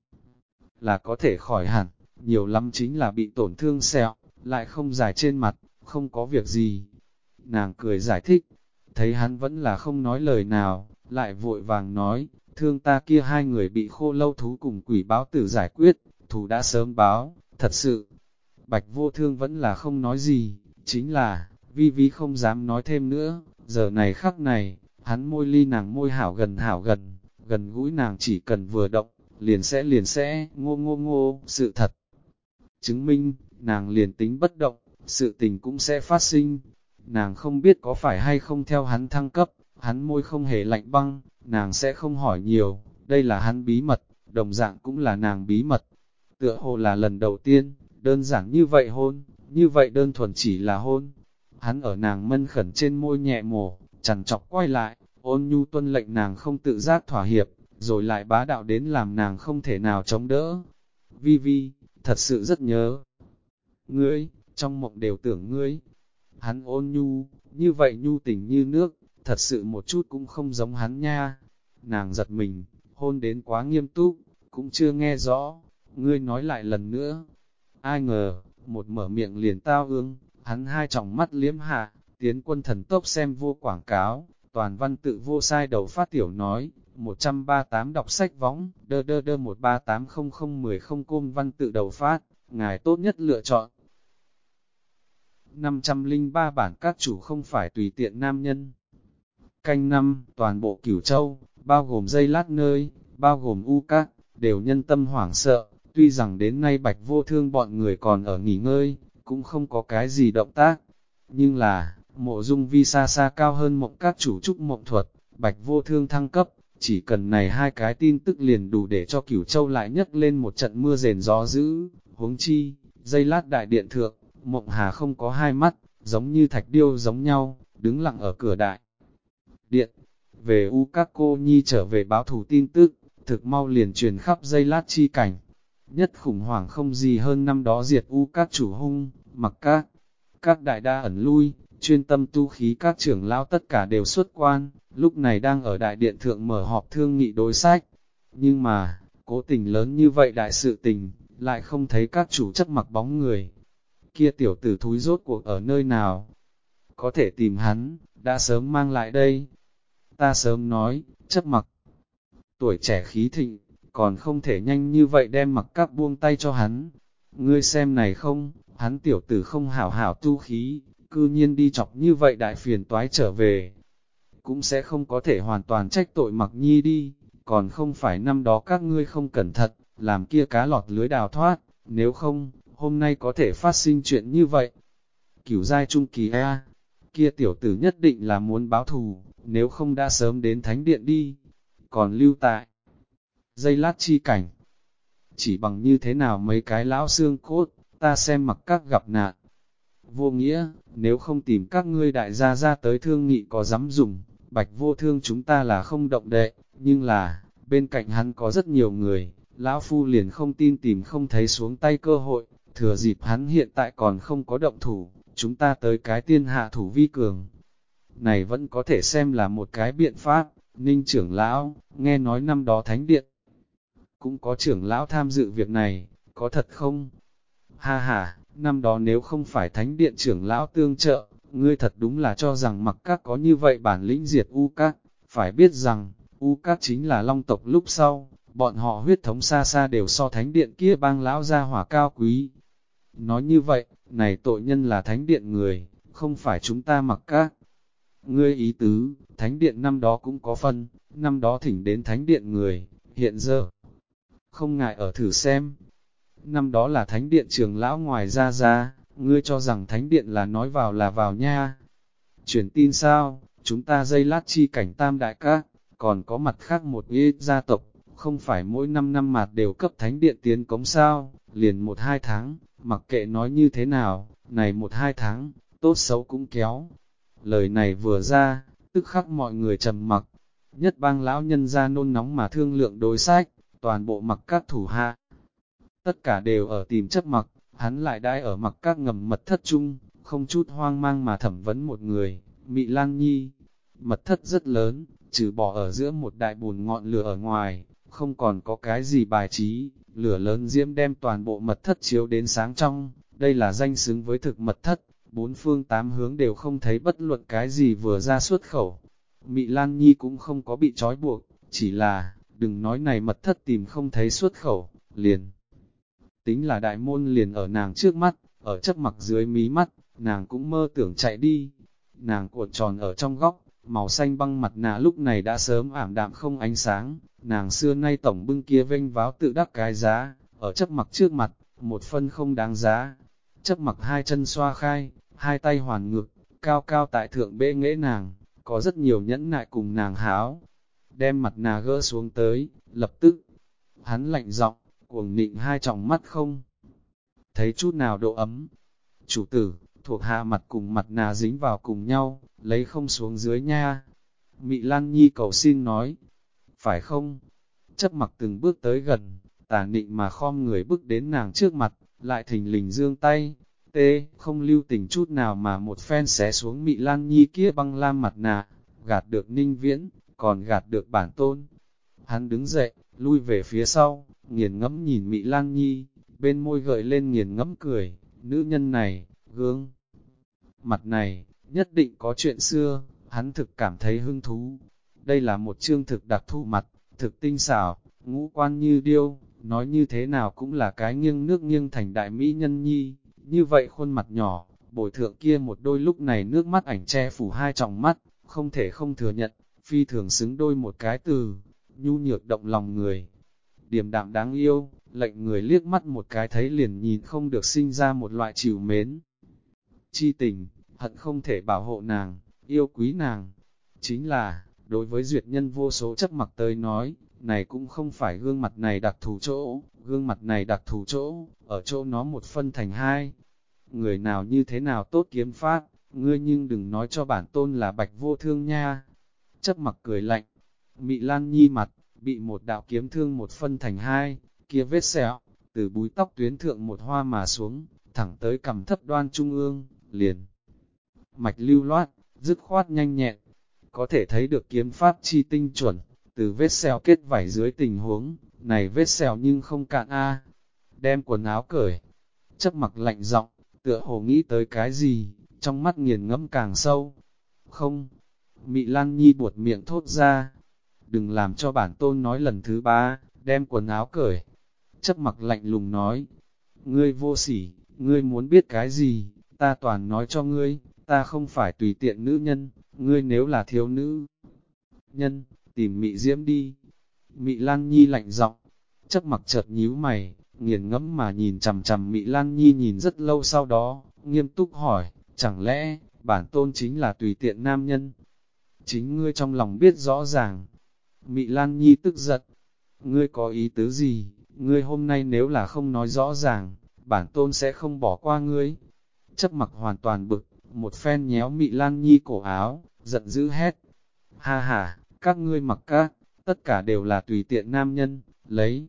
Là có thể khỏi hẳn, nhiều lắm chính là bị tổn thương sẹo, lại không dài trên mặt, không có việc gì. Nàng cười giải thích, thấy hắn vẫn là không nói lời nào, lại vội vàng nói, thương ta kia hai người bị khô lâu thú cùng quỷ báo tử giải quyết, thù đã sớm báo, thật sự. Bạch Vô Thương vẫn là không nói gì, chính là, Vi Vi không dám nói thêm nữa, giờ này khắc này, hắn môi ly nàng môi hảo gần, gần gũi nàng chỉ cần vừa động, liền sẽ, ngô, sự thật. Chứng minh, nàng liền tính bất động, sự tình cũng sẽ phát sinh. Nàng không biết có phải hay không theo hắn thăng cấp, hắn môi không hề lạnh băng, nàng sẽ không hỏi nhiều, đây là hắn bí mật, đồng dạng cũng là nàng bí mật. Tựa hồ là lần đầu tiên, đơn giản như vậy hôn, như vậy đơn thuần chỉ là hôn. Hắn ở nàng mân khẩn trên môi nhẹ mổ, chằn chọc quay lại, ôn nhu tuân lệnh nàng không tự giác thỏa hiệp, rồi lại bá đạo đến làm nàng không thể nào chống đỡ. Vi Vi, thật sự rất nhớ ngươi, trong mộng đều tưởng ngươi. Hắn ôn nhu, như vậy nhu tình như nước, thật sự một chút cũng không giống hắn nha. Nàng giật mình, hôn đến quá nghiêm túc, cũng chưa nghe rõ, ngươi nói lại lần nữa. Ai ngờ, một mở miệng liền tao ương, hắn hai tròng mắt liếm hạ, tiến quân thần tốc xem vô quảng cáo, toàn văn tự vô sai đầu phát tiểu nói, 138 đọc sách võng, đơ 1380010 côm văn tự đầu phát, ngài tốt nhất lựa chọn. 503 bản các chủ không phải tùy tiện nam nhân. Canh năm, toàn bộ Cửu Châu, bao gồm dây lát nơi, bao gồm U Các, đều nhân tâm hoảng sợ, tuy rằng đến nay Bạch Vô Thương bọn người còn ở nghỉ ngơi, cũng không có cái gì động tác. Nhưng là, Mộ Dung Vi xa xa cao hơn Mộng Các chủ trúc mộng thuật, Bạch Vô Thương thăng cấp, chỉ cần này hai cái tin tức liền đủ để cho Cửu Châu lại nhấc lên một trận mưa rền gió dữ, huống chi, dây lát đại điện thượng, Mộng Hà không có hai mắt, giống như thạch điêu giống nhau, đứng lặng ở cửa đại điện. Về U Các cô nhi trở về báo thủ tin tức, thực mau liền truyền khắp dây lát chi cảnh. Nhất khủng hoảng không gì hơn năm đó diệt U Các chủ hung, mặc các đại đa ẩn lui, chuyên tâm tu khí các trưởng lão tất cả đều xuất quan, lúc này đang ở đại điện thượng mở họp thương nghị đối sách. Nhưng mà, cố tình lớn như vậy đại sự tình, lại không thấy các chủ chất mặc bóng người. Kia tiểu tử thúi rốt cuộc ở nơi nào? Có thể tìm hắn, đã sớm mang lại đây. Ta sớm nói, Chấp Mặc tuổi trẻ khí thịnh, còn không thể nhanh như vậy đem Mặc Các buông tay cho hắn. Ngươi xem này không, hắn tiểu tử không hảo hảo tu khí, cư nhiên đi chọc như vậy đại phiền toái trở về. Cũng sẽ không có thể hoàn toàn trách tội Mặc Nhi đi, còn không phải năm đó các ngươi không cẩn thận, làm kia cá lọt lưới đào thoát, nếu không, hôm nay có thể phát sinh chuyện như vậy. Cửu giai trung kỳ A, kia tiểu tử nhất định là muốn báo thù, nếu không đã sớm đến thánh điện đi, còn lưu tại dây lát chi cảnh. Chỉ bằng như thế nào mấy cái lão xương cốt, ta xem Mặc Các gặp nạn. Vô nghĩa, nếu không tìm các ngươi đại gia ra tới thương nghị có dám dùng, Bạch Vô Thương chúng ta là không động đệ, nhưng là, bên cạnh hắn có rất nhiều người, lão phu liền không tin tìm không thấy xuống tay cơ hội, thừa dịp hắn hiện tại còn không có động thủ, chúng ta tới cái tiên hạ thủ vi cường. Này vẫn có thể xem là một cái biện pháp. Ninh trưởng lão, nghe nói năm đó thánh điện, cũng có trưởng lão tham dự việc này, có thật không? Ha ha, năm đó nếu không phải thánh điện trưởng lão tương trợ, ngươi thật đúng là cho rằng Mặc Các có như vậy bản lĩnh diệt U Các, phải biết rằng, U Các chính là long tộc lúc sau, bọn họ huyết thống xa xa đều so thánh điện kia bang lão gia hỏa cao quý. Nói như vậy, này tội nhân là thánh điện người, không phải chúng ta Mặc Các. Ngươi ý tứ, thánh điện năm đó cũng có phân, năm đó thỉnh đến thánh điện người, hiện giờ, không ngại ở thử xem. Năm đó là thánh điện trưởng lão ngoài ra, ngươi cho rằng thánh điện là vào nha. Truyền tin sao, chúng ta dây lát chi cảnh tam đại các, còn có mặt khác một ít gia tộc, không phải mỗi 5 năm mạt đều cấp thánh điện tiến cống sao, liền 1-2 tháng, mặc kệ nói như thế nào, này 1-2 tháng, tốt xấu cũng kéo. Lời này vừa ra, tức khắc mọi người trầm mặc, nhất bang lão nhân ra nôn nóng mà thương lượng đối sách, toàn bộ Mặc Các thủ hạ. Tất cả đều ở tìm Chấp Mặc, hắn lại đãi ở Mặc Các ngầm mật thất chung, không chút hoang mang mà thẩm vấn một người, Mị Lan Nhi. Mật thất rất lớn, trừ bỏ ở giữa một đại bùn ngọn lửa ở ngoài, không còn có cái gì bài trí, lửa lớn diễm đem toàn bộ mật thất chiếu đến sáng trong, đây là danh xứng với thực mật thất. Bốn phương tám hướng đều không thấy bất luận cái gì vừa ra xuất khẩu. Mị Lan Nhi cũng không có bị trói buộc, chỉ là, đừng nói này mật thất tìm không thấy xuất khẩu, liền. Tính là đại môn liền ở nàng trước mắt, ở Chấp Mặc dưới mí mắt, nàng cũng mơ tưởng chạy đi. Nàng cuộn tròn ở trong góc, màu xanh băng mặt nạ lúc này đã sớm ảm đạm không ánh sáng, nàng xưa nay tổng bưng kia vênh váo tự đắc cái giá, ở Chấp Mặc trước mặt, một phân không đáng giá. Chấp Mặc hai chân xoa khai, hai tay hoàn ngực, cao cao tại thượng bệ nghễ nàng, có rất nhiều nhẫn nại cùng nàng háo. Đem mặt nạ gỡ xuống tới, lập tức, hắn lạnh giọng, cuồng nịnh hai tròng mắt không thấy chút nào độ ấm. Chủ tử, thuộc hạ mặt cùng mặt nạ dính vào cùng nhau, lấy không xuống dưới nha. Mị Lan Nhi cầu xin nói, phải không? Chấp Mặc từng bước tới gần, tà nịnh mà khom người bước đến nàng trước mặt, lại thình lình dương tay, không lưu tình chút nào mà một phen xé xuống Mị Lan Nhi kia băng lam mặt nạ, gạt được Ninh Viễn, còn gạt được bản tôn. Hắn đứng dậy, lui về phía sau, nghiền ngẫm nhìn Mị Lan Nhi, bên môi gợi lên nghiền ngẫm cười, nữ nhân này, gương mặt này, nhất định có chuyện xưa, hắn thực cảm thấy hứng thú. Đây là một chương thực đặc thù mặt, thực tinh xảo, ngũ quan như điêu, nói như thế nào cũng là cái nghiêng nước nghiêng thành đại mỹ nhân nhi. Như vậy khuôn mặt nhỏ, bồi thượng kia một đôi lúc này nước mắt ảnh che phủ hai tròng mắt, không thể không thừa nhận, phi thường xứng đôi một cái từ, nhu nhược động lòng người. Điềm đạm đáng yêu, lệnh người liếc mắt một cái thấy liền nhìn không được sinh ra một loại trìu mến. Chi tình, hận không thể bảo hộ nàng, yêu quý nàng. Chính là, đối với duyệt nhân vô số Chấp Mặc tới nói, này cũng không phải gương mặt này đặc thù chỗ, gương mặt này đặc thù chỗ, ở chỗ nó một phân thành hai. Người nào như thế nào tốt kiếm pháp, ngươi nhưng đừng nói cho bản tôn là Bạch Vô Thương nha. Chấp Mặc cười lạnh, Mị Lan Nhi mặt, bị một đạo kiếm thương một phân thành hai, kia vết sẹo, từ búi tóc tuyến thượng một hoa mà xuống, thẳng tới cằm thấp đoan trung ương, liền. Mạch lưu loát, dứt khoát nhanh nhẹn, có thể thấy được kiếm pháp chi tinh chuẩn, từ vết sẹo kết vảy dưới tình huống, này vết sẹo nhưng không cạn a. Đem quần áo cởi, Chấp Mặc lạnh giọng, tựa hồ nghĩ tới cái gì, trong mắt nghiền ngẫm càng sâu. Không, Mị Lan Nhi buột miệng thốt ra, đừng làm cho bản tôn nói lần thứ ba, đem quần áo cởi. Chấp mặc lạnh lùng nói, ngươi vô sỉ, ngươi muốn biết cái gì, ta toàn nói cho ngươi, ta không phải tùy tiện nữ nhân, ngươi nếu là thiếu nữ nhân, tìm Mị Diễm đi. Mị Lan Nhi lạnh giọng, chấp mặc chợt nhíu mày, nghiền ngẫm mà nhìn chằm chằm Mị Lan Nhi nhìn rất lâu, sau đó, nghiêm túc hỏi, chẳng lẽ, bản tôn chính là tùy tiện nam nhân? Chính ngươi trong lòng biết rõ ràng. Mị Lan Nhi tức giận, ngươi có ý tứ gì, ngươi hôm nay nếu là không nói rõ ràng, bản tôn sẽ không bỏ qua ngươi. Chấp mặc hoàn toàn bực, một phen nhéo Mị Lan Nhi cổ áo, giận dữ hét. Ha ha, các ngươi mặc các, tất cả đều là tùy tiện nam nhân, lấy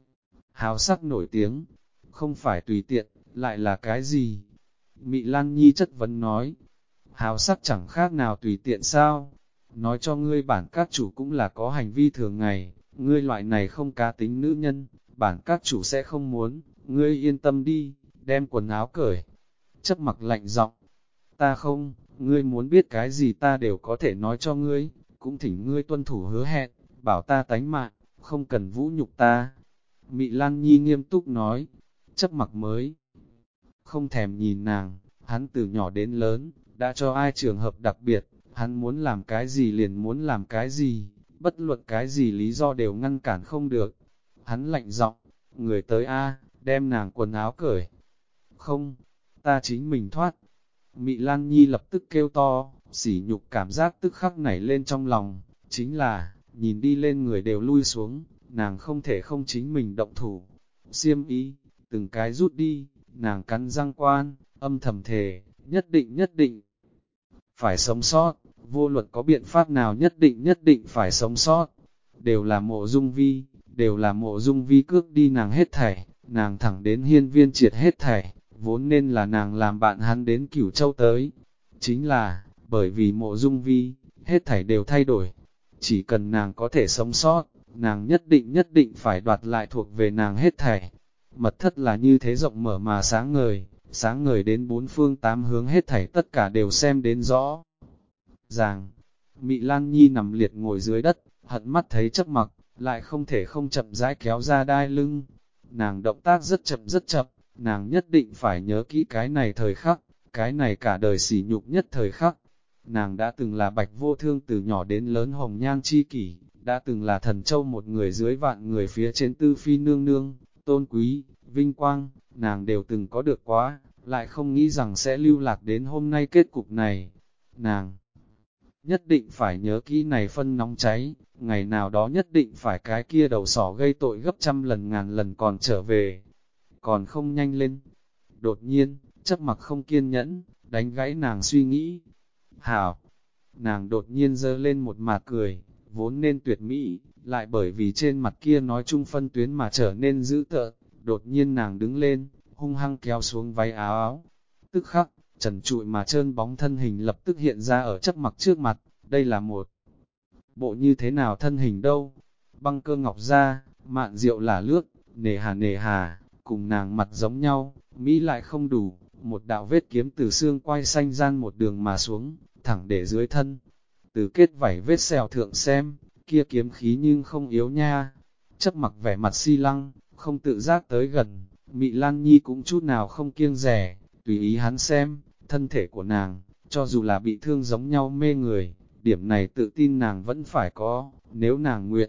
hào sắc nổi tiếng, không phải tùy tiện, lại là cái gì? Mị Lan Nhi chất vấn nói, hào sắc chẳng khác nào tùy tiện sao? Nói cho ngươi bản các chủ cũng là có hành vi thường ngày, ngươi loại này không cá tính nữ nhân, bản các chủ sẽ không muốn, ngươi yên tâm đi, đem quần áo cởi. Chấp mặc lạnh giọng, ta không, ngươi muốn biết cái gì ta đều có thể nói cho ngươi, cũng thỉnh ngươi tuân thủ hứa hẹn, bảo ta tánh mạng, không cần vũ nhục ta. Mị Lan Nhi nghiêm túc nói, chấp mặc mới không thèm nhìn nàng, hắn từ nhỏ đến lớn, đã cho ai trường hợp đặc biệt, hắn muốn làm cái gì liền muốn làm cái gì, bất luận cái gì lý do đều ngăn cản không được. Hắn lạnh giọng, người tới A, đem nàng quần áo cởi. Không, ta chính mình thoát. Mị Lan Nhi lập tức kêu to, sỉ nhục cảm giác tức khắc nảy lên trong lòng, chính là, nhìn đi lên người đều lui xuống, nàng không thể không chính mình động thủ. Xiêm ý, từng cái rút đi, nàng cắn răng quan, âm thầm thề, nhất định, phải sống sót, vô luận có biện pháp nào nhất định phải sống sót. Đều là Mộ Dung Vi, đều là Mộ Dung Vi cướp đi nàng hết thảy, nàng thẳng đến hiên viên triệt hết thảy, vốn nên là nàng làm bạn hắn đến Cửu Châu tới. Chính là, bởi vì Mộ Dung Vi, hết thảy đều thay đổi. Chỉ cần nàng có thể sống sót, nàng nhất định phải đoạt lại thuộc về nàng hết thảy. Mật thất là như thế rộng mở mà sáng ngời đến bốn phương tám hướng, hết thảy tất cả đều xem đến rõ ràng. Mị Lan Nhi nằm liệt ngồi dưới đất, hận mắt thấy Chấp Mặc, lại không thể không chậm rãi kéo ra đai lưng. Nàng động tác rất chậm, nàng nhất định phải nhớ kỹ cái này thời khắc, cái này cả đời sỉ nhục nhất thời khắc. Nàng đã từng là Bạch Vô Thương từ nhỏ đến lớn hồng nhan chi kỷ, đã từng là Thần Châu một người dưới vạn người phía trên tư phi nương nương, tôn quý, vinh quang, nàng đều từng có được quá, lại không nghĩ rằng sẽ lưu lạc đến hôm nay kết cục này. Nàng nhất định phải nhớ kỹ này phân nóng cháy, ngày nào đó nhất định phải cái kia đầu sỏ gây tội gấp trăm lần ngàn lần còn trở về. Còn không nhanh lên. Đột nhiên, Chấp Mặc không kiên nhẫn, đánh gãy nàng suy nghĩ. Hảo! Nàng đột nhiên giơ lên một mặt cười, vốn nên tuyệt mỹ, lại bởi vì trên mặt kia nói chung phân tuyến mà trở nên dữ tợn. Đột nhiên nàng đứng lên, hung hăng kéo xuống váy áo. Tức khắc, trần trụi mà trơn bóng thân hình lập tức hiện ra ở Chấp Mặc trước mặt. Đây là một bộ như thế nào thân hình đâu? Băng Cơ Ngọc ra, mạn rượu là lướt, nề hà, cùng nàng mặt giống nhau, Mỹ lại không đủ, một đạo vết kiếm từ xương quai xanh gian một đường mà xuống, thẳng để dưới thân. Từ kết vảy vết xèo thượng xem, kia kiếm khí nhưng không yếu nha. Chấp Mặc vẻ mặt si lăng, không tự giác tới gần, Mị Lan Nhi cũng chút nào không kiêng rẻ, tùy ý hắn xem, thân thể của nàng, cho dù là bị thương giống nhau mê người, điểm này tự tin nàng vẫn phải có, nếu nàng nguyện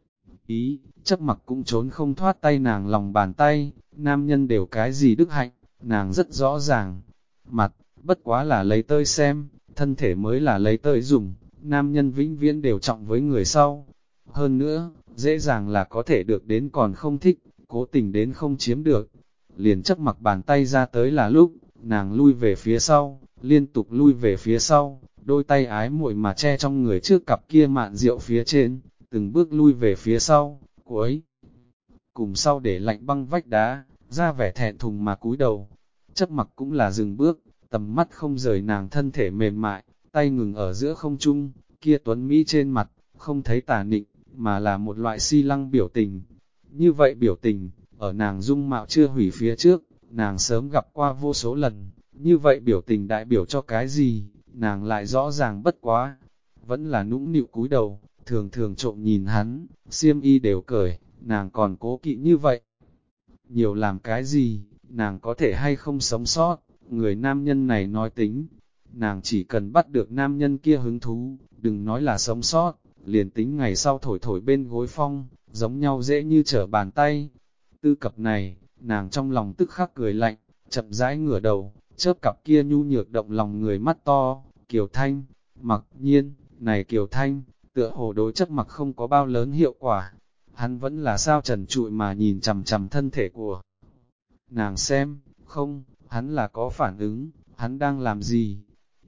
ý, Chấp Mặc cũng trốn không thoát tay nàng lòng bàn tay. Nam nhân đều cái gì đức hạnh, nàng rất rõ ràng. Mặt, bất quá là lấy tơi xem, thân thể mới là lấy tơi dùng, nam nhân vĩnh viễn đều trọng với người sau. Hơn nữa, dễ dàng là có thể được đến còn không thích, cố tình đến không chiếm được. Liền Chấp Mặc bàn tay ra tới là lúc, nàng lui về phía sau, liên tục lui về phía sau, đôi tay ái muội mà che trong người trước cặp kia mạn rượu phía trên, từng bước lui về phía sau, cuối cùng sau để lạnh băng vách đá, ra vẻ thẹn thùng mà cúi đầu. Chấp Mặc cũng là dừng bước, tầm mắt không rời nàng thân thể mềm mại, tay ngừng ở giữa không trung, kia tuấn Mỹ trên mặt, không thấy tà nịnh, mà là một loại si lăng biểu tình. Như vậy biểu tình, ở nàng dung mạo chưa hủy phía trước, nàng sớm gặp qua vô số lần, như vậy biểu tình đại biểu cho cái gì, nàng lại rõ ràng bất quá, vẫn là nũng nịu cúi đầu, thường thường trộm nhìn hắn, xiêm y đều cởi, nàng còn cố kỵ như vậy. Nhiều làm cái gì, nàng có thể hay không sống sót, người nam nhân này nói tính. Nàng chỉ cần bắt được nam nhân kia hứng thú, đừng nói là sống sót, liền tính ngày sau thổi thổi bên gối phong, giống nhau dễ như trở bàn tay. Tư cập này, nàng trong lòng tức khắc cười lạnh, chậm rãi ngửa đầu, chớp cặp kia nhu nhược động lòng người mắt to, Kiều Thanh, mặc nhiên, này Kiều Thanh, tựa hồ đối chấp mặc không có bao lớn hiệu quả. Hắn vẫn là sao trần trụi mà nhìn chằm chằm thân thể của nàng xem, không, hắn là có phản ứng, hắn đang làm gì?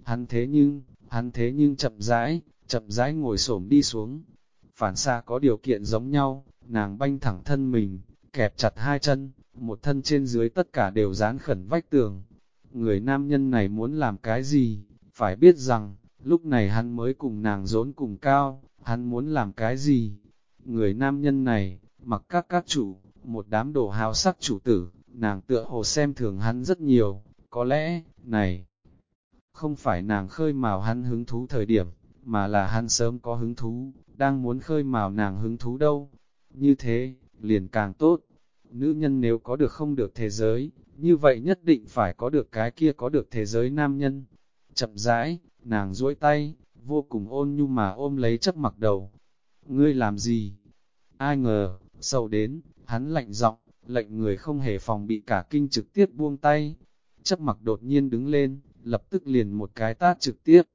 Hắn thế nhưng chậm rãi ngồi xổm đi xuống. Phản xạ có điều kiện giống nhau, nàng banh thẳng thân mình, kẹp chặt hai chân, một thân trên dưới tất cả đều dán khẩn vách tường. Người nam nhân này muốn làm cái gì? Phải biết rằng, lúc này hắn mới cùng nàng rốn cùng cao, hắn muốn làm cái gì? Người nam nhân này, mặc các chủ, một đám đồ hào sắc chủ tử, nàng tựa hồ xem thường hắn rất nhiều, có lẽ, này, không phải nàng khơi mào hắn hứng thú thời điểm, mà là hắn sớm có hứng thú, đang muốn khơi mào nàng hứng thú đâu. Như thế, liền càng tốt. Nữ nhân nếu có được không được thế giới, như vậy nhất định phải có được cái kia có được thế giới nam nhân. Chậm rãi, nàng duỗi tay, vô cùng ôn nhu mà ôm lấy Chấp Mặc đầu. Ngươi làm gì? Ai ngờ, sầu đến, hắn lạnh giọng, lệnh người không hề phòng bị cả kinh trực tiếp buông tay. Chấp Mặc đột nhiên đứng lên, lập tức liền một cái tát trực tiếp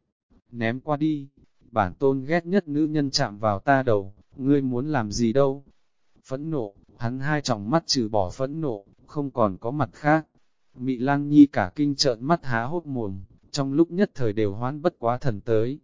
ném qua đi. Bản tôn ghét nhất nữ nhân chạm vào ta đầu, ngươi muốn làm gì đâu? Phẫn nộ, hắn hai tròng mắt trừ bỏ phẫn nộ, không còn có mặt khác. Mị Lan Nhi cả kinh trợn mắt há hốt mồm, trong lúc nhất thời đều hoán bất quá thần tới.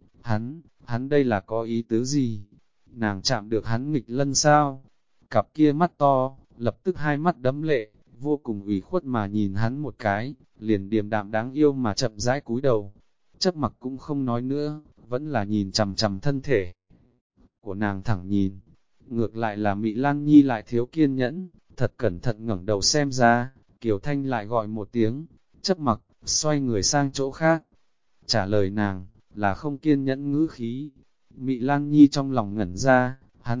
Hắn đây là có ý tứ gì? Nàng chạm được hắn nghịch lân sao? Cặp kia mắt to, lập tức hai mắt đấm lệ, vô cùng ủy khuất mà nhìn hắn một cái, liền điềm đạm đáng yêu mà chậm rãi cúi đầu. Chấp Mặc cũng không nói nữa, vẫn là nhìn chằm chằm thân thể của nàng thẳng nhìn. Ngược lại là Mị Lan Nhi lại thiếu kiên nhẫn, thật cẩn thận ngẩng đầu xem ra, Kiều Thanh lại gọi một tiếng, Chấp Mặc, xoay người sang chỗ khác. Trả lời nàng, là không kiên nhẫn ngữ khí. Mị Lan Nhi trong lòng ngẩn ra,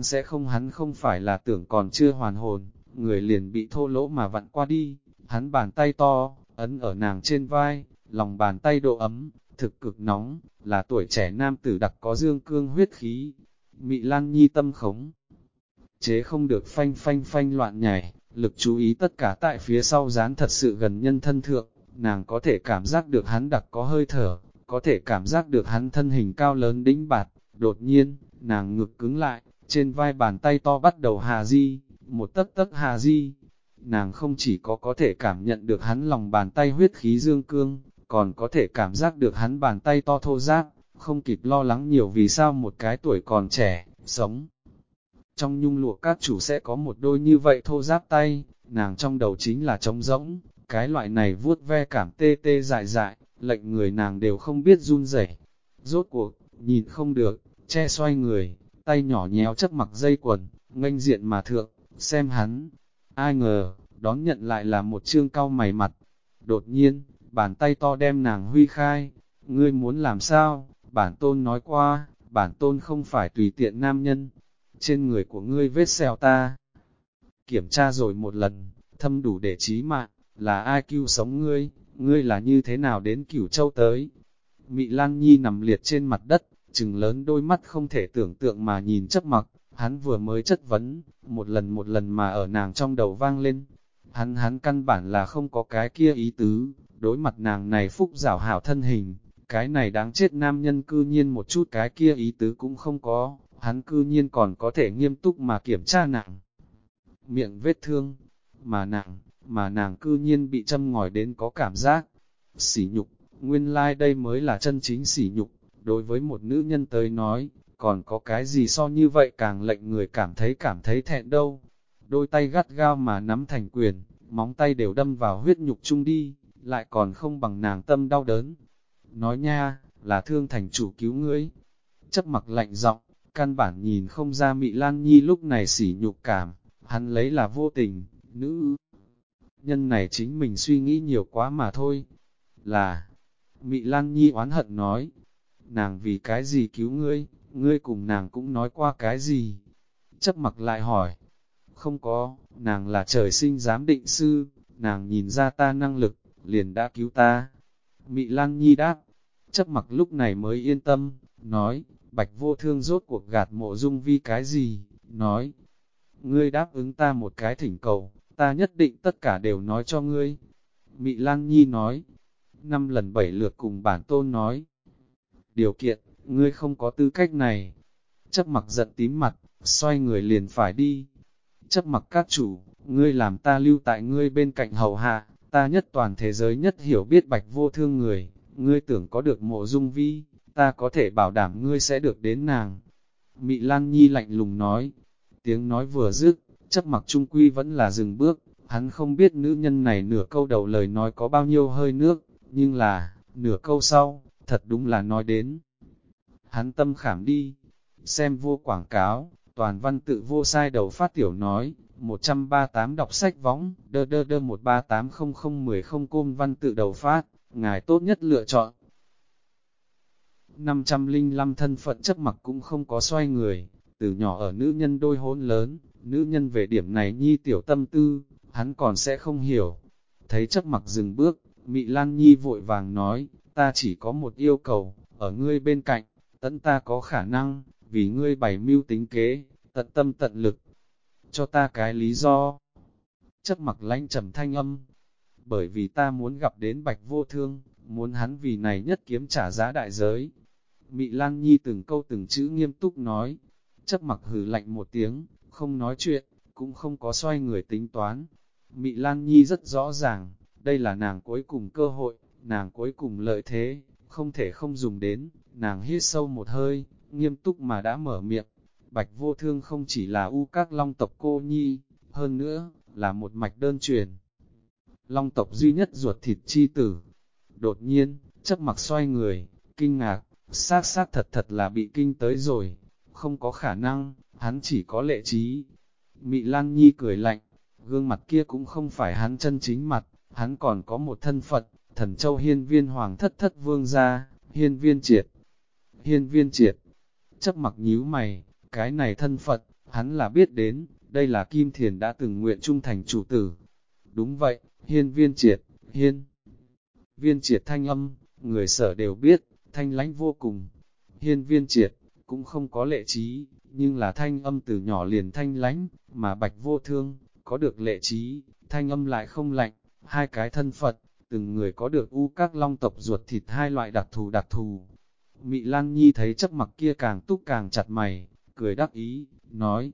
hắn không phải là tưởng còn chưa hoàn hồn, người liền bị thô lỗ mà vặn qua đi, hắn bàn tay to, ấn ở nàng trên vai, lòng bàn tay độ ấm, thực cực nóng, là tuổi trẻ nam tử đặc có dương cương huyết khí. Mị Lan Nhi tâm khống chế không được phanh phanh phanh loạn nhảy, lực chú ý tất cả tại phía sau dán thật sự gần nhân thân thượng, nàng có thể cảm giác được hắn đặc có hơi thở, có thể cảm giác được hắn thân hình cao lớn đĩnh bạt. Đột nhiên, nàng ngực cứng lại, trên vai bàn tay to bắt đầu hà di, một tấc tấc hà di. Nàng không chỉ có thể cảm nhận được hắn lòng bàn tay huyết khí dương cương, còn có thể cảm giác được hắn bàn tay to thô ráp, không kịp lo lắng nhiều vì sao một cái tuổi còn trẻ, sống. Trong nhung lụa các chủ sẽ có một đôi như vậy thô ráp tay, nàng trong đầu chính là trống rỗng, cái loại này vuốt ve cảm tê tê dại dại, lệnh người nàng đều không biết run rẩy. Rốt cuộc, nhìn không được, che xoay người, tay nhỏ nhéo Chấp Mặc dây quần, nghênh diện mà thượng, xem hắn. Ai ngờ, đón nhận lại là một trương cau mày mặt. Đột nhiên, bàn tay to đem nàng huy khai. Ngươi muốn làm sao? Bản tôn nói qua, bản tôn không phải tùy tiện nam nhân. Trên người của ngươi vết sẹo ta kiểm tra rồi một lần, thâm đủ để chí mạng, là ai cứu sống ngươi, ngươi là như thế nào đến Cửu Châu tới? Mị Lan Nhi nằm liệt trên mặt đất, trừng lớn đôi mắt không thể tưởng tượng mà nhìn Chấp Mặc, hắn vừa mới chất vấn, một lần mà ở nàng trong đầu vang lên. Hắn căn bản là không có cái kia ý tứ, đối mặt nàng này phúc rảo hảo thân hình, cái này đáng chết nam nhân cư nhiên một chút cái kia ý tứ cũng không có, hắn cư nhiên còn có thể nghiêm túc mà kiểm tra nàng. Miệng vết thương, mà nàng cư nhiên bị châm ngòi đến có cảm giác. Sỉ nhục, nguyên lai đây mới là chân chính sỉ nhục, đối với một nữ nhân tới nói, còn có cái gì so như vậy càng lệnh người cảm thấy thẹn đâu. Đôi tay gắt gao mà nắm thành quyền, móng tay đều đâm vào huyết nhục chung đi, lại còn không bằng nàng tâm đau đớn. Nói nha, là Thương thành chủ cứu ngươi. Chấp Mặc lạnh giọng, căn bản nhìn không ra Mị Lan Nhi lúc này sỉ nhục cảm, hắn lấy là vô tình, nữ nhân này chính mình suy nghĩ nhiều quá mà thôi. Là, Mị Lan Nhi oán hận nói, nàng vì cái gì cứu ngươi, ngươi cùng nàng cũng nói qua cái gì? Chấp mặc lại hỏi. Không có, nàng là trời sinh giám định sư, nàng nhìn ra ta năng lực, liền đã cứu ta. Mị Lan Nhi đáp. Chấp mặc lúc này mới yên tâm, nói, Bạch Vô Thương rốt cuộc gạt Mộ Dung Vi cái gì? Nói, ngươi đáp ứng ta một cái thỉnh cầu, ta nhất định tất cả đều nói cho ngươi. Mị Lan Nhi nói, 5 lần 7 lượt cùng bản tôn nói. Điều kiện, ngươi không có tư cách này. Chấp mặc giận tím mặt, xoay người liền phải đi. Chấp mặc các chủ, ngươi làm ta lưu tại ngươi bên cạnh hầu hạ, ta nhất toàn thế giới nhất hiểu biết Bạch Vô Thương người, ngươi tưởng có được Mộ Dung Vi, ta có thể bảo đảm ngươi sẽ được đến nàng. Mị Lan Nhi lạnh lùng nói, tiếng nói vừa dứt, chấp mặc trung quy vẫn là dừng bước, hắn không biết nữ nhân này nửa câu đầu lời nói có bao nhiêu hơi nước, nhưng là, nửa câu sau, thật đúng là nói đến. Hắn tâm khảm đi, xem vô quảng cáo, toàn văn tự vô sai đầu phát tiểu nói, 138 đọc sách võng, đơ đơ đơ 1380010 côn văn tự đầu phát, ngài tốt nhất lựa chọn. 505 thân phận chấp mặc cũng không có xoay người, từ nhỏ ở nữ nhân đôi hôn lớn, nữ nhân về điểm này nhi tiểu tâm tư, hắn còn sẽ không hiểu. Thấy chấp mặc dừng bước, Mị Lan Nhi vội vàng nói, ta chỉ có một yêu cầu, ở ngươi bên cạnh, tận ta có khả năng, vì ngươi bày mưu tính kế, tận tâm tận lực, cho ta cái lý do. Chấp mặc lãnh trầm thanh âm, bởi vì ta muốn gặp đến Bạch Vô Thương, muốn hắn vì này nhất kiếm trả giá đại giới. Mị Lan Nhi từng câu từng chữ nghiêm túc nói, chấp mặc hừ lạnh một tiếng, không nói chuyện, cũng không có xoay người tính toán. Mị Lan Nhi rất rõ ràng, đây là nàng cuối cùng cơ hội, nàng cuối cùng lợi thế, không thể không dùng đến, nàng hít sâu một hơi, nghiêm túc mà đã mở miệng. Bạch Vô Thương không chỉ là U Các Long tộc cô nhi, hơn nữa, là một mạch đơn truyền. Long tộc duy nhất ruột thịt chi tử. Đột nhiên, chấp mặc xoay người, kinh ngạc, xác thật là bị kinh tới rồi, không có khả năng, hắn chỉ có lệ trí. Mị Lan Nhi cười lạnh, gương mặt kia cũng không phải hắn chân chính mặt, hắn còn có một thân phận, Thần Châu Hiên Viên Hoàng thất vương gia, Hiên Viên Triệt. Hiên Viên Triệt, chấp mặc nhíu mày, cái này thân phận, hắn là biết đến, đây là Kim Thiền đã từng nguyện trung thành chủ tử. Đúng vậy, Hiên Viên Triệt, Hiên Viên Triệt thanh âm, người sở đều biết, thanh lãnh vô cùng. Hiên Viên Triệt, cũng không có lệ trí, nhưng là thanh âm từ nhỏ liền thanh lãnh, mà Bạch Vô Thương, có được lệ trí, thanh âm lại không lạnh, hai cái thân phận, từng người có được U Các Long tộc ruột thịt hai loại đặc thù. Mị Lan Nhi thấy chấp mặc kia càng túc càng chặt mày, cười đắc ý, nói,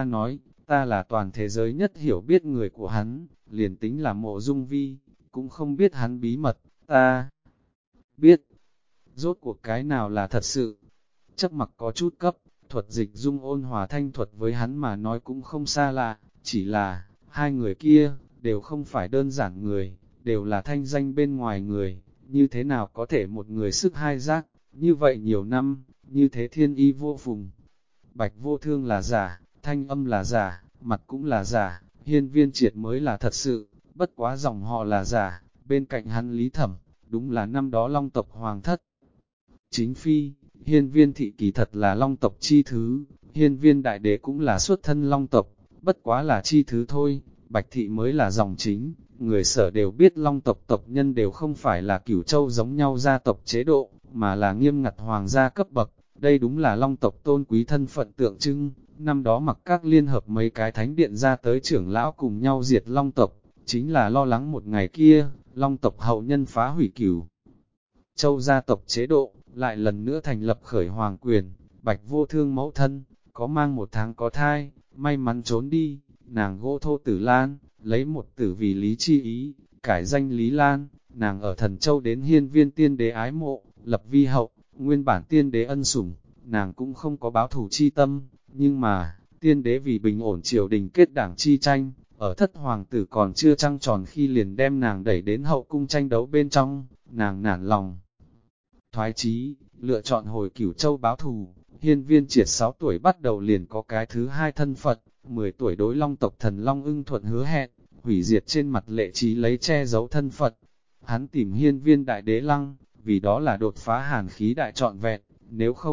ta là toàn thế giới nhất hiểu biết người của hắn, liền tính là Mộ Dung Vi, cũng không biết hắn bí mật, ta biết, rốt cuộc cái nào là thật sự. Chấp mặc có chút cấp, thuật dịch dung ôn hòa thanh thuật với hắn mà nói cũng không xa lạ, chỉ là, hai người kia, đều không phải đơn giản người, đều là thanh danh bên ngoài người, như thế nào có thể một người sức hai giác, như vậy nhiều năm, như thế thiên y vô phùng. Bạch Vô Thương là giả, thanh âm là giả, mặt cũng là giả, Hiên Viên Triệt mới là thật sự, bất quá dòng họ là giả, bên cạnh hắn Lý Thẩm, đúng là năm đó Long tộc hoàng thất. Chính phi, Hiên Viên thị kỳ thật là Long tộc chi thứ, Hiên Viên đại đế cũng là xuất thân Long tộc, bất quá là chi thứ thôi, Bạch thị mới là dòng chính, người sở đều biết Long tộc tộc nhân đều không phải là Cửu Châu giống nhau gia tộc chế độ, mà là nghiêm ngặt hoàng gia cấp bậc, đây đúng là Long tộc tôn quý thân phận tượng trưng. Năm đó mặc các liên hợp mấy cái thánh điện ra tới trưởng lão cùng nhau diệt Long tộc, chính là lo lắng một ngày kia, Long tộc hậu nhân phá hủy Cửu Châu gia tộc chế độ, lại lần nữa thành lập khởi hoàng quyền. Bạch Vô Thương mẫu thân, có mang 1 tháng có thai, may mắn trốn đi, nàng gỗ thô Tử Lan, lấy một tử vì Lý Chi Ý, cải danh Lý Lan, nàng ở Thần Châu đến Hiên Viên tiên đế ái mộ, lập vi hậu, nguyên bản tiên đế ân sủng, nàng cũng không có báo thù chi tâm, nhưng mà, tiên đế vì bình ổn triều đình kết đảng chi tranh, ở thất hoàng tử còn chưa trăng tròn khi liền đem nàng đẩy đến hậu cung tranh đấu bên trong, nàng nản lòng. Thoái chí, lựa chọn hồi Cửu Châu báo thù, Hiên Viên Triệt 6 tuổi bắt đầu liền có cái thứ hai thân phận, 10 tuổi đối Long tộc thần Long Ưng Thuận hứa hẹn, hủy diệt trên mặt lệ trí lấy che giấu thân phận. Hắn tìm Hiên Viên đại đế lăng, vì đó là đột phá hàn khí đại trọn vẹn, nếu không,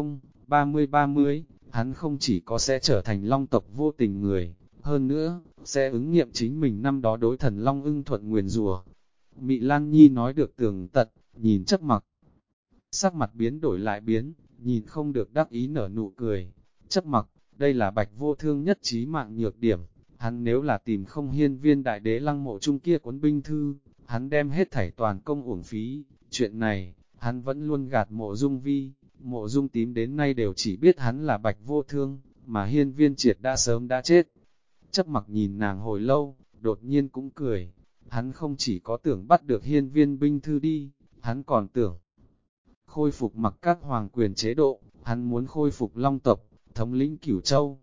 30-30, hắn không chỉ có sẽ trở thành Long tộc vô tình người, hơn nữa, sẽ ứng nghiệm chính mình năm đó đối thần Long ưng thuận nguyền rủa. Mị Lan Nhi nói được tường tận, nhìn Chấp Mặc. Sắc mặt biến đổi lại biến, nhìn không được đắc ý nở nụ cười. Chấp Mặc, đây là Bạch Vô Thương nhất trí mạng nhược điểm. Hắn nếu là tìm không hiên viên đại đế lăng mộ chung kia cuốn binh thư, hắn đem hết thảy toàn công uổng phí. Chuyện này, hắn vẫn luôn gạt Mộ Dung Vi. Mộ Dung Tím đến nay đều chỉ biết hắn là Bạch Vô Thương, mà hiên viên triệt đã sớm đã chết. Chấp Mặc nhìn nàng hồi lâu, đột nhiên cũng cười. Hắn không chỉ có tưởng bắt được hiên viên binh thư đi, hắn còn tưởng khôi phục mặc các hoàng quyền chế độ, hắn muốn khôi phục Long tộc, thống lĩnh Cửu Châu.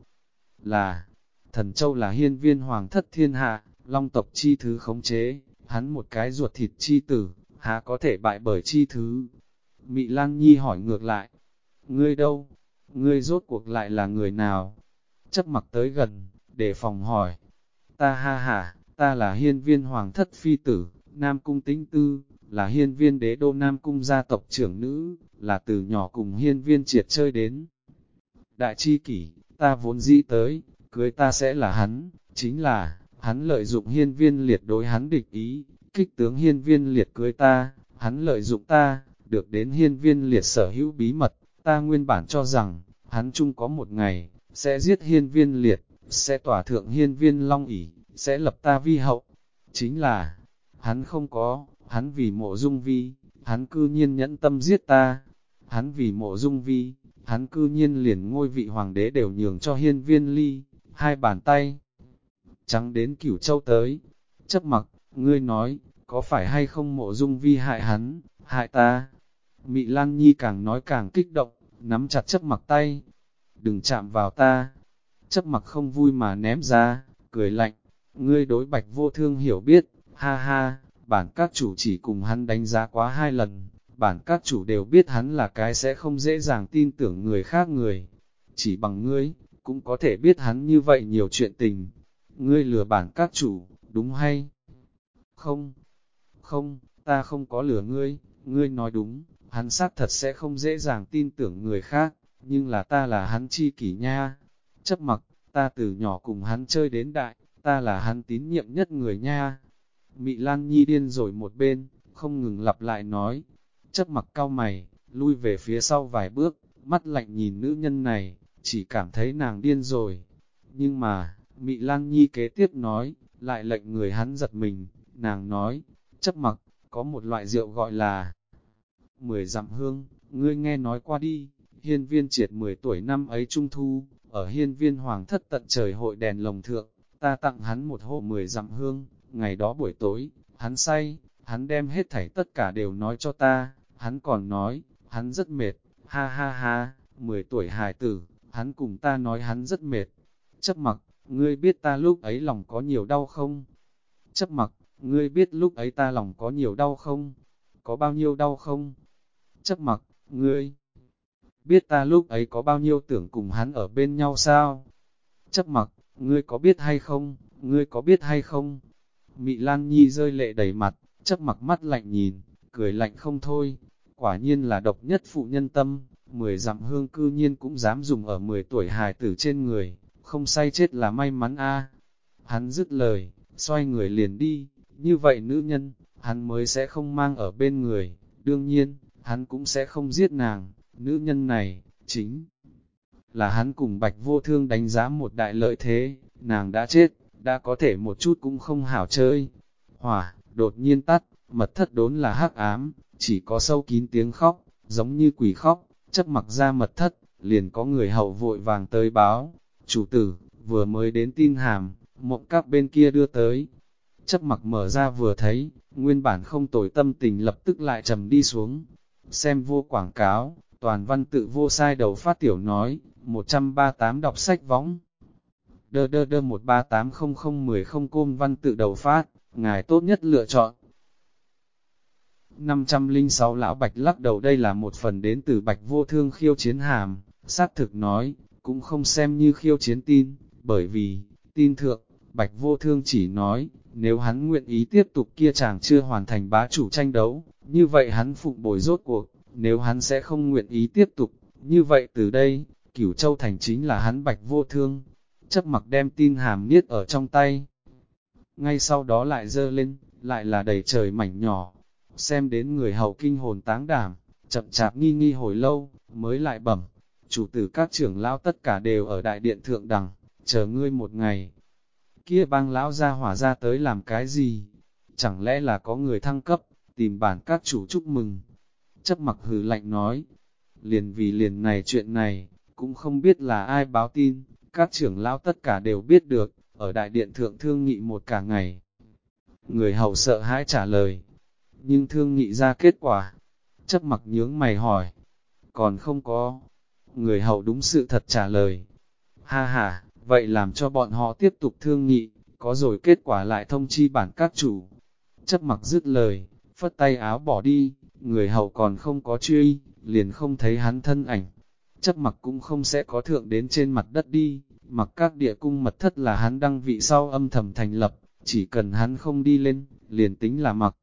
Thần Châu là hiên viên hoàng thất thiên hạ, Long tộc chi thứ khống chế, hắn một cái ruột thịt chi tử, há có thể bại bởi chi thứ. Mị Lan Nhi hỏi ngược lại, ngươi đâu? Ngươi rốt cuộc lại là người nào? Chấp Mặc tới gần, để phòng hỏi, ta ha hả, ta là hiên viên hoàng thất phi tử, Nam Cung Tĩnh Tư, là hiên viên đế đô Nam Cung gia tộc trưởng nữ, là từ nhỏ cùng hiên viên triệt chơi đến. Đại chi kỷ, ta vốn dĩ tới, cưới ta sẽ là hắn, chính là, hắn lợi dụng hiên viên liệt đối hắn địch ý, kích tướng hiên viên liệt cưới ta, hắn lợi dụng ta, được đến hiên viên liệt sở hữu bí mật, ta nguyên bản cho rằng, hắn chung có một ngày, sẽ giết hiên viên liệt, sẽ tỏa thượng hiên viên long ỷ, sẽ lập ta vi hậu. Chính là, hắn không có, hắn vì Mộ Dung Vi, hắn cư nhiên nhẫn tâm giết ta. Hắn vì Mộ Dung Vi, hắn cư nhiên liền ngôi vị hoàng đế đều nhường cho hiên viên ly, hai bàn tay trắng đến Cửu Châu tới. Chấp Mặc, ngươi nói, có phải hay không Mộ Dung Vi hại hắn, hại ta? Mị Lan Nhi càng nói càng kích động, nắm chặt Chấp Mặc tay. Đừng chạm vào ta. Chấp Mặc không vui mà ném ra, cười lạnh. Ngươi đối Bạch Vô Thương hiểu biết, ha ha, bản các chủ chỉ cùng hắn đánh giá quá 2 lần. Bản các chủ đều biết hắn là cái sẽ không dễ dàng tin tưởng người khác người. Chỉ bằng ngươi, cũng có thể biết hắn như vậy nhiều chuyện tình. Ngươi lừa bản các chủ, đúng hay? Không, không, ta không có lừa ngươi, ngươi nói đúng, hắn xác thật sẽ không dễ dàng tin tưởng người khác, nhưng là ta là hắn chi kỷ nha. Chấp Mặc, ta từ nhỏ cùng hắn chơi đến đại, ta là hắn tín nhiệm nhất người nha. Mị Lan Nhi điên rồi một bên, không ngừng lặp lại nói. Chấp Mặc cau mày, lui về phía sau vài bước, mắt lạnh nhìn nữ nhân này, chỉ cảm thấy nàng điên rồi. Nhưng mà, Mị Lan Nhi kế tiếp nói, lại lệnh người hắn giật mình, nàng nói, Chấp Mặc, có một loại rượu gọi là 10 dặm hương, ngươi nghe nói qua đi. Hiên viên triệt 10 tuổi năm ấy trung thu, ở hiên viên hoàng thất tận trời hội đèn lồng thượng, ta tặng hắn một hộ 10 dặm hương, ngày đó buổi tối, hắn say, hắn đem hết thảy tất cả đều nói cho ta, hắn còn nói, hắn rất mệt, ha ha ha, 10 tuổi hài tử, hắn cùng ta nói hắn rất mệt. Chấp Mặc, ngươi biết ta lúc ấy lòng có nhiều đau không? Chấp Mặc, ngươi biết lúc ấy ta lòng có nhiều đau không? Có bao nhiêu đau không? Chấp Mặc, ngươi biết ta lúc ấy có bao nhiêu tưởng cùng hắn ở bên nhau sao? Chấp Mặc, ngươi có biết hay không? Ngươi có biết hay không? Mị Lan Nhi rơi lệ đầy mặt, Chấp Mặc mắt lạnh nhìn, cười lạnh không thôi. Quả nhiên là độc nhất phụ nhân tâm, 10 dặm hương cư nhiên cũng dám dùng ở 10 tuổi hài tử trên người, không say chết là may mắn a. Hắn dứt lời, xoay người liền đi, như vậy nữ nhân, hắn mới sẽ không mang ở bên người, đương nhiên, hắn cũng sẽ không giết nàng, nữ nhân này, chính là hắn cùng Bạch Vô Thương đánh giá một đại lợi thế, nàng đã chết, đã có thể một chút cũng không hảo chơi. Hỏa, đột nhiên tắt, mật thất đốn là hắc ám, chỉ có sâu kín tiếng khóc, giống như quỷ khóc. Chấp Mặc ra mật thất, liền có người hậu vội vàng tới báo, chủ tử, vừa mới đến tin hàm, mộng các bên kia đưa tới. Chấp Mặc mở ra vừa thấy, nguyên bản không tồi tâm tình lập tức lại trầm đi xuống. Xem vô quảng cáo, toàn văn tự vô sai đầu phát tiểu nói, 138 đọc sách võng. Đơ đơ đơ 1380010 côn văn tự đầu phát, ngài tốt nhất lựa chọn. 506 lão Bạch lắc đầu, đây là một phần đến từ Bạch Vô Thương khiêu chiến hàm, xác thực nói, cũng không xem như khiêu chiến tin, bởi vì, tin thượng, Bạch Vô Thương chỉ nói, nếu hắn nguyện ý tiếp tục kia chàng chưa hoàn thành bá chủ tranh đấu, như vậy hắn phụng bồi rốt cuộc, nếu hắn sẽ không nguyện ý tiếp tục, Như vậy từ đây, Cửu Châu Thành chính là hắn Bạch Vô Thương. Chấp Mặc đem tin hàm niết ở trong tay. Ngay sau đó lại dơ lên, lại là đầy trời mảnh nhỏ. Xem đến người hầu kinh hồn táng đảm, chậm chạp nghi nghi hồi lâu, mới lại bẩm. Chủ tử các trưởng lão tất cả đều ở đại điện thượng đẳng, chờ ngươi một ngày. Kia bang lão ra hỏa ra tới làm cái gì? Chẳng lẽ là có người thăng cấp, tìm bản các chủ chúc mừng? Chấp Mặc hừ lạnh nói, liền vì liền này chuyện này, cũng không biết là ai báo tin, các trưởng lão tất cả đều biết được, ở đại điện thượng thương nghị một cả ngày. Người hầu sợ hãi trả lời, nhưng thương nghị ra kết quả. Chấp Mặc nhướng mày hỏi, còn không có. Người hầu đúng sự thật trả lời. Ha ha, vậy làm cho bọn họ tiếp tục thương nghị, có rồi kết quả lại thông chi bản các chủ. Chấp Mặc dứt lời, phất tay áo bỏ đi, người hầu còn không có truy, liền không thấy hắn thân ảnh. Chấp Mặc cũng không sẽ có thượng đến trên mặt đất đi, mặc các địa cung mật thất là hắn đăng vị sau âm thầm thành lập, chỉ cần hắn không đi lên, liền tính là mặc.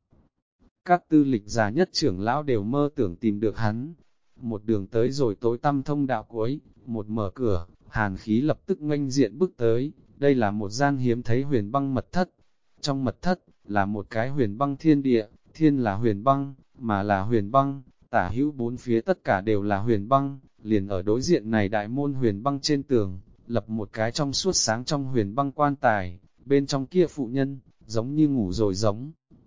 Các tư lịch già nhất trưởng lão đều mơ tưởng tìm được hắn. Một đường tới rồi tối tăm thông đạo cuối, một mở cửa, hàn khí lập tức nghênh diện bước tới, đây là một gian hiếm thấy huyền băng mật thất. Trong mật thất, là một cái huyền băng thiên địa, thiên là huyền băng, mà là huyền băng, tả hữu bốn phía tất cả đều là huyền băng, liền ở đối diện này đại môn huyền băng trên tường, lập một cái trong suốt sáng trong huyền băng quan tài, bên trong kia phụ nhân, giống như ngủ rồi giống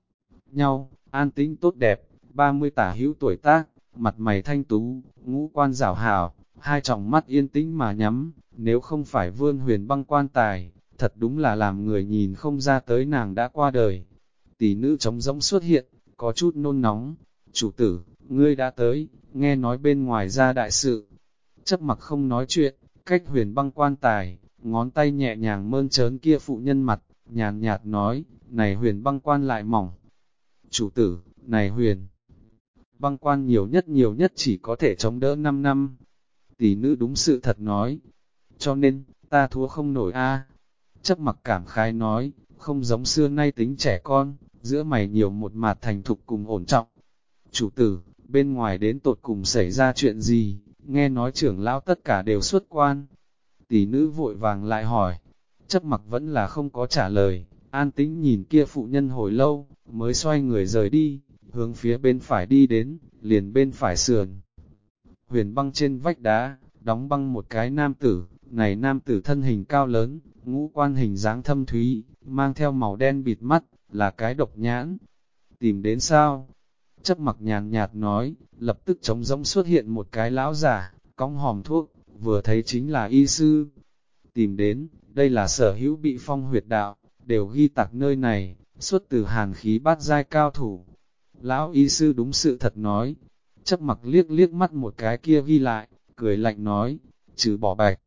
nhau, an tĩnh tốt đẹp, 30 tả hữu tuổi tác, mặt mày thanh tú, ngũ quan rảo hảo, hai tròng mắt yên tĩnh mà nhắm, nếu không phải vươn huyền băng quan tài, thật đúng là làm người nhìn không ra tới nàng đã qua đời. Tỷ nữ trống rỗng xuất hiện, có chút nôn nóng, chủ tử, ngươi đã tới, nghe nói bên ngoài ra đại sự. Chấp Mặc không nói chuyện, cách huyền băng quan tài, ngón tay nhẹ nhàng mơn trớn kia phụ nhân mặt, nhàn nhạt nói, này huyền băng quan lại mỏng. Chủ tử, này huyền băng quan nhiều nhất chỉ có thể chống đỡ 5 năm. Tỷ nữ đúng sự thật nói, cho nên, ta thua không nổi a. Chấp Mặc cảm khái nói, không giống xưa nay tính trẻ con, giữa mày nhiều một mạt thành thục cùng ổn trọng. Chủ tử, bên ngoài đến tột cùng xảy ra chuyện gì, nghe nói trưởng lão tất cả đều xuất quan. Tỷ nữ vội vàng lại hỏi, Chấp Mặc vẫn là không có trả lời, an tĩnh nhìn kia phụ nhân hồi lâu, mới xoay người rời đi, hướng phía bên phải đi đến, liền bên phải sườn. Huyền băng trên vách đá, đóng băng một cái nam tử, này nam tử thân hình cao lớn, ngũ quan hình dáng thâm thúy, mang theo màu đen bịt mắt, là cái độc nhãn. Tìm đến sao? Chấp Mặc nhàn nhạt nói, lập tức trống rỗng xuất hiện một cái lão giả, cong hòm thuốc, vừa thấy chính là y sư. Tìm đến, đây là sở hữu bị phong huyệt đạo, đều ghi tạc nơi này, xuất từ hàn khí bát giai cao thủ. Lão y sư đúng sự thật nói, Chấp Mặc liếc liếc mắt một cái kia ghi lại, cười lạnh nói, trừ bỏ Bạch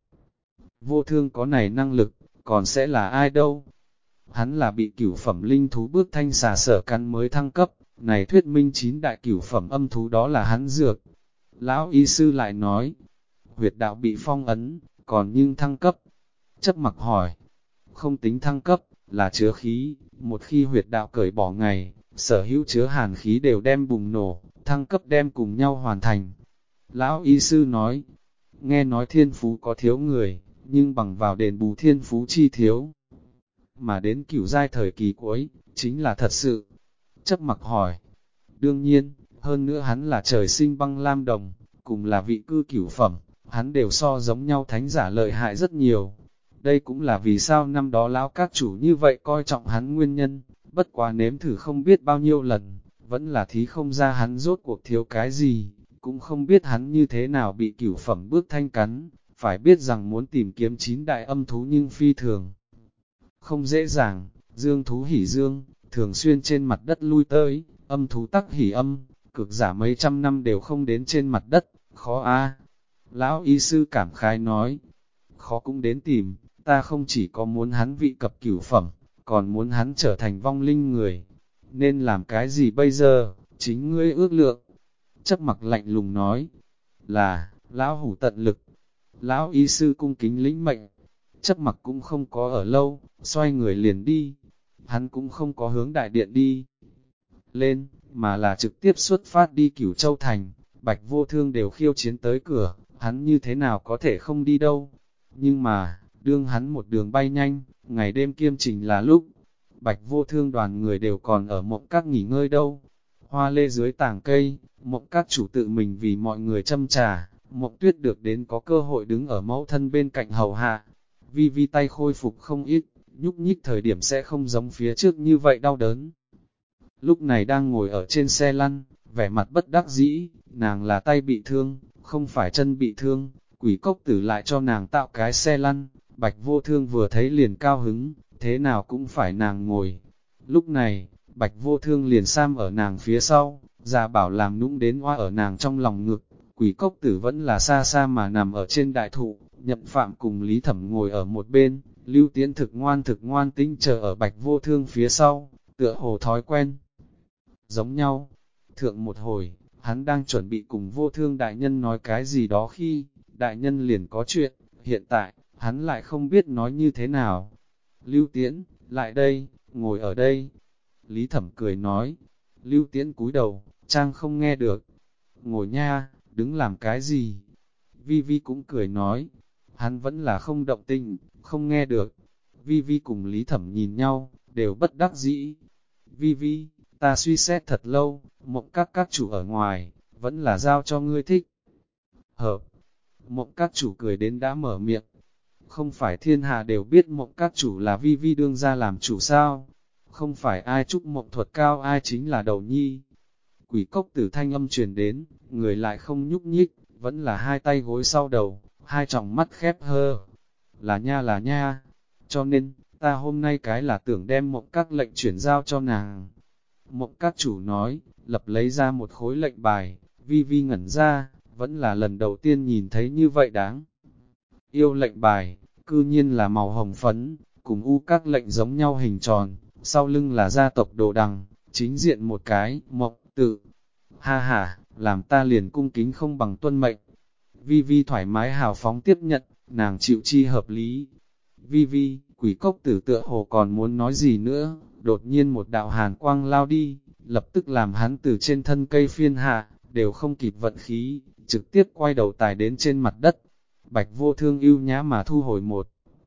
Vô Thương có này năng lực, còn sẽ là ai đâu? Hắn là bị cửu phẩm linh thú bước thanh xà sở cắn mới thăng cấp, này thuyết minh 9 đại cửu phẩm âm thú đó là hắn dược. Lão y sư lại nói, huyệt đạo bị phong ấn, còn nhưng thăng cấp. Chấp Mặc hỏi, không tính thăng cấp, là chứa khí, một khi huyệt đạo cởi bỏ ngày, sở hữu chứa hàn khí đều đem bùng nổ, thăng cấp đem cùng nhau hoàn thành. Lão y sư nói, nghe nói thiên phú có thiếu người, nhưng bằng vào đền bù thiên phú chi thiếu. Mà đến cửu giai thời kỳ cuối, chính là thật sự. Chấp Mặc hỏi, đương nhiên, hơn nữa hắn là trời sinh băng lam đồng, cùng là vị cư cửu phẩm, hắn đều so giống nhau thánh giả lợi hại rất nhiều. Đây cũng là vì sao năm đó lão các chủ như vậy coi trọng hắn nguyên nhân, bất quá nếm thử không biết bao nhiêu lần, vẫn là thí không ra hắn rốt cuộc thiếu cái gì, cũng không biết hắn như thế nào bị cửu phẩm bước thanh cắn, phải biết rằng muốn tìm kiếm 9 đại âm thú nhưng phi thường. Không dễ dàng, dương thú hỉ dương, thường xuyên trên mặt đất lui tới, âm thú tắc hỉ âm, cực giả mấy trăm năm đều không đến trên mặt đất, khó a. Lão y sư cảm khái nói, khó cũng đến tìm, ta không chỉ có muốn hắn vị cập cửu phẩm, còn muốn hắn trở thành vong linh người. Nên làm cái gì bây giờ, chính ngươi ước lượng. Chấp Mặc lạnh lùng nói, là, lão hủ tận lực. Lão y sư cung kính lĩnh mệnh, Chấp Mặc cũng không có ở lâu, xoay người liền đi. Hắn cũng không có hướng đại điện đi lên, mà là trực tiếp xuất phát đi Cửu Châu Thành. Bạch Vô Thương đều khiêu chiến tới cửa, hắn như thế nào có thể không đi đâu. Nhưng mà, đương hắn một đường bay nhanh, ngày đêm kiêm trình là lúc, Bạch Vô Thương đoàn người đều còn ở Mộng Các nghỉ ngơi đâu. Hoa lê dưới tàng cây, Mộng Các chủ tự mình vì mọi người châm trà, Mộng Tuyết được đến có cơ hội đứng ở mẫu thân bên cạnh hầu hạ. Vi Vi tay khôi phục không ít, nhúc nhích thời điểm sẽ không giống phía trước như vậy đau đớn. Lúc này đang ngồi ở trên xe lăn, vẻ mặt bất đắc dĩ, nàng là tay bị thương, không phải chân bị thương, Quỷ Cốc Tử lại cho nàng tạo cái xe lăn. Bạch Vô Thương vừa thấy liền cao hứng, thế nào cũng phải nàng ngồi. Lúc này, Bạch Vô Thương liền sam ở nàng phía sau, giả bảo làm nũng đến hoa ở nàng trong lòng ngực. Quỷ Cốc Tử vẫn là xa xa mà nằm ở trên đại thụ, Nhậm Phạm cùng Lý Thẩm ngồi ở một bên, Lưu Tiến thực ngoan tinh chờ ở Bạch Vô Thương phía sau, tựa hồ thói quen. Giống nhau, thượng một hồi, hắn đang chuẩn bị cùng Vô Thương đại nhân nói cái gì đó khi, đại nhân liền có chuyện, hiện tại, hắn lại không biết nói như thế nào. Lưu Tiễn, lại đây, ngồi ở đây. Lý Thẩm cười nói. Lưu Tiễn cúi đầu, Trang không nghe được. Ngồi nha, đứng làm cái gì? Vi Vi cũng cười nói. Hắn vẫn là không động tình, không nghe được. Vi Vi cùng Lý Thẩm nhìn nhau, đều bất đắc dĩ. Vi Vi, ta suy xét thật lâu, Mộng các chủ ở ngoài, vẫn là giao cho ngươi thích. Hợp. Mộng các chủ cười đến đã mở miệng. Không phải thiên hạ đều biết Mộng các chủ là Vi Vi đương ra làm chủ sao? Không phải ai chúc mộng thuật cao ai chính là đầu nhi. Quỷ Cốc Tử thanh âm truyền đến, người lại không nhúc nhích, vẫn là hai tay gối sau đầu, hai tròng mắt khép hơ. Là nha, cho nên, ta hôm nay cái là tưởng đem Mộng các lệnh chuyển giao cho nàng. Mộng các chủ nói, lập lấy ra một khối lệnh bài, Vi Vi ngẩn ra, vẫn là lần đầu tiên nhìn thấy như vậy đáng. Yêu lệnh bài, cư nhiên là màu hồng phấn, cùng u các lệnh giống nhau hình tròn, sau lưng là gia tộc Đồ Đằng, chính diện một cái, Mộng tự. Ha ha, làm ta liền cung kính không bằng tuân mệnh. Vi Vi thoải mái hào phóng tiếp nhận, nàng chịu chi hợp lý. Vi Vi, Quỷ Cốc Tử tựa hồ còn muốn nói gì nữa, đột nhiên một đạo hàn quang lao đi, lập tức làm hắn từ trên thân cây phiên hạ, đều không kịp vận khí, trực tiếp quay đầu tài đến trên mặt đất. Bạch Vô Thương ưu nhã mà thu hồi một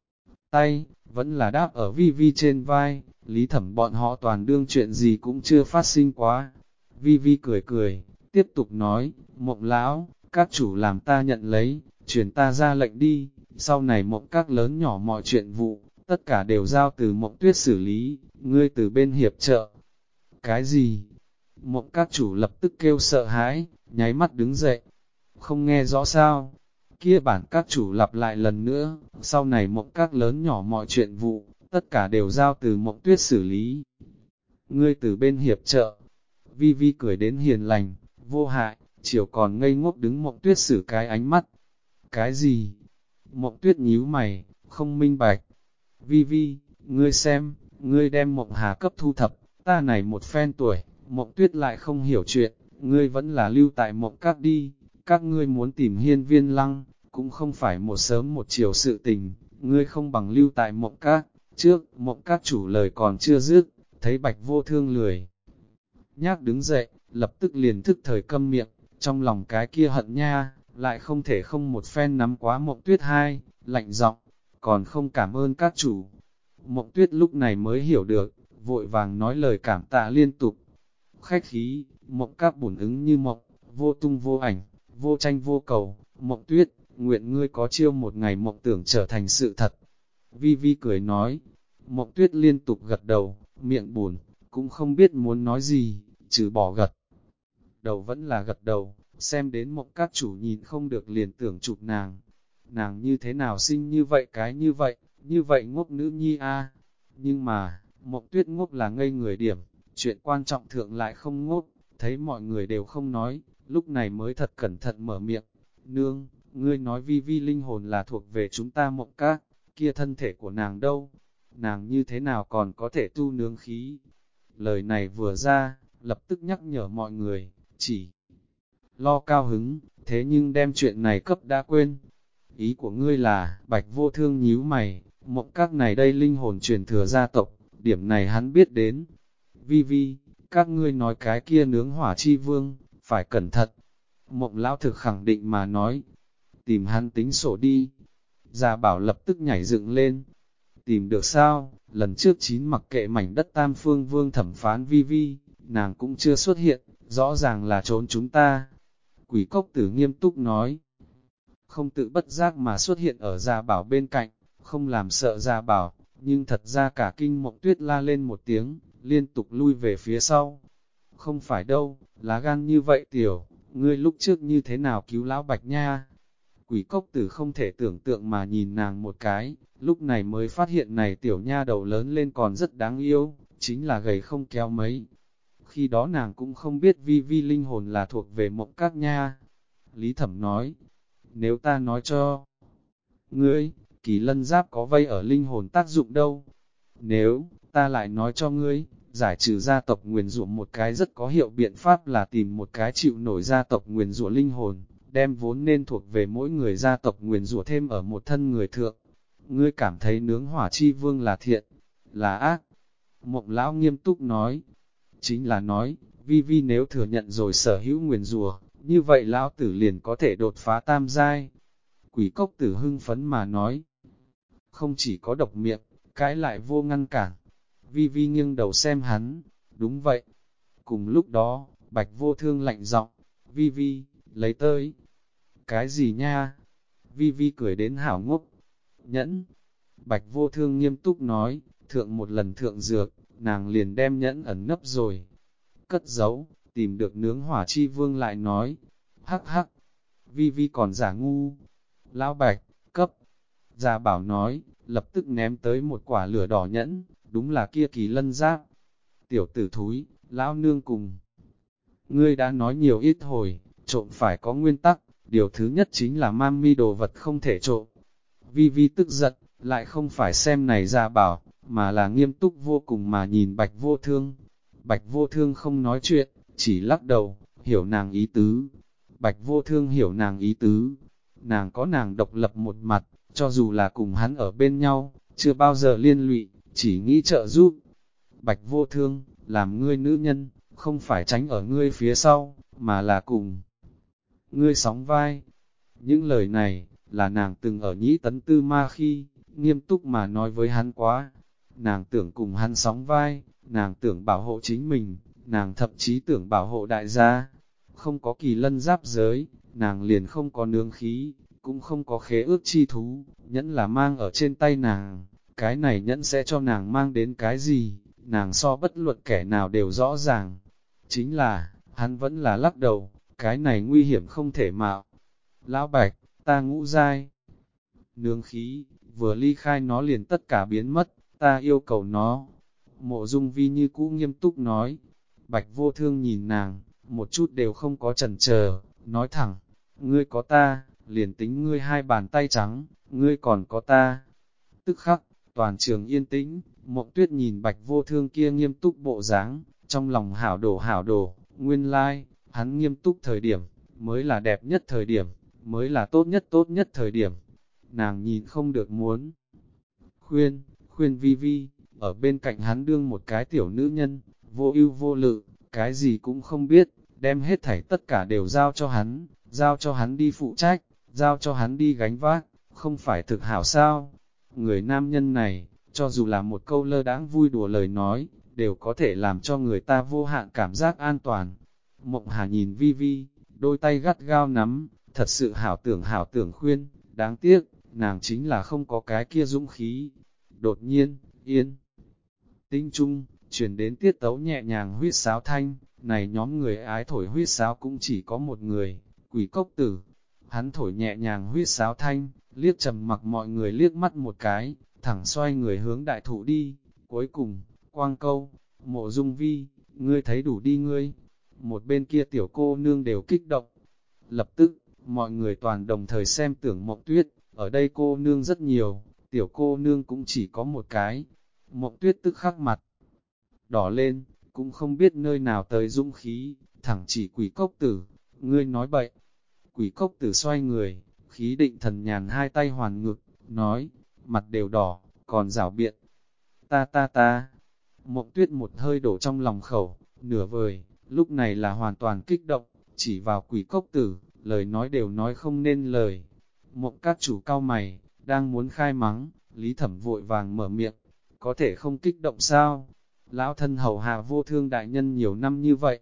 tay, vẫn là đáp ở Vi Vi trên vai. Lý Thẩm bọn họ toàn đương chuyện gì cũng chưa phát sinh quá. Vi Vi cười cười, tiếp tục nói, Mộng lão, các chủ làm ta nhận lấy, truyền ta ra lệnh đi, sau này Mộng các lớn nhỏ mọi chuyện vụ, tất cả đều giao từ Mộng Tuyết xử lý, ngươi từ bên hiệp trợ. Cái gì? Mộng các chủ lập tức kêu sợ hãi, nháy mắt đứng dậy. Không nghe rõ sao? Kia bản các chủ lặp lại lần nữa, sau này Mộng các lớn nhỏ mọi chuyện vụ, tất cả đều giao từ Mộng Tuyết xử lý. Ngươi từ bên hiệp trợ. Vi Vi cười đến hiền lành, vô hại, chiều còn ngây ngốc đứng Mộng Tuyết xử cái ánh mắt. Cái gì? Mộng Tuyết nhíu mày, không minh bạch. Vi Vi, ngươi xem, ngươi đem Mộng Hà cấp thu thập, ta này một phen tuổi, Mộng Tuyết lại không hiểu chuyện, ngươi vẫn là lưu tại Mộng các đi, các ngươi muốn tìm Hiên Viên Lăng, cũng không phải một sớm một chiều sự tình, ngươi không bằng lưu tại Mộng các. Trước, Mộng các chủ lời còn chưa dứt, thấy Bạch Vô Thương lười nhác đứng dậy, lập tức liền thức thời câm miệng, trong lòng cái kia hận nha, lại không thể không một phen nắm quá Mộng Tuyết hai, lạnh giọng, còn không cảm ơn các chủ. Mộng Tuyết lúc này mới hiểu được, vội vàng nói lời cảm tạ liên tục. Khách khí, Mộng các bổn ứng như mộng, vô tung vô ảnh, vô tranh vô cầu, Mộng Tuyết, nguyện ngươi có chiêu một ngày mộng tưởng trở thành sự thật. Vi Vi cười nói, Mộng Tuyết liên tục gật đầu, miệng buồn, cũng không biết muốn nói gì, trừ bỏ gật. Đầu vẫn là gật đầu, xem đến Mộng các chủ nhìn không được liền tưởng chụp nàng. Nàng như thế nào sinh như vậy cái như vậy ngốc nữ nhi a. Nhưng mà, Mộng Tuyết ngốc là ngây người điểm, chuyện quan trọng thượng lại không ngốc, thấy mọi người đều không nói, lúc này mới thật cẩn thận mở miệng. Nương, ngươi nói Vi Vi linh hồn là thuộc về chúng ta Mộng các, kia thân thể của nàng đâu? Nàng như thế nào còn có thể tu nương khí? Lời này vừa ra, lập tức nhắc nhở mọi người, chỉ lo cao hứng, thế nhưng đem chuyện này cấp đã quên. Ý của ngươi là, Bạch Vô Thương nhíu mày, Mộng các này đây linh hồn truyền thừa gia tộc, điểm này hắn biết đến. Vi Vi, các ngươi nói cái kia nướng hỏa chi vương, phải cẩn thận. Mộng lão thực khẳng định mà nói, tìm hắn tính sổ đi. Gia Bảo lập tức nhảy dựng lên. Tìm được sao, lần trước chín mặc kệ mảnh đất Tam Phương Vương thẩm phán vi vi, nàng cũng chưa xuất hiện, rõ ràng là trốn chúng ta. Quỷ cốc tử nghiêm túc nói, không tự bất giác mà xuất hiện ở Gia Bảo bên cạnh, không làm sợ Gia Bảo, nhưng thật ra cả kinh Mộng Tuyết la lên một tiếng, liên tục lui về phía sau. Không phải đâu, lá gan như vậy tiểu, ngươi lúc trước như thế nào cứu lão Bạch nha? Quỷ cốc tử không thể tưởng tượng mà nhìn nàng một cái, lúc này mới phát hiện này tiểu nha đầu lớn lên còn rất đáng yêu, chính là gầy không kéo mấy. Khi đó nàng cũng không biết vi vi linh hồn là thuộc về Mộng Các nha. Lý Thẩm nói, nếu ta nói cho ngươi, Kỳ Lân Giáp có vây ở linh hồn tác dụng đâu. Nếu, ta lại nói cho ngươi, giải trừ gia tộc nguyền rủa một cái rất có hiệu biện pháp là tìm một cái chịu nổi gia tộc nguyền rủa linh hồn, đem vốn nên thuộc về mỗi người gia tộc nguyền rủa thêm ở một thân người thượng. Ngươi cảm thấy nướng hỏa chi vương là thiện, là ác. Mộng lão nghiêm túc nói, chính là nói, vi vi nếu thừa nhận rồi sở hữu nguyền rủa, như vậy lão tử liền có thể đột phá tam giai. Quỷ cốc tử hưng phấn mà nói, không chỉ có độc miệng, cãi lại vô ngăn cản. Vi vi nghiêng đầu xem hắn, đúng vậy. Cùng lúc đó, Bạch Vô Thương lạnh giọng, vi vi, lấy tới. Cái gì nha? Vi vi cười đến hảo ngốc. Nhẫn. Bạch Vô Thương nghiêm túc nói, thượng một lần thượng dược, nàng liền đem nhẫn ẩn nấp rồi. Cất giấu, tìm được nướng hỏa chi vương lại nói, hắc hắc. Vi vi còn giả ngu. Lão Bạch, cấp. Gia Bảo nói, lập tức ném tới một quả lửa đỏ nhẫn, đúng là kia Kỳ Lân Giáp. Tiểu tử thúi, lão nương cùng. Ngươi đã nói nhiều ít hồi, trộm phải có nguyên tắc, điều thứ nhất chính là mang mi đồ vật không thể trộm. Vi vi tức giận, lại không phải xem này Gia Bảo, mà là nghiêm túc vô cùng mà nhìn Bạch Vô Thương. Bạch Vô Thương không nói chuyện, chỉ lắc đầu, hiểu nàng ý tứ. Bạch Vô Thương hiểu nàng ý tứ. Nàng có nàng độc lập một mặt, cho dù là cùng hắn ở bên nhau, chưa bao giờ liên lụy, chỉ nghĩ trợ giúp. Bạch Vô Thương, làm ngươi nữ nhân, không phải tránh ở ngươi phía sau, mà là cùng ngươi sóng vai. Những lời này, là nàng từng ở Nhĩ Tấn Tư Ma khi, nghiêm túc mà nói với hắn quá. Nàng tưởng cùng hắn sóng vai, nàng tưởng bảo hộ chính mình, nàng thậm chí tưởng bảo hộ đại gia. Không có Kỳ Lân Giáp giới, nàng liền không có nương khí, cũng không có khế ước chi thú, nhẫn là mang ở trên tay nàng. Cái này nhẫn sẽ cho nàng mang đến cái gì, nàng so bất luận kẻ nào đều rõ ràng. Chính là, hắn vẫn là lắc đầu, cái này nguy hiểm không thể mạo. Lão Bạch, ta ngũ giai. Nương khí, vừa ly khai nó liền tất cả biến mất, ta yêu cầu nó. Mộ Dung Vi như cũ nghiêm túc nói. Bạch Vô Thương nhìn nàng, một chút đều không có chần chờ, nói thẳng, ngươi có ta, liền tính ngươi hai bàn tay trắng, ngươi còn có ta. Tức khắc, toàn trường yên tĩnh, Mộng Tuyết nhìn Bạch Vô Thương kia nghiêm túc bộ dáng, trong lòng hảo đổ, nguyên lai, hắn nghiêm túc thời điểm, mới là đẹp nhất thời điểm, mới là tốt nhất thời điểm. Nàng nhìn không được muốn khuyên vi vi, ở bên cạnh hắn đương một cái tiểu nữ nhân, vô ưu vô lự, cái gì cũng không biết, đem hết thảy tất cả đều giao cho hắn đi phụ trách, giao cho hắn đi gánh vác, không phải thực hảo sao. Người nam nhân này, cho dù là một câu lơ đãng vui đùa lời nói, đều có thể làm cho người ta vô hạn cảm giác an toàn. Mộng Hà nhìn vi vi, đôi tay gắt gao nắm, thật sự hảo tưởng khuyên, đáng tiếc, nàng chính là không có cái kia dũng khí. Đột nhiên, yên tĩnh trung, chuyển đến tiết tấu nhẹ nhàng huýt sáo thanh, này nhóm người ái thổi huýt sáo cũng chỉ có một người, Quỷ Cốc Tử. Hắn thổi nhẹ nhàng huýt sáo thanh, liếc trầm mặc mọi người liếc mắt một cái, thẳng xoay người hướng đại thụ đi. Cuối cùng, quang câu, Mộ Dung Vi, ngươi thấy đủ đi ngươi. Một bên kia tiểu cô nương đều kích động. Lập tức, mọi người toàn đồng thời xem Tưởng Mộng Tuyết, ở đây cô nương rất nhiều, tiểu cô nương cũng chỉ có một cái. Mộng Tuyết tức khắc mặt đỏ lên, cũng không biết nơi nào tới dũng khí, thẳng chỉ Quỷ Cốc Tử, ngươi nói bậy. Quỷ Cốc Tử xoay người, khí định thần nhàn hai tay hoàn ngực, nói, mặt đều đỏ, còn rảo biện. Ta. Mộng Tuyết một hơi đổ trong lòng khẩu, nửa vời, lúc này là hoàn toàn kích động, chỉ vào Quỷ Cốc Tử, lời nói đều nói không nên lời. Mộng các chủ cau mày, đang muốn khai mắng, Lý Thẩm vội vàng mở miệng, có thể không kích động sao? Lão thân hầu hạ vô thương đại nhân nhiều năm như vậy.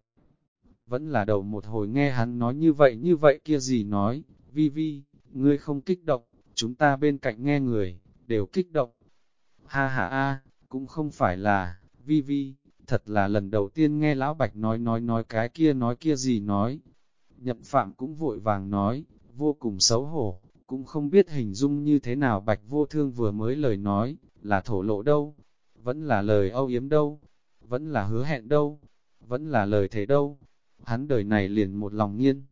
Vẫn là đầu một hồi nghe hắn nói như vậy kia gì nói, Vi Vi, ngươi không kích động, chúng ta bên cạnh nghe người, đều kích động. Ha ha a, cũng không phải là, Vi Vi, thật là lần đầu tiên nghe Lão Bạch nói cái kia gì nói. Nhậm Phạm cũng vội vàng nói, vô cùng xấu hổ, cũng không biết hình dung như thế nào Bạch Vô Thương vừa mới lời nói, là thổ lộ đâu, vẫn là lời âu yếm đâu, vẫn là hứa hẹn đâu, vẫn là lời thế đâu. Hắn đời này liền một lòng nghiên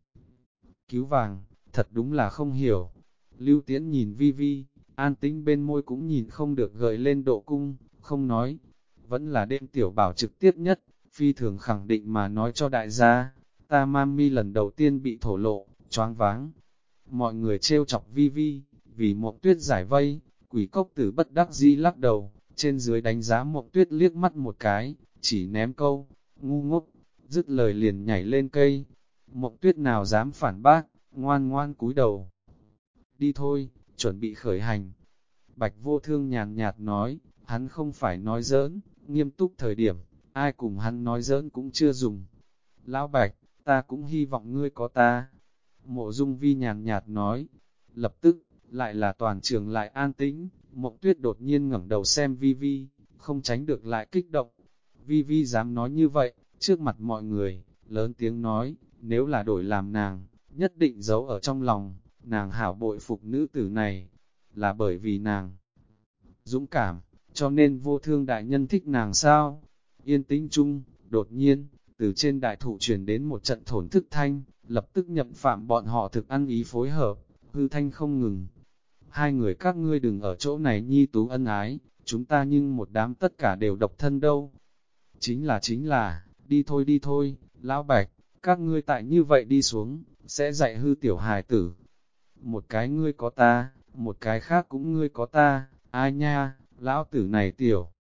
cứu vàng, thật đúng là không hiểu. Lưu Tiễn nhìn Vi Vi, an tĩnh bên môi cũng nhìn không được gợi lên độ cung, không nói. Vẫn là đêm tiểu bảo trực tiếp nhất, phi thường khẳng định mà nói cho đại gia, ta mami lần đầu tiên bị thổ lộ, choáng váng. Mọi người trêu chọc Vi Vi, vì Mộng Tuyết giải vây, Quỷ Cốc Tử bất đắc dĩ lắc đầu, trên dưới đánh giá Mộng Tuyết liếc mắt một cái, chỉ ném câu, ngu ngốc, dứt lời liền nhảy lên cây. Mộng Tuyết nào dám phản bác, ngoan ngoan cúi đầu. Đi thôi, chuẩn bị khởi hành. Bạch Vô Thương nhàn nhạt nói, hắn không phải nói giỡn, nghiêm túc thời điểm, ai cùng hắn nói giỡn cũng chưa dùng. Lão Bạch, ta cũng hy vọng ngươi có ta. Mộ Dung Vi nhàn nhạt nói, lập tức, lại là toàn trường lại an tĩnh, Mộng Tuyết đột nhiên ngẩng đầu xem Vi Vi, không tránh được lại kích động. Vi Vi dám nói như vậy, trước mặt mọi người, lớn tiếng nói, nếu là đổi làm nàng, nhất định giấu ở trong lòng, nàng hảo bội phục nữ tử này, là bởi vì nàng dũng cảm, cho nên Vô Thương đại nhân thích nàng sao? Yên tĩnh chung, đột nhiên, từ trên đại thụ truyền đến một trận thổn thức thanh, lập tức Nhậm Phạm bọn họ thực ăn ý phối hợp, hư thanh không ngừng. Hai người các ngươi đừng ở chỗ này nhi tú ân ái, chúng ta nhưng một đám tất cả đều độc thân đâu. Chính là, đi thôi, Lão Bạch, các ngươi tại như vậy đi xuống, sẽ dạy hư tiểu hài tử. Một cái ngươi có ta, một cái khác cũng ngươi có ta, ai nha, lão tử này tiểu.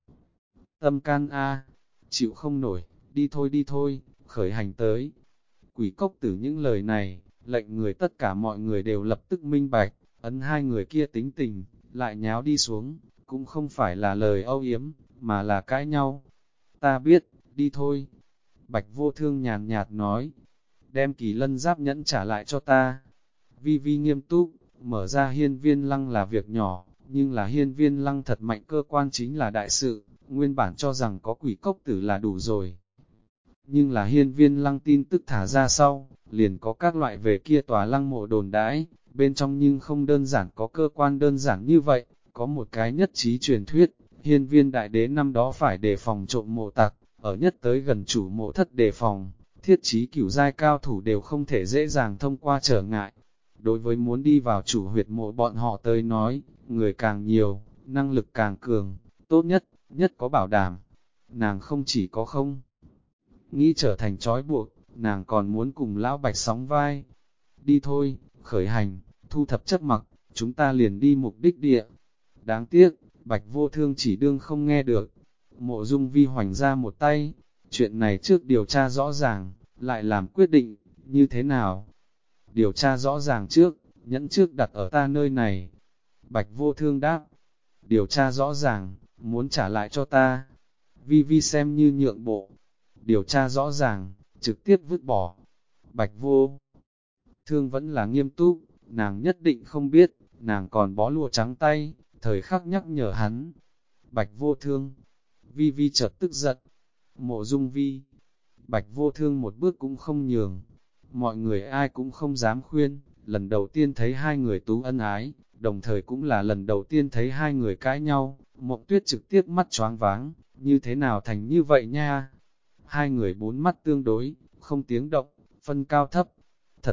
Tâm can a, chịu không nổi, đi thôi, khởi hành tới. Quỷ Cốc Tử những lời này, lệnh người tất cả mọi người đều lập tức minh bạch, ấn hai người kia tính tình, lại nháo đi xuống, cũng không phải là lời âu yếm, mà là cãi nhau. Ta biết, đi thôi. Bạch Vô Thương nhàn nhạt nói, đem Kỳ Lân giáp nhẫn trả lại cho ta. Vi Vi nghiêm túc, mở ra hiên viên lăng là việc nhỏ, nhưng là hiên viên lăng thật mạnh cơ quan chính là đại sự, nguyên bản cho rằng có Quỷ Cốc Tử là đủ rồi. Nhưng là hiên viên lăng tin tức thả ra sau, liền có các loại về kia tòa lăng mộ đồn đãi, bên trong nhưng không đơn giản có cơ quan đơn giản như vậy, có một cái nhất trí truyền thuyết, hiên viên đại đế năm đó phải đề phòng trộm mộ tặc, ở nhất tới gần chủ mộ thất đề phòng, thiết trí cửu giai cao thủ đều không thể dễ dàng thông qua trở ngại. Đối với muốn đi vào chủ huyệt mộ bọn họ tới nói, người càng nhiều, năng lực càng cường, tốt nhất có bảo đảm. Nàng không chỉ có không nghĩ trở thành trói buộc, nàng còn muốn cùng lão Bạch sóng vai. Đi thôi, khởi hành, thu thập chất mặc, chúng ta liền đi mục đích địa. Đáng tiếc, Bạch Vô Thương chỉ đương không nghe được. Mộ Dung Vi hoành ra một tay, chuyện này trước điều tra rõ ràng, lại làm quyết định, như thế nào? Điều tra rõ ràng trước, nhẫn trước đặt ở ta nơi này. Bạch Vô Thương đáp, điều tra rõ ràng, muốn trả lại cho ta. Vi Vi xem như nhượng bộ, điều tra rõ ràng, trực tiếp vứt bỏ. Bạch Vô Thương vẫn là nghiêm túc, nàng nhất định không biết, nàng còn bó lụa trắng tay, thời khắc nhắc nhở hắn. Bạch Vô Thương, Vi Vi chợt tức giận. Mộ Dung Vi, Bạch Vô Thương một bước cũng không nhường. Mọi người ai cũng không dám khuyên, lần đầu tiên thấy hai người tú ân ái, đồng thời cũng là lần đầu tiên thấy hai người cãi nhau. Mộng Tuyết trực tiếp mắt choáng váng, như thế nào thành như vậy nha? Hai người bốn mắt tương đối, không tiếng động, phân cao thấp. Thật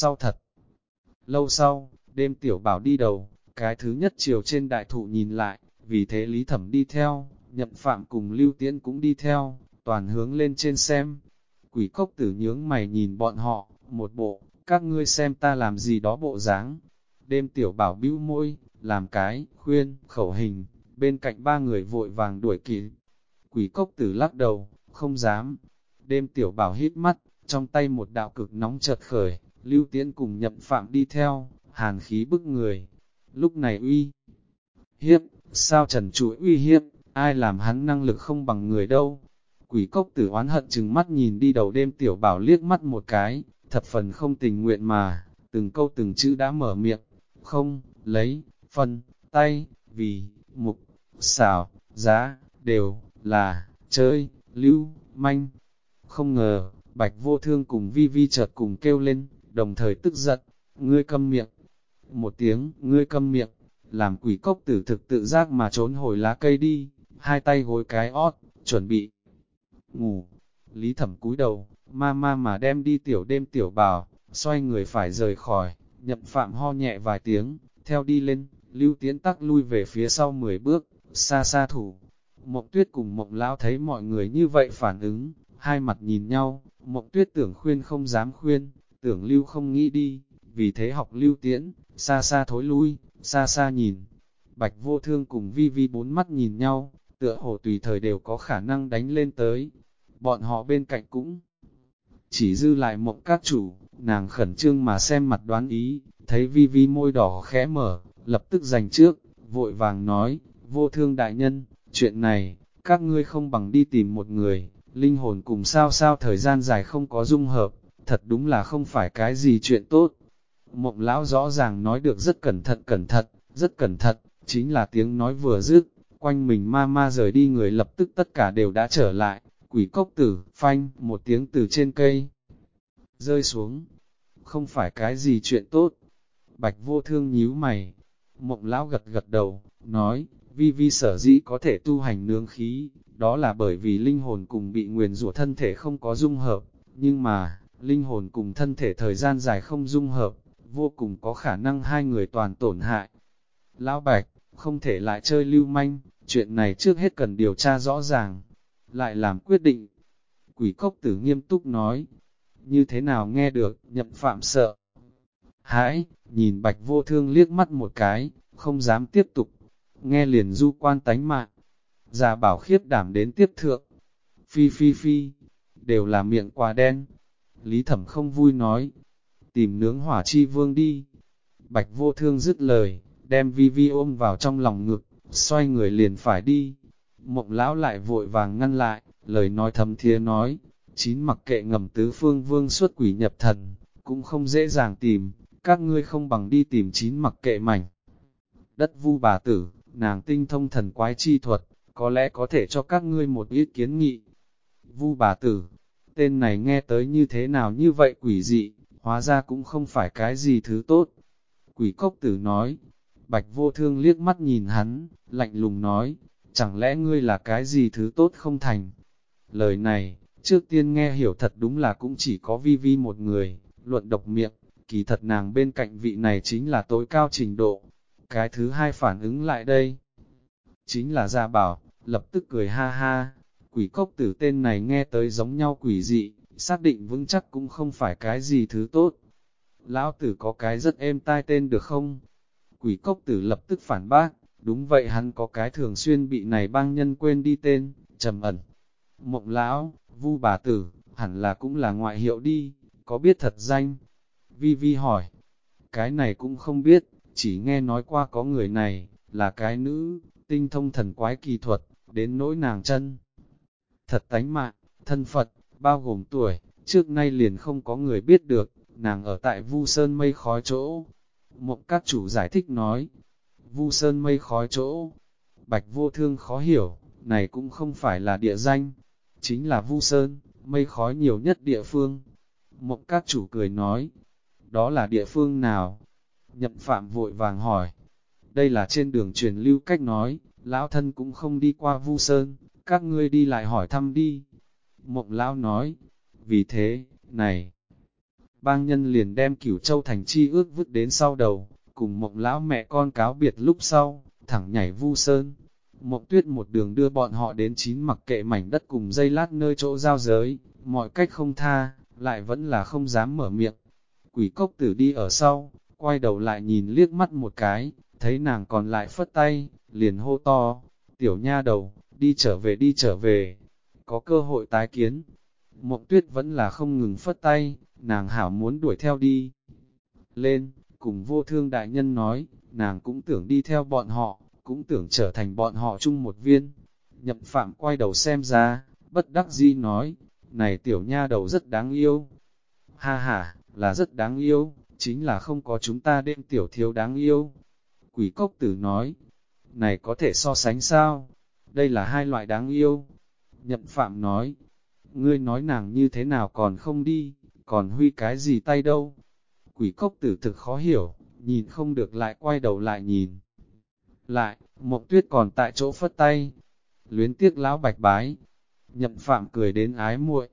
lâu sau, đêm tiểu bảo đi đầu, cái thứ nhất chiều trên đại thụ nhìn lại, vì thế Lý Thẩm đi theo, Nhậm Phạm cùng Lưu Tiễn cũng đi theo, toàn hướng lên trên xem. Quỷ Cốc Tử nhướng mày nhìn bọn họ, một bộ, các ngươi xem ta làm gì đó bộ dáng. Đêm tiểu bảo bĩu môi, làm cái, khuyên, khẩu hình, bên cạnh ba người vội vàng đuổi kịp. Quỷ Cốc Tử lắc đầu, không dám. Đêm tiểu bảo hít mắt, trong tay một đạo cực nóng chợt khởi, Lưu Tiễn cùng Nhậm Phạm đi theo, hàn khí bức người. Lúc này uy hiếp, sao trần trụi uy hiếp, ai làm hắn năng lực không bằng người đâu. Quỷ cốc tử oán hận chừng mắt nhìn đi đầu đêm tiểu bảo liếc mắt một cái, thập phần không tình nguyện mà, từng câu từng chữ đã mở miệng, không, lấy, phân, tay, vì, mục, xảo, giá, đều, là, chơi, lưu, manh. Không ngờ, Bạch Vô Thương cùng Vi Vi chợt cùng kêu lên, đồng thời tức giận, ngươi câm miệng. Một tiếng, ngươi câm miệng, làm quỷ cốc tử thực tự giác mà trốn hồi lá cây đi, hai tay gối cái ót, chuẩn bị ngủ. Lý Thẩm cúi đầu, ma mà đem đi tiểu đêm tiểu bảo, xoay người phải rời khỏi, Nhậm Phạm ho nhẹ vài tiếng, theo đi lên, Lưu Tiễn tắc lui về phía sau 10 bước, xa xa thủ. Mộng Tuyết cùng Mộng Lão thấy mọi người như vậy phản ứng, hai mặt nhìn nhau, Mộng Tuyết tưởng khuyên không dám khuyên, tưởng Lưu không nghĩ đi, vì thế học Lưu Tiễn, xa xa thối lui, xa xa nhìn. Bạch Vô Thương cùng Vi Vi bốn mắt nhìn nhau, tựa hồ tùy thời đều có khả năng đánh lên tới. Bọn họ bên cạnh cũng chỉ dư lại Mộng các chủ, nàng khẩn trương mà xem mặt đoán ý, thấy Vi Vi môi đỏ khẽ mở, lập tức giành trước, vội vàng nói, Vô Thương đại nhân, chuyện này, các ngươi không bằng đi tìm một người, linh hồn cùng sao thời gian dài không có dung hợp, thật đúng là không phải cái gì chuyện tốt. Mộng lão rõ ràng nói được rất cẩn thận, chính là tiếng nói vừa dứt, quanh mình ma rời đi người lập tức tất cả đều đã trở lại, quỷ cốc tử, phanh, một tiếng từ trên cây, rơi xuống, không phải cái gì chuyện tốt. Bạch Vô Thương nhíu mày, Mộng lão gật đầu, nói, Vi Vi sở dĩ có thể tu hành nướng khí, đó là bởi vì linh hồn cùng bị nguyền rủa thân thể không có dung hợp, nhưng mà, linh hồn cùng thân thể thời gian dài không dung hợp, vô cùng có khả năng hai người toàn tổn hại. Lão Bạch, không thể lại chơi lưu manh, chuyện này trước hết cần điều tra rõ ràng, lại làm quyết định. Quỷ cốc tử nghiêm túc nói, như thế nào nghe được, Nhậm Phạm sợ hãi, nhìn Bạch Vô Thương liếc mắt một cái, không dám tiếp tục, nghe liền du quan tánh mạng. Già bảo khiếp đảm đến tiếp thượng, phi, đều là miệng quà đen. Lý Thẩm không vui nói, tìm nướng hỏa chi vương đi. Bạch Vô Thương dứt lời, đem Vi Vi ôm vào trong lòng ngực, xoay người liền phải đi. Mộng lão lại vội vàng ngăn lại, lời nói thầm thía nói, chín mặc kệ ngầm tứ phương vương xuất quỷ nhập thần, cũng không dễ dàng tìm, các ngươi không bằng đi tìm chín mặc kệ mảnh. Đất Vu bà tử, nàng tinh thông thần quái chi thuật, có lẽ có thể cho các ngươi một ít kiến nghị. Vu bà tử, tên này nghe tới như thế nào như vậy quỷ dị, hóa ra cũng không phải cái gì thứ tốt. Quỷ cốc tử nói, Bạch Vô Thương liếc mắt nhìn hắn, lạnh lùng nói, chẳng lẽ ngươi là cái gì thứ tốt không thành. Lời này, trước tiên nghe hiểu thật đúng là cũng chỉ có Vi Vi một người, luận độc miệng, kỳ thật nàng bên cạnh vị này chính là tối cao trình độ. Cái thứ hai phản ứng lại đây, chính là Gia Bảo, lập tức cười ha ha, quỷ cốc tử tên này nghe tới giống nhau quỷ dị, xác định vững chắc cũng không phải cái gì thứ tốt. Lão tử có cái rất êm tai tên được không? Quỷ cốc tử lập tức phản bác, đúng vậy hắn có cái thường xuyên bị này bang nhân quên đi tên, Trầm Ẩn. Mộng lão, Vu bà tử, hẳn là cũng là ngoại hiệu đi, có biết thật danh? Vi Vi hỏi, cái này cũng không biết, chỉ nghe nói qua có người này, là cái nữ, tinh thông thần quái kỳ thuật, đến nỗi nàng chân. Thật tánh mạng, thân Phật, bao gồm tuổi, trước nay liền không có người biết được, nàng ở tại Vu Sơn mây khói chỗ. Mộng các chủ giải thích nói, Vu Sơn mây khói chỗ. Bạch Vô Thương khó hiểu, này cũng không phải là địa danh, chính là Vu Sơn, mây khói nhiều nhất địa phương. Mộng các chủ cười nói, đó là địa phương nào? Nhậm Phạm vội vàng hỏi, đây là trên đường truyền lưu cách nói, lão thân cũng không đi qua Vu Sơn, các ngươi đi lại hỏi thăm đi. Mộng lão nói, vì thế, này, bang nhân liền đem Cửu Châu thành chi ước vứt đến sau đầu, cùng Mộng lão mẹ con cáo biệt lúc sau, thẳng nhảy Vu Sơn. Mộng Tuyết một đường đưa bọn họ đến chín mặc kệ mảnh đất cùng dây lát nơi chỗ giao giới, mọi cách không tha, lại vẫn là không dám mở miệng. Quỷ cốc tử đi ở sau, quay đầu lại nhìn liếc mắt một cái, thấy nàng còn lại phất tay, liền hô to, tiểu nha đầu, đi trở về, có cơ hội tái kiến. Mộng Tuyết vẫn là không ngừng phất tay, nàng hảo muốn đuổi theo đi. Lên, cùng Vô Thương đại nhân nói, nàng cũng tưởng đi theo bọn họ, cũng tưởng trở thành bọn họ chung một viên. Nhậm Phạm quay đầu xem ra, bất đắc dĩ nói, này tiểu nha đầu rất đáng yêu. Ha ha, là rất đáng yêu, chính là không có chúng ta đêm tiểu thiếu đáng yêu. Quỷ cốc tử nói, này có thể so sánh sao? Đây là hai loại đáng yêu. Nhậm Phạm nói, ngươi nói nàng như thế nào còn không đi, còn huy cái gì tay đâu? Quỷ cốc tử thực khó hiểu, nhìn không được lại quay đầu lại nhìn. Lại, Mộc Tuyết còn tại chỗ phất tay. Luyến tiếc lão bạch bái. Nhậm Phạm cười đến ái muội.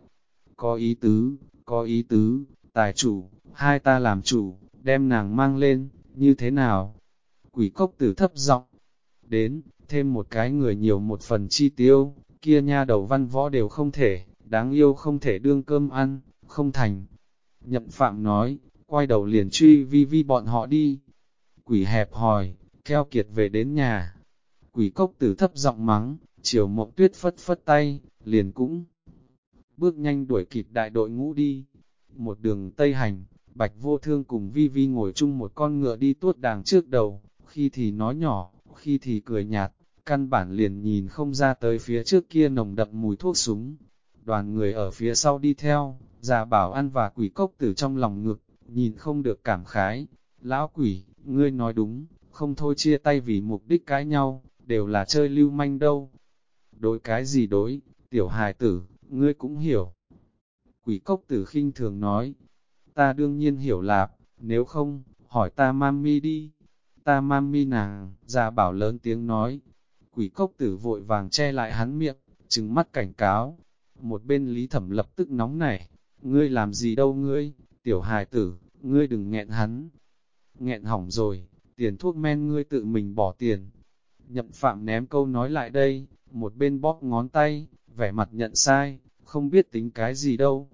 Có ý tứ, tài chủ, hai ta làm chủ, đem nàng mang lên, như thế nào? Quỷ cốc tử thấp giọng. Đến, thêm một cái người nhiều một phần chi tiêu, kia nha đầu văn võ đều không thể, đáng yêu không thể đương cơm ăn, không thành. Nhậm Phạm nói, quay đầu liền truy vi vi bọn họ đi. Quỷ hẹp hòi, keo kiệt về đến nhà. Quỷ cốc tử thấp giọng mắng, chiều Mộng Tuyết phất phất tay, liền cũng bước nhanh đuổi kịp đại đội ngũ đi. Một đường tây hành, Bạch Vô Thương cùng Vi Vi ngồi chung một con ngựa đi tuốt đàng trước đầu, khi thì nói nhỏ, khi thì cười nhạt, căn bản liền nhìn không ra tới phía trước kia nồng đậm mùi thuốc súng. Đoàn người ở phía sau đi theo, già Bảo An và quỷ cốc tử trong lòng ngực, nhìn không được cảm khái. Lão quỷ, ngươi nói đúng, không thôi chia tay vì mục đích cãi nhau, đều là chơi lưu manh đâu. Đối cái gì đối, tiểu hài tử, ngươi cũng hiểu. Quỷ cốc tử khinh thường nói, ta đương nhiên hiểu lạp, nếu không, hỏi ta mami đi. Ta mami nàng, già Bảo lớn tiếng nói. Quỷ cốc tử vội vàng che lại hắn miệng, trừng mắt cảnh cáo. Một bên Lý Thẩm lập tức nóng nảy, ngươi làm gì đâu ngươi, tiểu hài tử, ngươi đừng nghẹn hắn. Nghẹn hỏng rồi, tiền thuốc men ngươi tự mình bỏ tiền. Nhậm Phạm ném câu nói lại đây, một bên bóp ngón tay, vẻ mặt nhận sai, không biết tính cái gì đâu.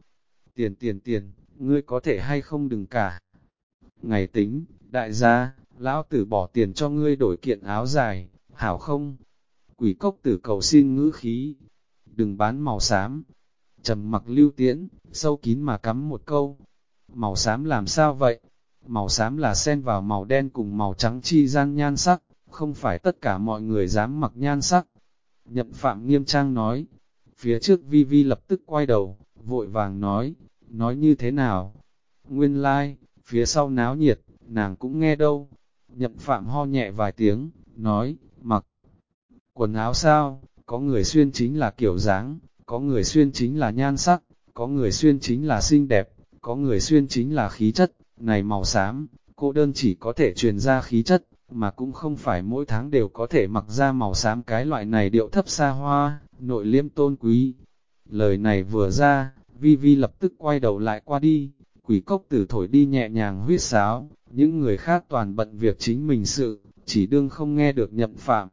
Tiền, ngươi có thể hay không đừng cả. Ngày tính, đại gia, lão tử bỏ tiền cho ngươi đổi kiện áo dài, hảo không? Quỷ cốc tử cầu xin ngữ khí, đừng bán màu xám. Trầm mặc Lưu Tiễn, sâu kín mà cắm một câu. Màu xám làm sao vậy? Màu xám là xen vào màu đen cùng màu trắng chi gian nhan sắc, không phải tất cả mọi người dám mặc nhan sắc. Nhậm Phạm nghiêm trang nói. Phía trước Vi Vi lập tức quay đầu, vội vàng nói như thế nào? Nguyên lai, phía sau náo nhiệt, nàng cũng nghe đâu. Nhậm Phạm ho nhẹ vài tiếng, nói, mặc quần áo sao, có người xuyên chính là kiểu dáng, có người xuyên chính là nhan sắc, có người xuyên chính là xinh đẹp, có người xuyên chính là khí chất, này màu xám, cô đơn chỉ có thể truyền ra khí chất, mà cũng không phải mỗi tháng đều có thể mặc ra màu xám cái loại này điệu thấp xa hoa, nội liêm tôn quý. Lời này vừa ra, Vi Vi lập tức quay đầu lại qua đi, quỷ cốc tử thổi đi nhẹ nhàng huyết sáo, những người khác toàn bận việc chính mình sự, chỉ đương không nghe được Nhậm Phạm.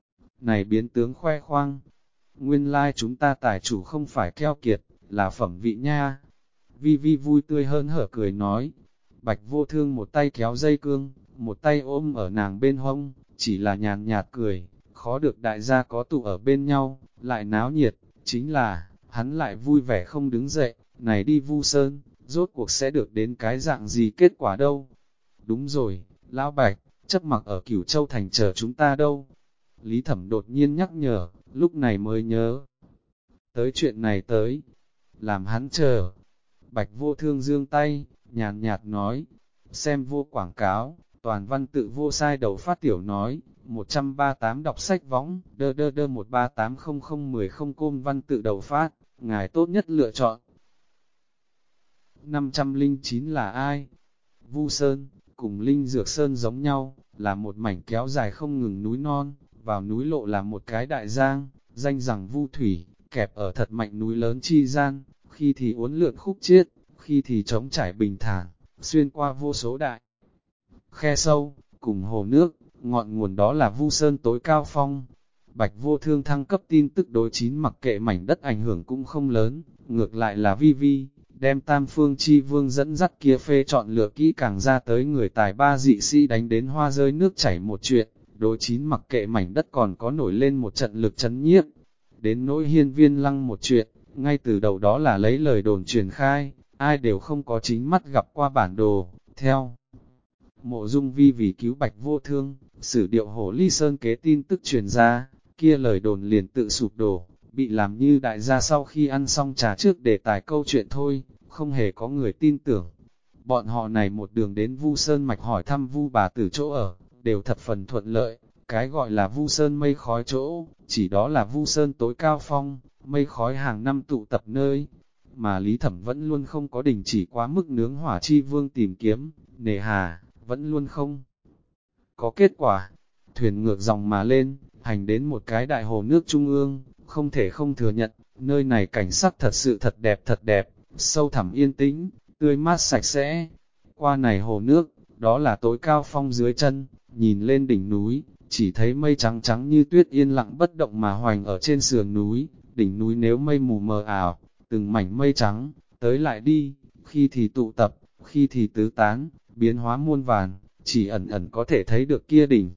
Này biến tướng khoe khoang, nguyên lai chúng ta tài chủ không phải keo kiệt, là phẩm vị nha. Vi Vi vui tươi hơn hở cười nói, Bạch Vô Thương một tay kéo dây cương, một tay ôm ở nàng bên hông, chỉ là nhàn nhạt cười, khó được đại gia có tụ ở bên nhau, lại náo nhiệt, chính là, hắn lại vui vẻ không đứng dậy, này đi Vu Sơn, rốt cuộc sẽ được đến cái dạng gì kết quả đâu. Đúng rồi, Lão Bạch, chấp mặc ở Cửu Châu Thành chờ chúng ta đâu. Lý Thẩm đột nhiên nhắc nhở, lúc này mới nhớ tới chuyện này tới, làm hắn chờ. Bạch Vô Thương giương tay, nhàn nhạt nói, xem vô quảng cáo, toàn văn tự vô sai đầu phát tiểu nói, 138 đọc sách võng, đơ 1380010 côn văn tự đầu phát, ngài tốt nhất lựa chọn. 509 là ai? Vu Sơn, cùng Linh Dược Sơn giống nhau, là một mảnh kéo dài không ngừng núi non, vào núi lộ là một cái đại giang, danh rằng Vu Thủy, kẹp ở thật mạnh núi lớn chi gian, khi thì uốn lượn khúc chiết, khi thì trống trải bình thản, xuyên qua vô số đại khe sâu, cùng hồ nước, ngọn nguồn đó là Vu Sơn tối cao phong. Bạch Vô Thương thăng cấp tin tức đối chín mặc kệ mảnh đất ảnh hưởng cũng không lớn, ngược lại là Vi Vi, đem Tam Phương Chi Vương dẫn dắt kia phê chọn lựa kỹ càng ra tới người tài ba dị sĩ đánh đến hoa rơi nước chảy một chuyện, đối chín mặc kệ mảnh đất còn có nổi lên một trận lực chấn nhiếp. Đến nỗi Hiên Viên Lăng một chuyện, ngay từ đầu đó là lấy lời đồn truyền khai, ai đều không có chính mắt gặp qua bản đồ, theo Mộ Dung Vi vì cứu Bạch Vô Thương, sử điệu Hổ Ly Sơn kế tin tức truyền ra, kia lời đồn liền tự sụp đổ, bị làm như đại gia sau khi ăn xong trà trước để tài câu chuyện thôi, không hề có người tin tưởng. Bọn họ này một đường đến Vu Sơn Mạch hỏi thăm Vu bà tử chỗ ở, đều thập phần thuận lợi, cái gọi là Vu Sơn mây khói chỗ, chỉ đó là Vu Sơn tối cao phong, mây khói hàng năm tụ tập nơi, mà Lý Thẩm vẫn luôn không có đình chỉ quá mức nướng hỏa chi vương tìm kiếm, nề hà, vẫn luôn không có kết quả. Thuyền ngược dòng mà lên, hành đến một cái đại hồ nước trung ương, không thể không thừa nhận, nơi này cảnh sắc thật sự thật đẹp, sâu thẳm yên tĩnh, tươi mát sạch sẽ. Qua này hồ nước, đó là tối cao phong dưới chân, nhìn lên đỉnh núi, chỉ thấy mây trắng trắng như tuyết yên lặng bất động mà hoành ở trên sườn núi, đỉnh núi nếu mây mù mờ ảo, từng mảnh mây trắng, tới lại đi, khi thì tụ tập, khi thì tứ tán, biến hóa muôn vàn, chỉ ẩn ẩn có thể thấy được kia đỉnh.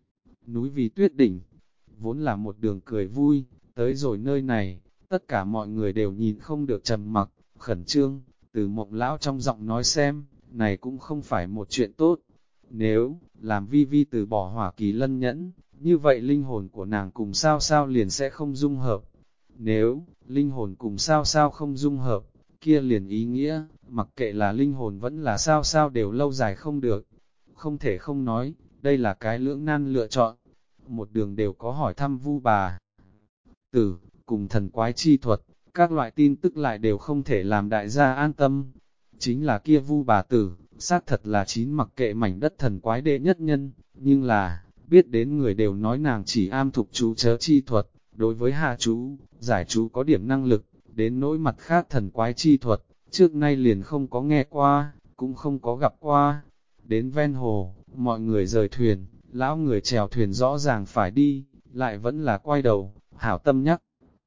Núi vì tuyết đỉnh, vốn là một đường cười vui, tới rồi nơi này, tất cả mọi người đều nhìn không được trầm mặc, khẩn trương, từ Mộng lão trong giọng nói xem, này cũng không phải một chuyện tốt. Nếu, làm Vi Vi từ bỏ hỏa kỳ lân nhẫn, như vậy linh hồn của nàng cùng sao sao liền sẽ không dung hợp. Nếu, linh hồn cùng sao sao không dung hợp, kia liền ý nghĩa, mặc kệ là linh hồn vẫn là sao sao đều lâu dài không được. Không thể không nói, đây là cái lưỡng nan lựa chọn. Một đường đều có hỏi thăm Vu bà tử, cùng thần quái chi thuật, các loại tin tức lại đều không thể làm đại gia an tâm. Chính là kia Vu bà tử, xác thật là chín mặc kệ mảnh đất thần quái đệ nhất nhân, nhưng là, biết đến người đều nói nàng chỉ am thục chú chớ chi thuật, đối với hạ chú, giải chú có điểm năng lực, đến nỗi mặt khác thần quái chi thuật, trước nay liền không có nghe qua, cũng không có gặp qua. Đến ven hồ, mọi người rời thuyền, lão người chèo thuyền rõ ràng phải đi, lại vẫn là quay đầu, hảo tâm nhắc.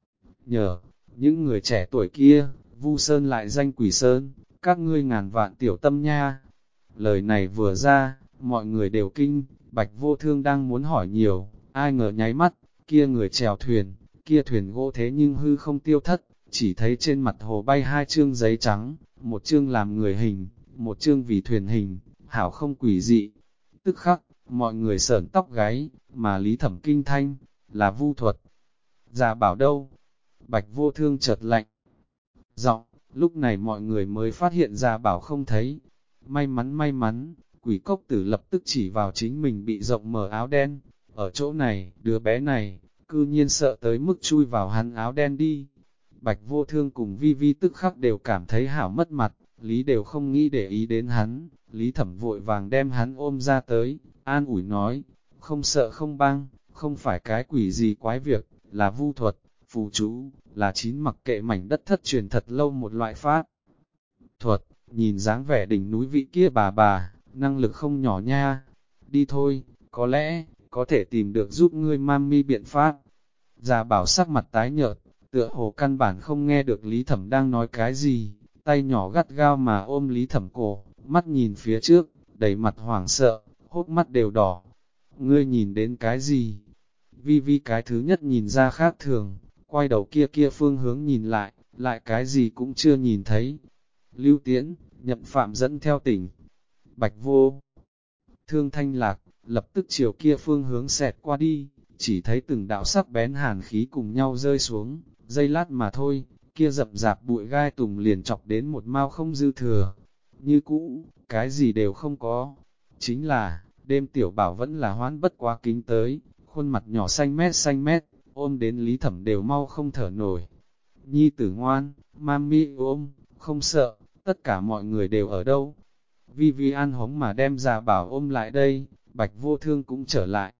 Nhờ, những người trẻ tuổi kia, Vu Sơn lại danh Quỷ Sơn, các ngươi ngàn vạn tiểu tâm nha. Lời này vừa ra, mọi người đều kinh, Bạch Vô Thương đang muốn hỏi nhiều, ai ngờ nháy mắt, kia người chèo thuyền, kia thuyền gỗ thế nhưng hư không tiêu thất, chỉ thấy trên mặt hồ bay hai chương giấy trắng, một chương làm người hình, một chương vì thuyền hình, hảo không quỷ dị. Tức khắc, mọi người sởn tóc gáy, mà Lý Thẩm kinh thanh, là vu thuật. Già bảo đâu? Bạch Vô Thương chợt lạnh giọng, lúc này mọi người mới phát hiện ra bảo không thấy. May mắn, quỷ cốc tử lập tức chỉ vào chính mình bị rộng mở áo đen. Ở chỗ này, đứa bé này, cư nhiên sợ tới mức chui vào hắn áo đen đi. Bạch Vô Thương cùng Vi Vi tức khắc đều cảm thấy hảo mất mặt, Lý đều không nghĩ để ý đến hắn. Lý Thẩm vội vàng đem hắn ôm ra tới, an ủi nói, không sợ không băng, không phải cái quỷ gì quái việc, là vu thuật, phù chú, là chín mặc kệ mảnh đất thất truyền thật lâu một loại pháp thuật, nhìn dáng vẻ đỉnh núi vị kia bà, năng lực không nhỏ nha. Đi thôi, có lẽ, có thể tìm được giúp ngươi mami biện pháp. Già bảo sắc mặt tái nhợt, tựa hồ căn bản không nghe được Lý Thẩm đang nói cái gì, tay nhỏ gắt gao mà ôm Lý Thẩm cổ, mắt nhìn phía trước, đầy mặt hoảng sợ, hốc mắt đều đỏ. Ngươi nhìn đến cái gì? Vi Vi cái thứ nhất nhìn ra khác thường, quay đầu kia phương hướng nhìn lại cái gì cũng chưa nhìn thấy. Lưu Tiễn, Nhậm Phạm dẫn theo tỉnh. Bạch Vô Thương thanh lạc, lập tức chiều kia phương hướng xẹt qua đi, chỉ thấy từng đạo sắc bén hàn khí cùng nhau rơi xuống, giây lát mà thôi, kia rậm rạp bụi gai tùng liền chọc đến một mao không dư thừa. Như cũ, cái gì đều không có. Chính là, đêm tiểu bảo vẫn là hoán bất quá kính tới, khuôn mặt nhỏ xanh mét, ôm đến Lý Thẩm đều mau không thở nổi. Nhi tử ngoan, mami ôm, không sợ, tất cả mọi người đều ở đâu. Vi Vi an hống mà đem già bảo ôm lại đây, Bạch Vô Thương cũng trở lại.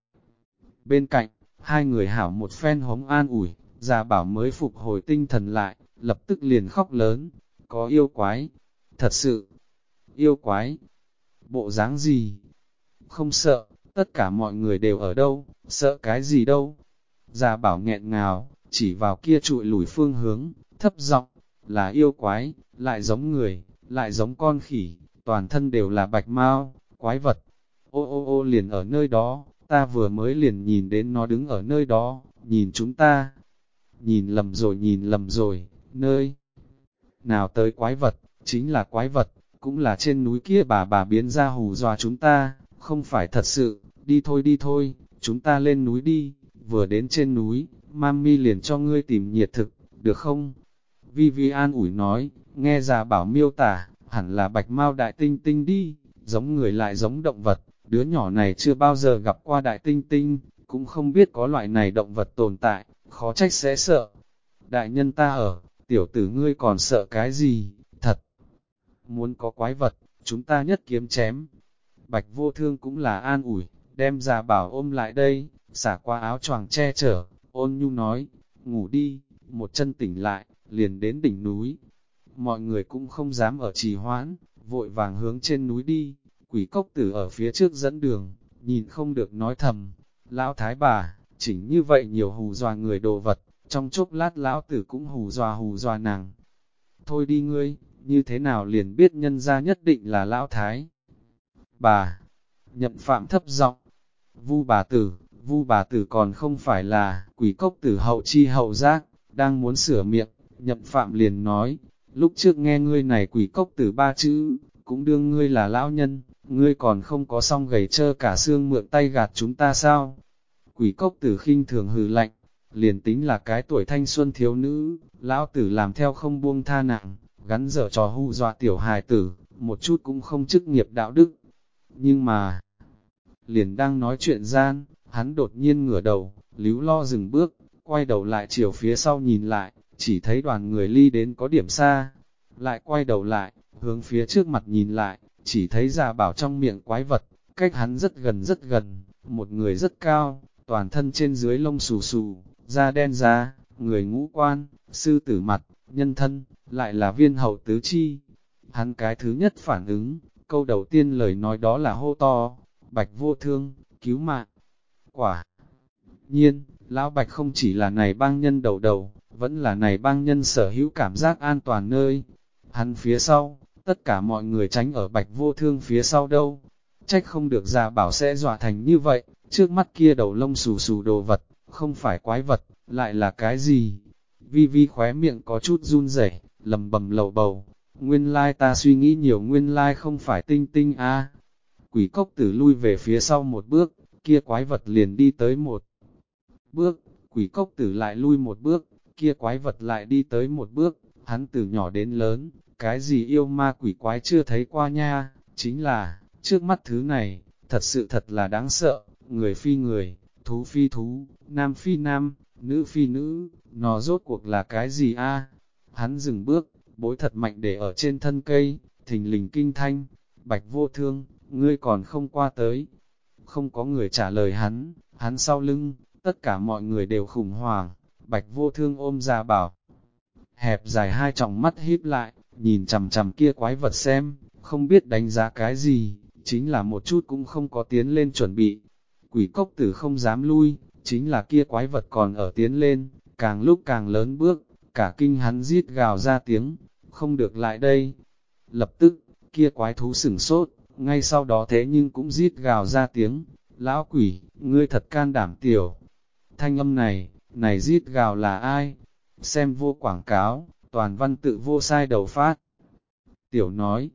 Bên cạnh, hai người hảo một phen hống an ủi, già bảo mới phục hồi tinh thần lại, lập tức liền khóc lớn. Có yêu quái, thật sự, yêu quái, bộ dáng gì? Không sợ, tất cả mọi người đều ở đâu, sợ cái gì đâu? Già bảo nghẹn ngào, chỉ vào kia trụi lùi phương hướng, thấp giọng, là yêu quái, lại giống người, lại giống con khỉ, toàn thân đều là bạch mau, quái vật. Ô liền ở nơi đó, ta vừa mới liền nhìn đến nó đứng ở nơi đó, nhìn chúng ta. Nhìn lầm rồi, nơi nào tới quái vật, chính là quái vật, cũng là trên núi kia bà biến ra hù dọa chúng ta, không phải thật sự, đi thôi, chúng ta lên núi đi, vừa đến trên núi, mami liền cho ngươi tìm nhiệt thực, được không? Vi an ủi nói, nghe già bảo miêu tả, hẳn là bạch mao đại tinh tinh đi, giống người lại giống động vật, đứa nhỏ này chưa bao giờ gặp qua đại tinh tinh, cũng không biết có loại này động vật tồn tại, khó trách sẽ sợ. Đại nhân ta ở, tiểu tử ngươi còn sợ cái gì, thật. Muốn có quái vật, chúng ta nhất kiếm chém. Bạch vô thương cũng là an ủi, đem già bảo ôm lại đây, xả qua áo choàng che chở, ôn nhu nói, ngủ đi, một chân tỉnh lại, liền đến đỉnh núi. Mọi người cũng không dám ở trì hoãn, vội vàng hướng trên núi đi, quỷ cốc tử ở phía trước dẫn đường, nhìn không được nói thầm, lão thái bà, chỉnh như vậy nhiều hù dọa người đồ vật, trong chốc lát lão tử cũng hù dọa nàng. Thôi đi ngươi, như thế nào liền biết nhân ra nhất định là lão thái bà. Nhậm Phạm thấp giọng, Vu bà tử còn không phải là quỷ cốc tử hậu chi hậu giác, đang muốn sửa miệng, Nhậm Phạm liền nói, lúc trước nghe ngươi này quỷ cốc tử ba chữ, cũng đương ngươi là lão nhân, ngươi còn không có xong gầy trơ cả xương mượn tay gạt chúng ta sao? Quỷ cốc tử khinh thường hừ lạnh, liền tính là cái tuổi thanh xuân thiếu nữ, lão tử làm theo không buông tha nặng, gắn dở trò hù dọa tiểu hài tử, một chút cũng không chức nghiệp đạo đức. Nhưng mà, liền đang nói chuyện gian, hắn đột nhiên ngửa đầu, líu lo dừng bước, quay đầu lại chiều phía sau nhìn lại, chỉ thấy đoàn người ly đến có điểm xa, lại quay đầu lại, hướng phía trước mặt nhìn lại, chỉ thấy già bảo trong miệng quái vật, cách hắn rất gần, một người rất cao, toàn thân trên dưới lông xù xù, da đen da, người ngũ quan, sư tử mặt, nhân thân, lại là viên hậu tứ chi. Hắn cái thứ nhất phản ứng, câu đầu tiên lời nói đó là hô to, Bạch vô thương, cứu mạng. Quả nhiên, lão Bạch không chỉ là này bang nhân đầu, vẫn là này bang nhân sở hữu cảm giác an toàn nơi. Hắn phía sau, tất cả mọi người tránh ở Bạch vô thương phía sau đâu. Trách không được già bảo sẽ dọa thành như vậy, trước mắt kia đầu lông xù xù đồ vật, không phải quái vật, lại là cái gì? Vi khóe miệng có chút run rẩy, lầm bầm lầu bầu, nguyên lai ta suy nghĩ nhiều, nguyên lai không phải tinh tinh a. Quỷ cốc tử lui về phía sau một bước, kia quái vật liền đi tới một bước, quỷ cốc tử lại lui một bước, kia quái vật lại đi tới một bước, hắn từ nhỏ đến lớn, cái gì yêu ma quỷ quái chưa thấy qua nha, chính là, trước mắt thứ này, thật là đáng sợ, người phi người, thú phi thú, nam phi nam, nữ phi nữ, nó rốt cuộc là cái gì a? Hắn dừng bước, bối thật mạnh để ở trên thân cây, thình lình kinh thanh, Bạch vô thương, ngươi còn không qua tới. Không có người trả lời hắn sau lưng, tất cả mọi người đều khủng hoảng, Bạch vô thương ôm ra bảo. Hẹp dài hai tròng mắt híp lại, nhìn chằm chằm kia quái vật xem, không biết đánh giá cái gì, chính là một chút cũng không có tiến lên chuẩn bị. Quỷ cốc tử không dám lui, chính là kia quái vật còn ở tiến lên, càng lúc càng lớn bước, cả kinh hắn rít gào ra tiếng, không được lại đây. Lập tức, kia quái thú sửng sốt, ngay sau đó thế nhưng cũng rít gào ra tiếng, lão quỷ, ngươi thật can đảm tiểu. Thanh âm này rít gào là ai? Xem vô quảng cáo, toàn văn tự vô sai đầu phát. Tiểu nói,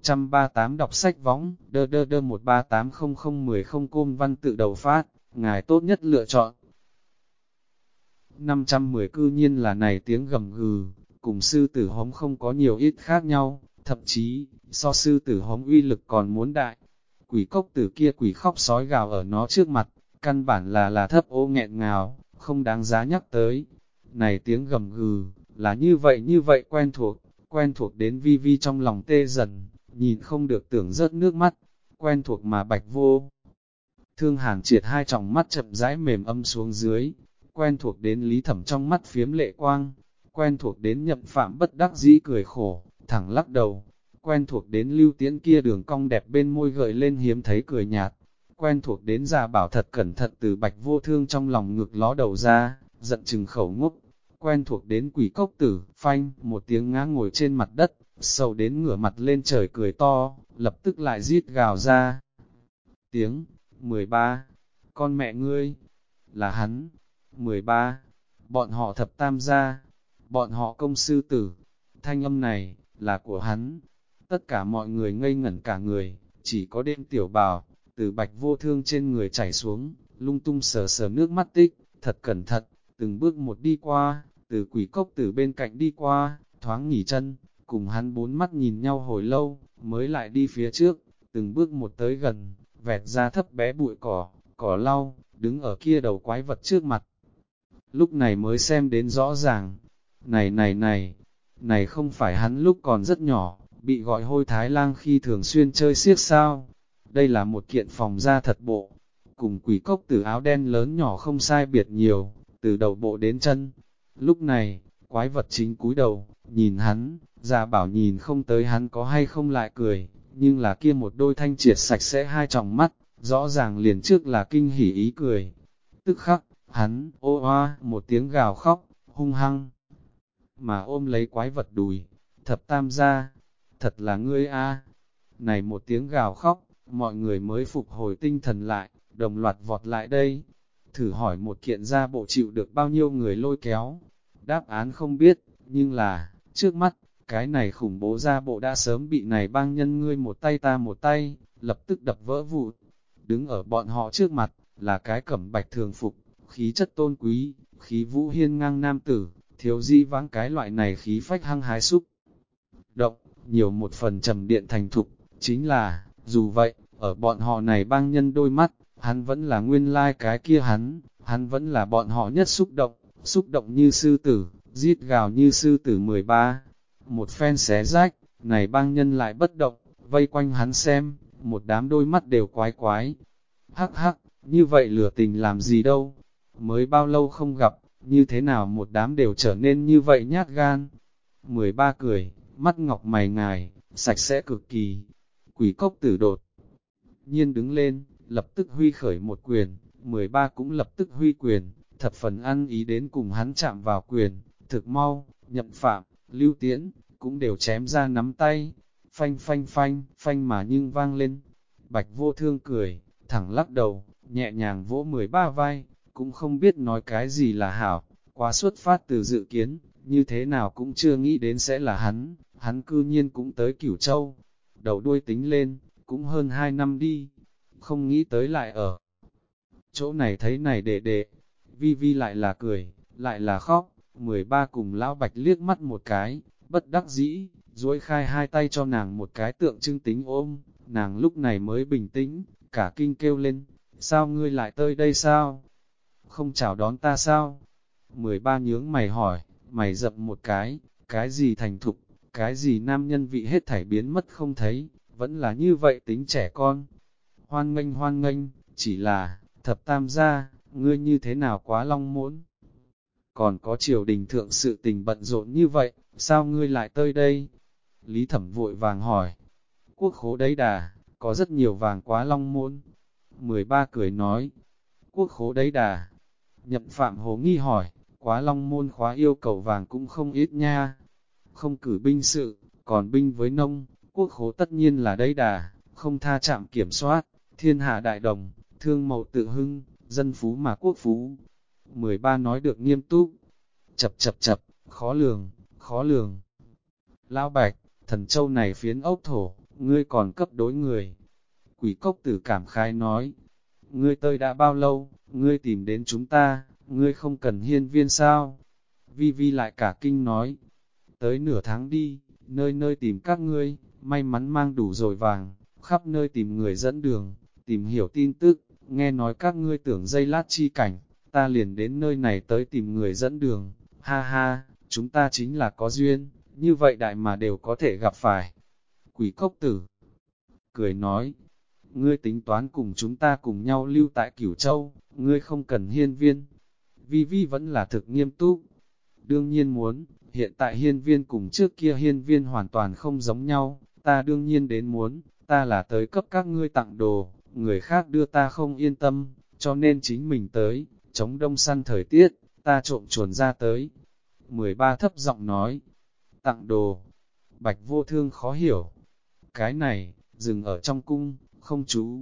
138 đọc sách võng, đơ 1380010 côn văn tự đầu phát, ngài tốt nhất lựa chọn. 510 cư nhiên là này tiếng gầm gừ, cùng sư tử hống không có nhiều ít khác nhau, thậm chí, so sư tử hống uy lực còn muốn đại. Quỷ cốc tử kia quỷ khóc sói gào ở nó trước mặt, căn bản là thấp ô nghẹn ngào, không đáng giá nhắc tới. Này tiếng gầm gừ, là như vậy quen thuộc đến vi trong lòng tê dần, nhìn không được tưởng rớt nước mắt, quen thuộc mà Bạch vô. Thương Hàn triệt hai tròng mắt chậm rãi mềm âm xuống dưới, quen thuộc đến Lý Thẩm trong mắt phiếm lệ quang, quen thuộc đến Nhậm Phạm bất đắc dĩ cười khổ, thẳng lắc đầu, quen thuộc đến Lưu Tiễn kia đường cong đẹp bên môi gợi lên hiếm thấy cười nhạt, quen thuộc đến già bảo thật cẩn thận từ Bạch vô thương trong lòng ngực ló đầu ra, giận chừng khẩu ngốc, quen thuộc đến quỷ cốc tử, phanh, một tiếng ngã ngồi trên mặt đất, sầu đến ngửa mặt lên trời cười to, lập tức lại rít gào ra. Tiếng, 13, con mẹ ngươi, là hắn, 13, bọn họ thập tam gia, bọn họ công sư tử, thanh âm này, là của hắn. Tất cả mọi người ngây ngẩn cả người, chỉ có đêm tiểu bào, từ Bạch Vô Thương trên người chảy xuống, lung tung sờ sờ nước mắt tích, thật cẩn thận, từng bước một đi qua, từ Quỷ Cốc Tử bên cạnh đi qua, thoáng nghỉ chân, cùng hắn bốn mắt nhìn nhau hồi lâu, mới lại đi phía trước, từng bước một tới gần, vẹt ra thấp bé bụi cỏ lau, đứng ở kia đầu quái vật trước mặt. Lúc này mới xem đến rõ ràng, này không phải hắn lúc còn rất nhỏ, bị gọi hôi thái lang khi thường xuyên chơi xiếc sao. Đây là một kiện phòng da thật bộ, cùng Quỷ Cốc Tử áo đen lớn nhỏ không sai biệt nhiều, từ đầu bộ đến chân. Lúc này, quái vật chính cúi đầu, nhìn hắn, Gia Bảo nhìn không tới hắn có hay không lại cười, nhưng là kia một đôi thanh triệt sạch sẽ hai tròng mắt, rõ ràng liền trước là kinh hỉ ý cười. Tức khắc, hắn, ô oa, một tiếng gào khóc, hung hăng, mà ôm lấy quái vật đùi, Thập Tam gia, thật là ngươi a. Này một tiếng gào khóc, mọi người mới phục hồi tinh thần lại, đồng loạt vọt lại đây. Thử hỏi một kiện gia bộ chịu được bao nhiêu người lôi kéo. Đáp án không biết, nhưng là, trước mắt, cái này khủng bố gia bộ đã sớm bị này bang nhân ngươi một tay ta một tay, lập tức đập vỡ vụn. Đứng ở bọn họ trước mặt, là cái cẩm bạch thường phục, khí chất tôn quý, khí vũ hiên ngang nam tử, thiếu di vãng cái loại này khí phách hăng hái xúc. Động, nhiều một phần trầm điện thành thục, chính là, dù vậy, ở bọn họ này bang nhân đôi mắt, hắn vẫn là nguyên lai cái kia hắn vẫn là bọn họ nhất xúc động như sư tử, giết gào như sư tử 13. Một phen xé rách, này bang nhân lại bất động, vây quanh hắn xem, một đám đôi mắt đều quái quái. Hắc hắc, như vậy lửa tình làm gì đâu, mới bao lâu không gặp, như thế nào một đám đều trở nên như vậy nhát gan. 13 cười, mắt ngọc mày ngài, sạch sẽ cực kỳ. Quỷ Cốc Tử đột nhiên đứng lên, lập tức huy khởi một quyền, 13 cũng lập tức huy quyền, thập phần ăn ý đến cùng hắn chạm vào quyền, thực mau, Nhậm Phạm, Lưu Tiễn, cũng đều chém ra nắm tay, phanh phanh phanh, phanh mà nhưng vang lên. Bạch Vô Thương cười, thẳng lắc đầu, nhẹ nhàng vỗ 13 vai, cũng không biết nói cái gì là hảo, quá xuất phát từ dự kiến, như thế nào cũng chưa nghĩ đến sẽ là hắn cư nhiên cũng tới Cửu Châu. Đầu đuôi tính lên, cũng hơn 2 năm đi, không nghĩ tới lại ở chỗ này thấy này đệ đệ. Vi Vi lại là cười, lại là khóc, 13 cùng lão Bạch liếc mắt một cái, bất đắc dĩ, duỗi khai hai tay cho nàng một cái tượng trưng tính ôm, nàng lúc này mới bình tĩnh, cả kinh kêu lên, sao ngươi lại tới đây sao? Không chào đón ta sao? 13 nhướng mày hỏi, mày dậm một cái gì thành thục, cái gì nam nhân vị hết thảy biến mất không thấy, vẫn là như vậy tính trẻ con. Hoan nghênh, chỉ là, Thập Tam gia, ngươi như thế nào quá long mỗn. Còn có triều đình thượng sự tình bận rộn như vậy, sao ngươi lại tới đây? Lý Thẩm vội vàng hỏi. Quốc khố đấy đà, có rất nhiều vàng quá long mỗn. 13 cười nói. Quốc khố đấy đà. Nhậm Phạm hồ nghi hỏi, quá long môn khóa yêu cầu vàng cũng không ít nha. Không cử binh sự, còn binh với nông, quốc khố tất nhiên là đấy đà, không tha chạm kiểm soát, thiên hạ đại đồng, thương mậu tự hưng, dân phú mà quốc phú. 13 nói được nghiêm túc, chập, khó lường. Lão Bạch, thần châu này phiến ốc thổ, ngươi còn cấp đối người. Quỷ Cốc Tử cảm khái nói, ngươi tới đã bao lâu, ngươi tìm đến chúng ta, ngươi không cần hiên viên sao? Vi Vi lại cả kinh nói, tới nửa tháng đi, nơi nơi tìm các ngươi, may mắn mang đủ rồi vàng, khắp nơi tìm người dẫn đường, tìm hiểu tin tức, nghe nói các ngươi tưởng dây lát chi cảnh, ta liền đến nơi này tới tìm người dẫn đường, ha ha, chúng ta chính là có duyên, như vậy đại mà đều có thể gặp phải. Quỷ Cốc Tử cười nói, ngươi tính toán cùng chúng ta cùng nhau lưu tại Cửu Châu, ngươi không cần hiên viên. Vi Vi vẫn là thực nghiêm túc. Đương nhiên muốn, hiện tại hiên viên cùng trước kia hiên viên hoàn toàn không giống nhau, ta đương nhiên đến muốn, ta là tới cấp các ngươi tặng đồ, người khác đưa ta không yên tâm, cho nên chính mình tới, chống đông săn thời tiết, ta trộm chuồn ra tới. 13 thấp giọng nói, tặng đồ. Bạch Vô Thương khó hiểu, cái này, dừng ở trong cung, không chú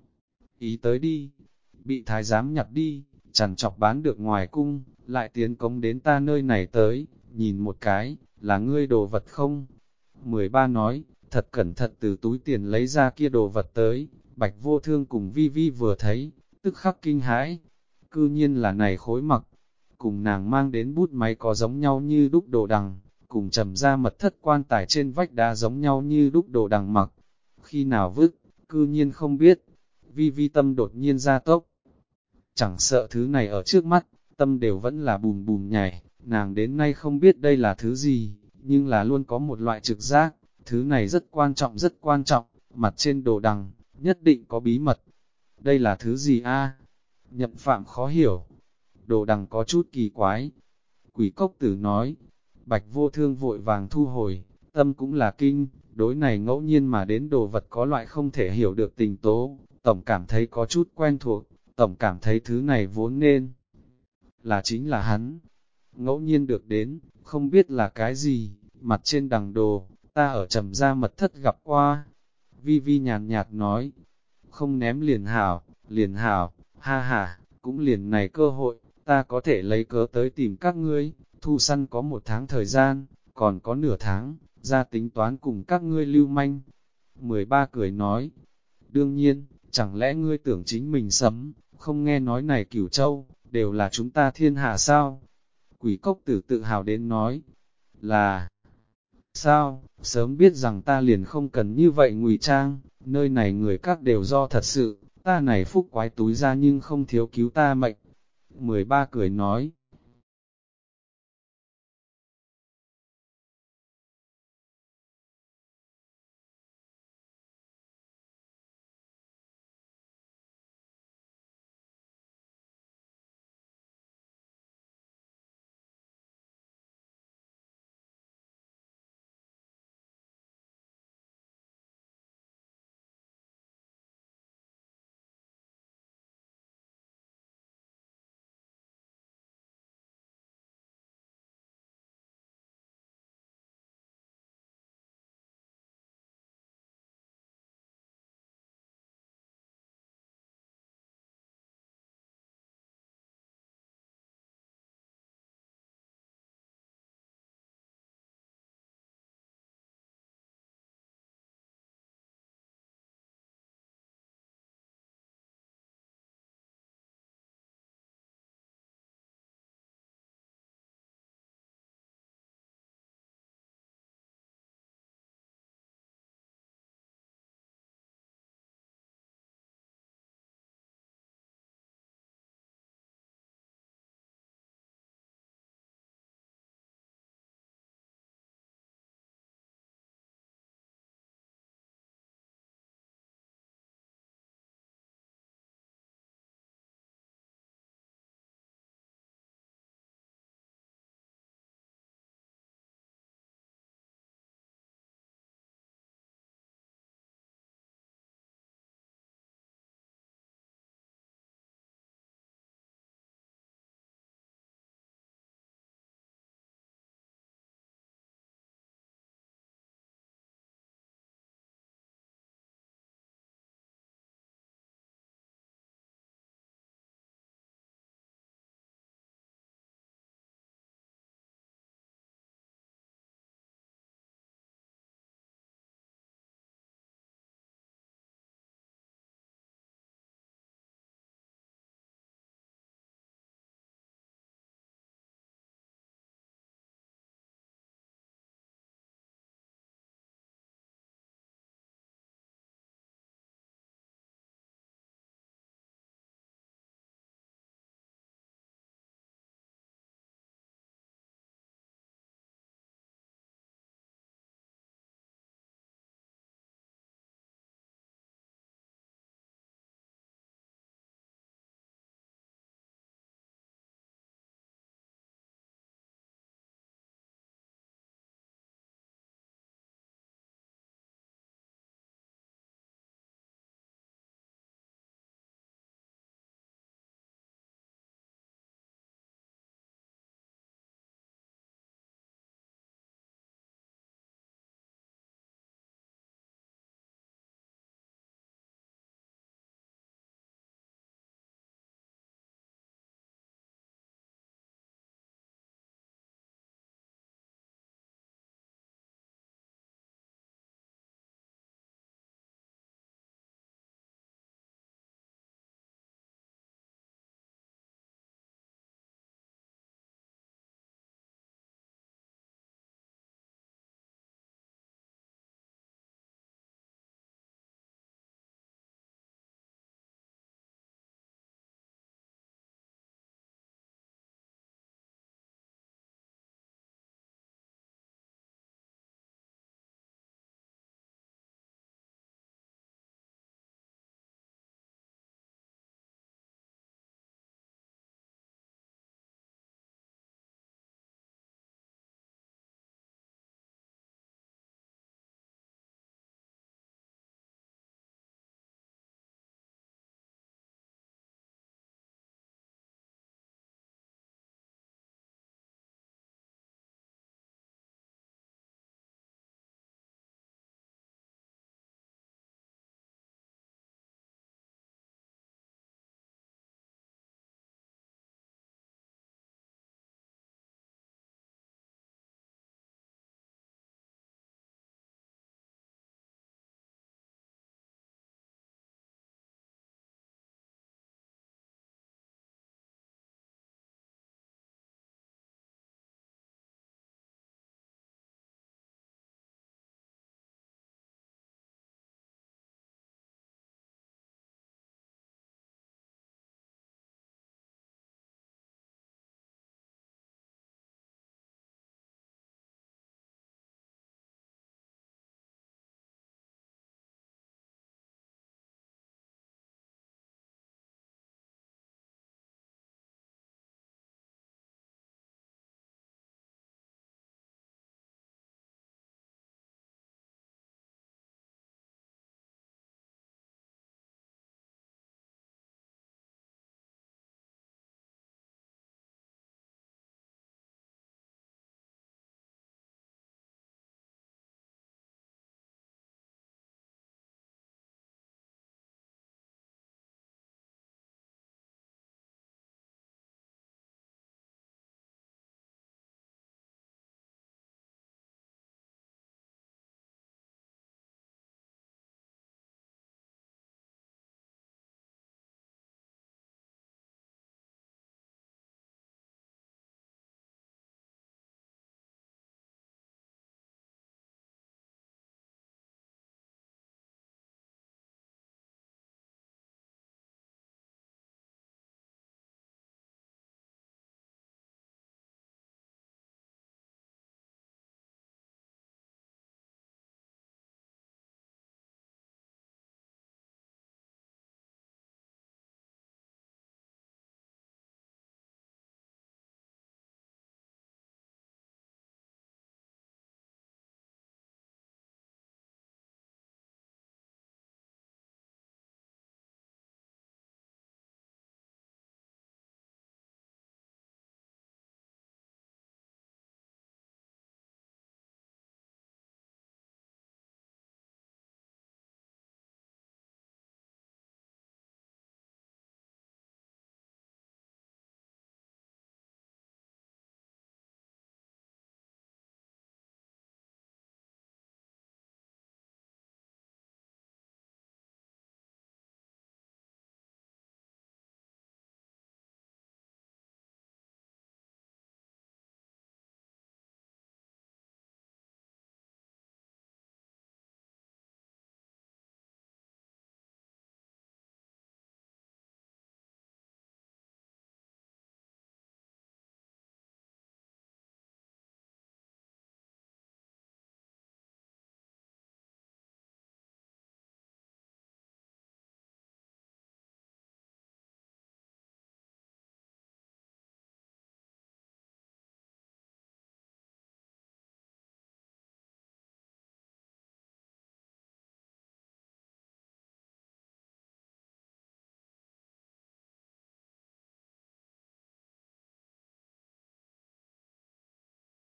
ý tới đi, bị thái giám nhặt đi, chằn chọc bán được ngoài cung, lại tiến cống đến ta nơi này tới, nhìn một cái, là ngươi đồ vật không? 13 nói, thật cẩn thận từ túi tiền lấy ra kia đồ vật tới. Bạch Vô Thương cùng Vi Vi vừa thấy, tức khắc kinh hãi, cư nhiên là này khối mặc, cùng nàng mang đến bút máy có giống nhau như đúc đồ đằng, cùng trầm ra mật thất quan tài trên vách đá giống nhau như đúc đồ đằng mặc. Khi nào vứt, cư nhiên không biết. Vi Vi tâm đột nhiên ra tốc. Chẳng sợ thứ này ở trước mắt, tâm đều vẫn là bùm bùm nhảy, nàng đến nay không biết đây là thứ gì, nhưng là luôn có một loại trực giác, thứ này rất quan trọng, mặt trên đồ đằng, nhất định có bí mật. Đây là thứ gì a? Nhậm Phạm khó hiểu. Đồ đằng có chút kỳ quái. Quỷ cốc tử nói. Bạch Vô Thương vội vàng thu hồi, tâm cũng là kinh, đối này ngẫu nhiên mà đến đồ vật có loại không thể hiểu được tình tố, tổng cảm thấy có chút quen thuộc, tổng cảm thấy thứ này vốn nên là chính là hắn. Ngẫu nhiên được đến, không biết là cái gì, mặt trên đằng đồ, ta ở trầm gia mật thất gặp qua. Vi Vi nhàn nhạt nói, không ném liền hảo, ha ha, cũng liền này cơ hội, ta có thể lấy cớ tới tìm các ngươi, thu săn có 1 tháng thời gian, còn có nửa tháng, ra tính toán cùng các ngươi lưu manh. 13 cười nói, đương nhiên, chẳng lẽ ngươi tưởng chính mình sấm, không nghe nói này Cửu Châu, đều là chúng ta thiên hạ sao? Quỷ cốc tử tự hào đến nói, là, sao, sớm biết rằng ta liền không cần như vậy ngụy trang, nơi này người các đều do thật sự, ta này phúc quái túi ra nhưng không thiếu cứu ta mệnh. 13 cười nói,